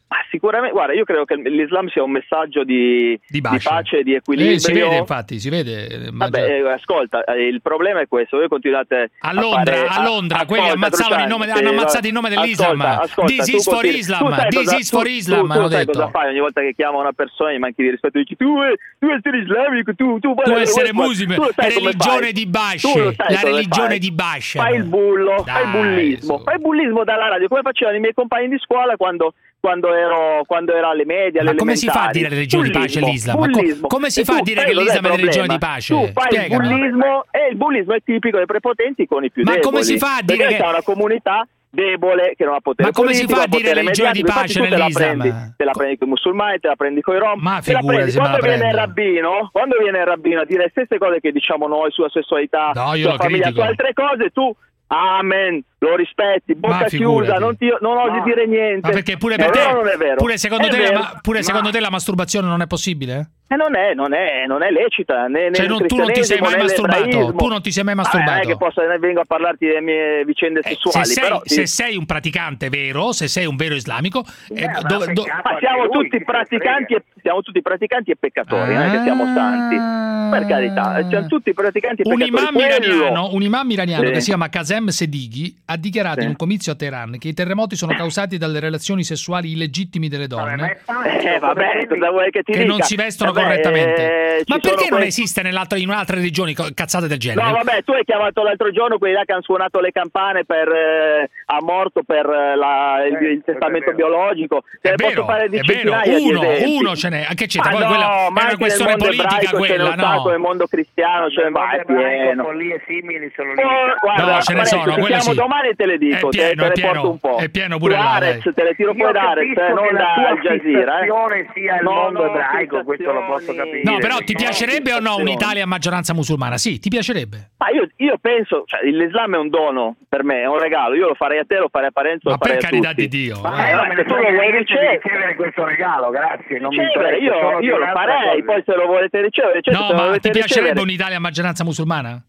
Ma sicuramente, guarda, io credo che l'Islam sia un messaggio di, di, di pace, di equilibrio. Eh, si vede, infatti, si vede. Vabbè, eh, ascolta, eh, il problema è questo, voi continuate a Londra, a, fare, a Londra, a, quelli ascolta, ammazzavano il nome, sì, hanno ammazzato il nome dell'Islam. Ascolta, ascolta, This is for Islam, this is for Islam, tu, hanno tu sai detto. Cosa fai ogni volta che chiama una persona, gli manchi di rispetto, dici tu devi essere islamico, tu tu tu essere musulmano, religione di Basce, la religione di Basce. Fai il bullo, fai il bullismo, fai il bullismo dalla radio, come facevano i miei compagni di scuola quando quando ero quando ero alle medie, alle ma come si fa a dire religione di pace l'Islam? Bullismo. Come si fa a dire che l'Islam è religione di pace? Tu fai il bullismo e il bullismo è tipico dei prepotenti con i più ma deboli. Ma come si fa a dire perché che c'è una comunità debole che non ha potere ma come politico, si fa a dire religione di pace nell'Islam? Te la prendi con i musulmani, te la prendi con i rom, ma te la prendi. Quando viene il rabbino, quando viene il rabbino a dire le stesse cose che diciamo noi sulla sessualità, no, sulla famiglia, su altre cose, tu amen, lo rispetti, bocca chiusa, non, ti, non osi no. dire niente. Ma perché pure per è te, vero, non è vero. Pure secondo, è te, vero. La, pure secondo te la masturbazione non è possibile? Eh non è, non è, non è lecita. Né, cioè, né non, tu non ti sei mai masturbato? Tu non ti sei mai masturbato? Ah, non è che posso, vengo a parlarti delle mie vicende eh, sessuali. Se sei, però, se sei un praticante vero, se sei un vero islamico, eh, eh, do, do, ma siamo tutti praticanti e siamo tutti praticanti e peccatori, ah, non è che siamo santi. Per carità, siamo tutti praticanti e un peccatori. Imam iraniano, un imam iraniano sì. che si chiama Kazem Sedighi ha dichiarato sì. in un comizio a Teheran che i terremoti sono causati dalle relazioni sessuali illegittimi delle donne. Eh, vabbè, cosa vuoi che ti che dica? non si vestono vabbè, correttamente. Eh, ma perché non quei... esiste in altre regioni cazzate del genere? No, vabbè, tu hai chiamato l'altro giorno quelli là che hanno suonato le campane per eh, a morto per eh, la, il, il testamento biologico. È vero, fare di è vero, uno, uno ce n'è. Anche c'è, ah, poi no, quella ma è una questione politica quella, no? Nel mondo cristiano, cioè va è pieno. Follie simili sono lì. Oh, guarda, no, ce ne sono, ci sì. domani e te le dico, è pieno, te, te è pieno, le porto un po'. È pieno pure là, Arez, te le tiro fuori da Arez, non da Al Jazeera, eh. sia il no, mondo no, ebraico, questo lo posso capire. No, però ti piacerebbe o no un'Italia a maggioranza musulmana? Sì, ti piacerebbe. Ma io, io penso, cioè, l'Islam è un dono per me, è un regalo. Io lo farei a te, lo farei a Parenzo, ma lo farei per a carità tutti. di Dio. Ma eh, eh, tu lo vuoi ricevere questo regalo, grazie. Non mi ricevere, io, io lo farei, poi se lo volete ricevere. Certo, no, ma volete ti piacerebbe ricevere... un'Italia a maggioranza musulmana?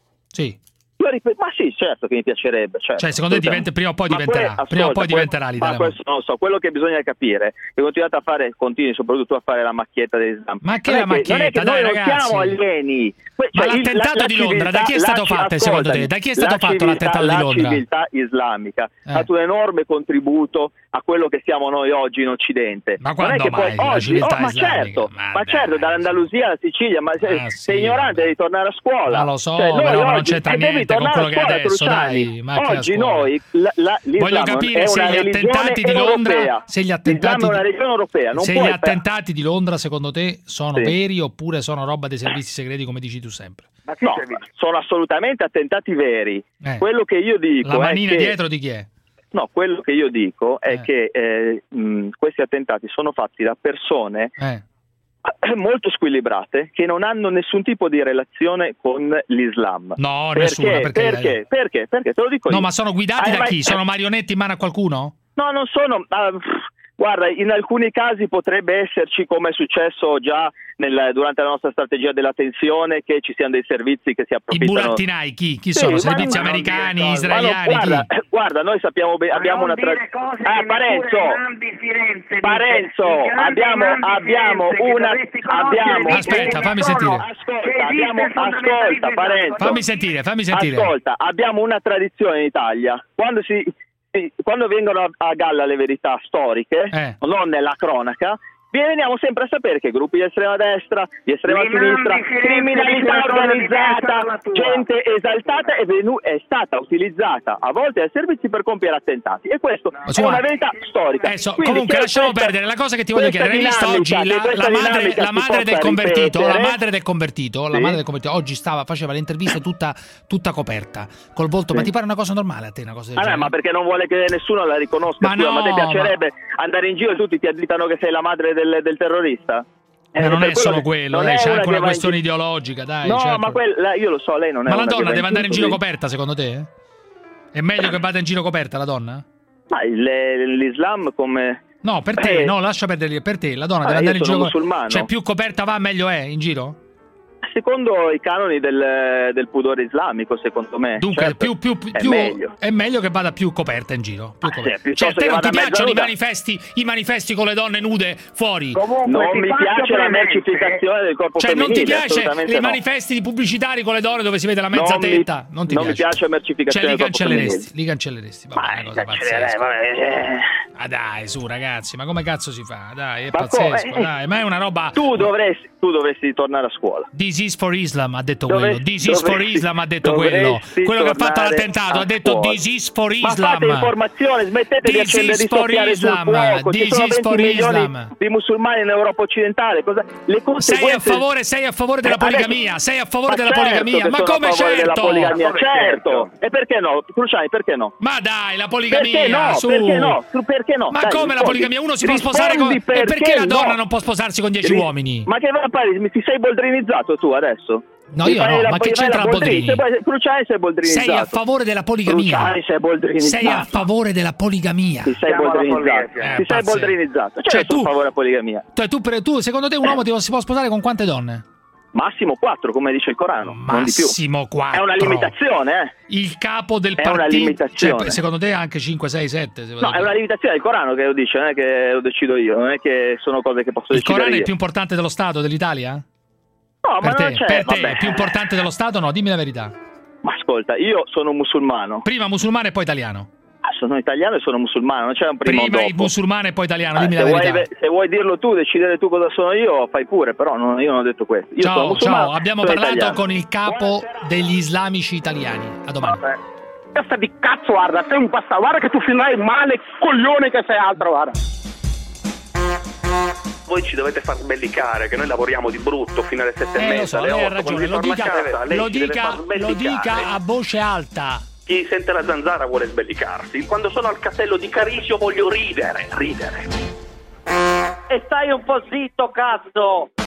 Sì. Ma sì, certo che mi piacerebbe. Certo, cioè, secondo te diventa, prima o poi diventerà, que- prima o poi ascolta, diventerà que- l'Italia. Ma questo non lo so, quello che bisogna capire è continuate a fare, continui soprattutto a fare la macchietta dell'Islam. Ma che non la macchietta, non è che dai noi ragazzi. non siamo alieni. Cioè, ma il, l'attentato la, la di Londra, da chi è stato fatto secondo te? Da chi è stato la fatto civiltà, l'attentato di Londra? La civiltà islamica eh. ha dato un enorme contributo a quello che siamo noi oggi in Occidente. Ma quando non è che mai? poi, oggi, oh, ma certo, ma, ma certo, dall'Andalusia alla Sicilia, ma sei, ah, sì, sei ignorante, devi tornare a scuola. Ma lo so, cioè, però oggi, non c'entra niente con quello che è adesso, dai. Ma oggi noi, la, la, voglio capire se gli attentati di Londra, europea. se gli attentati, è una regione europea, non se puoi gli attentati di Londra secondo te sono sì. veri oppure sono roba dei servizi segreti come dici tu sempre? No, sono assolutamente attentati veri. Eh. Quello che io dico la manina è che... dietro di chi è? No, quello che io dico è eh. che eh, mh, questi attentati sono fatti da persone eh. molto squilibrate che non hanno nessun tipo di relazione con l'Islam. No, perché? nessuna. Perché? Perché? Perché? Perché? Te lo dico no, io. ma sono guidati ah, da ma... chi? Sono marionette in mano a qualcuno? No, non sono... Uh, guarda, in alcuni casi potrebbe esserci, come è successo già nel, durante la nostra strategia della tensione, che ci siano dei servizi che si approfittano. I burattinai chi? Chi sì, sono? Servizi ma americani, non israeliani? No, guarda, chi? guarda, noi sappiamo bene, abbiamo una tradizione. Ah, Parenzo, Parenzo, abbiamo, abbiamo una. Abbiamo Aspetta, fammi sentire. Ascolta, abbiamo, ascolta, Parenzo. Fammi sentire, fammi sentire. Ascolta, abbiamo una tradizione in Italia. Quando si. Quando vengono a galla le verità storiche, eh. non nella cronaca, veniamo sempre a sapere che gruppi di estrema destra, di estrema Mi sinistra, criminalità organizzata, gente esaltata è, venu- è stata utilizzata a volte dai servizi per compiere attentati, e questo no. è una verità storica. Eh, so, comunque lasciamo questa, perdere la cosa che ti voglio chiedere. Hai visto oggi la, la madre, la madre del convertito, la madre del convertito, sì. la madre del convertito oggi stava, faceva l'intervista tutta, tutta coperta col volto, sì. ma ti pare una cosa normale a te una cosa del ah, genere? No, ma perché non vuole che nessuno la riconosca? Ma, più, no, ma ti piacerebbe ma... andare in giro e tutti ti additano che sei la madre del, del terrorista? Eh, non è solo quello, dai, c'è anche una questione in... ideologica, dai. No, certo. ma quella, io lo so, lei non è. Ma la una donna deve andare in giro lì. coperta, secondo te? È meglio che vada in giro coperta la donna? Ma l'Islam come. No, per te, eh. no, lascia perdere per te. La donna ah, deve andare in giro musulmano. Cioè, più coperta va, meglio è in giro? secondo i canoni del, del pudore islamico, secondo me. Dunque, certo, più, più, più, è, più meglio. è meglio che vada più coperta in giro. Più Ah, coperta. sì, Cioè, a te che non ti vada piacciono i mezza manifesti, i manifesti con le donne nude fuori? Comunque, non ti mi faccio piace la premesse. mercificazione del corpo Cioè, non femminile. ti piace assolutamente i no. manifesti pubblicitari con le donne dove si vede la mezza Non mi- tetta? Non ti non mi piace? piace la mercificazione Cioè, li del corpo cancelleresti, femminile. li cancelleresti. Vabbè, Ma è una cosa cancellerei, pazzesca. vabbè, eh. Ah dai, su ragazzi, ma come cazzo si fa? Dai, è Ma pazzesco, co- eh, dai, ma è una roba. Tu dovresti, tu dovresti tornare a scuola. This is for Islam, ha detto Dove- quello. This is for dovresti- Islam, ha detto quello. dovresti Quello che ha fatto tornare l'attentato a ha detto scuola. this is for Ma Islam. fate informazione, smettete di This accendere is di for soffiare sul Islam. fuoco. Ci This sono is venti for milioni Islam. di musulmani in Europa occidentale. Cosa... Le Sei a conseguenze... favore, sei a favore della Eh, adesso- poligamia, sei a favore Ma della certo poligamia. che Ma sono come a favore della certo? poligamia, Come certo. certo? E perché no? Cruciani, perché no? Ma dai, la poligamia, Perché no? su. Perché no? Su- Perché no? Ma Dai, come la rispondi. poligamia? Uno si può sposare con... Rispondi E perché la donna no? non può sposarsi con dieci Ri- uomini? Ma che va a fare? Mi- Ti sei boldrinizzato tu adesso? No, Mi io fai no, la- ma che mi fai c'entra la la Boldrini? Sei- Cruciani sei boldrinizzato. Sei a favore della poligamia. Cruciani sei boldrinizzato. Sei a favore della poligamia. Ti sei Siamo alla boldrinizzato. follia, eh. Ti sei Pazzesco. boldrinizzato. Cioè, Cioè, tu tu- a favore della poligamia. Cioè, tu, per- tu, secondo te un uomo ti si può sposare con quante donne? Massimo quattro, come dice il Corano, non di più. Massimo quattro. È una limitazione, eh. Il capo del È una partito. limitazione. Cioè, secondo te anche cinque, sei, sette? No, è una limitazione del Corano che lo dice, non è che lo decido io, non è che sono cose che posso Il decidere Corano è io. il più importante dello Stato, dell'Italia? No, ma Per non te, c'è, per te vabbè. è più importante dello Stato? No, dimmi la verità. Ma ascolta, io sono musulmano. Prima musulmano e poi italiano. Ah, sono italiano e sono musulmano, non c'è un primo Prima o il dopo. musulmano e poi italiano, Eh, dimmi se, la vuoi, verità. se vuoi dirlo tu, decidere tu cosa sono io, fai pure, però non- io non ho detto questo. Io sono Ciao, musulmano, ciao, abbiamo sono parlato italiano. con il capo degli islamici italiani. A domani. Testa di cazzo, guarda, sei un bastardo, guarda che tu finirai male, coglione che sei altro, guarda. Voi ci dovete far sbellicare, che noi lavoriamo di brutto fino alle sette e Eh, lo mezza, so, alle lei ha otto, quando ragione, lo ritorna a dica, casa, lei lo ci deve dica, far lo sbellicare. dica a voce alta. Chi sente la zanzara vuole sbellicarsi. Quando sono al castello di Carisio voglio ridere, ridere. E stai un po' zitto, cazzo!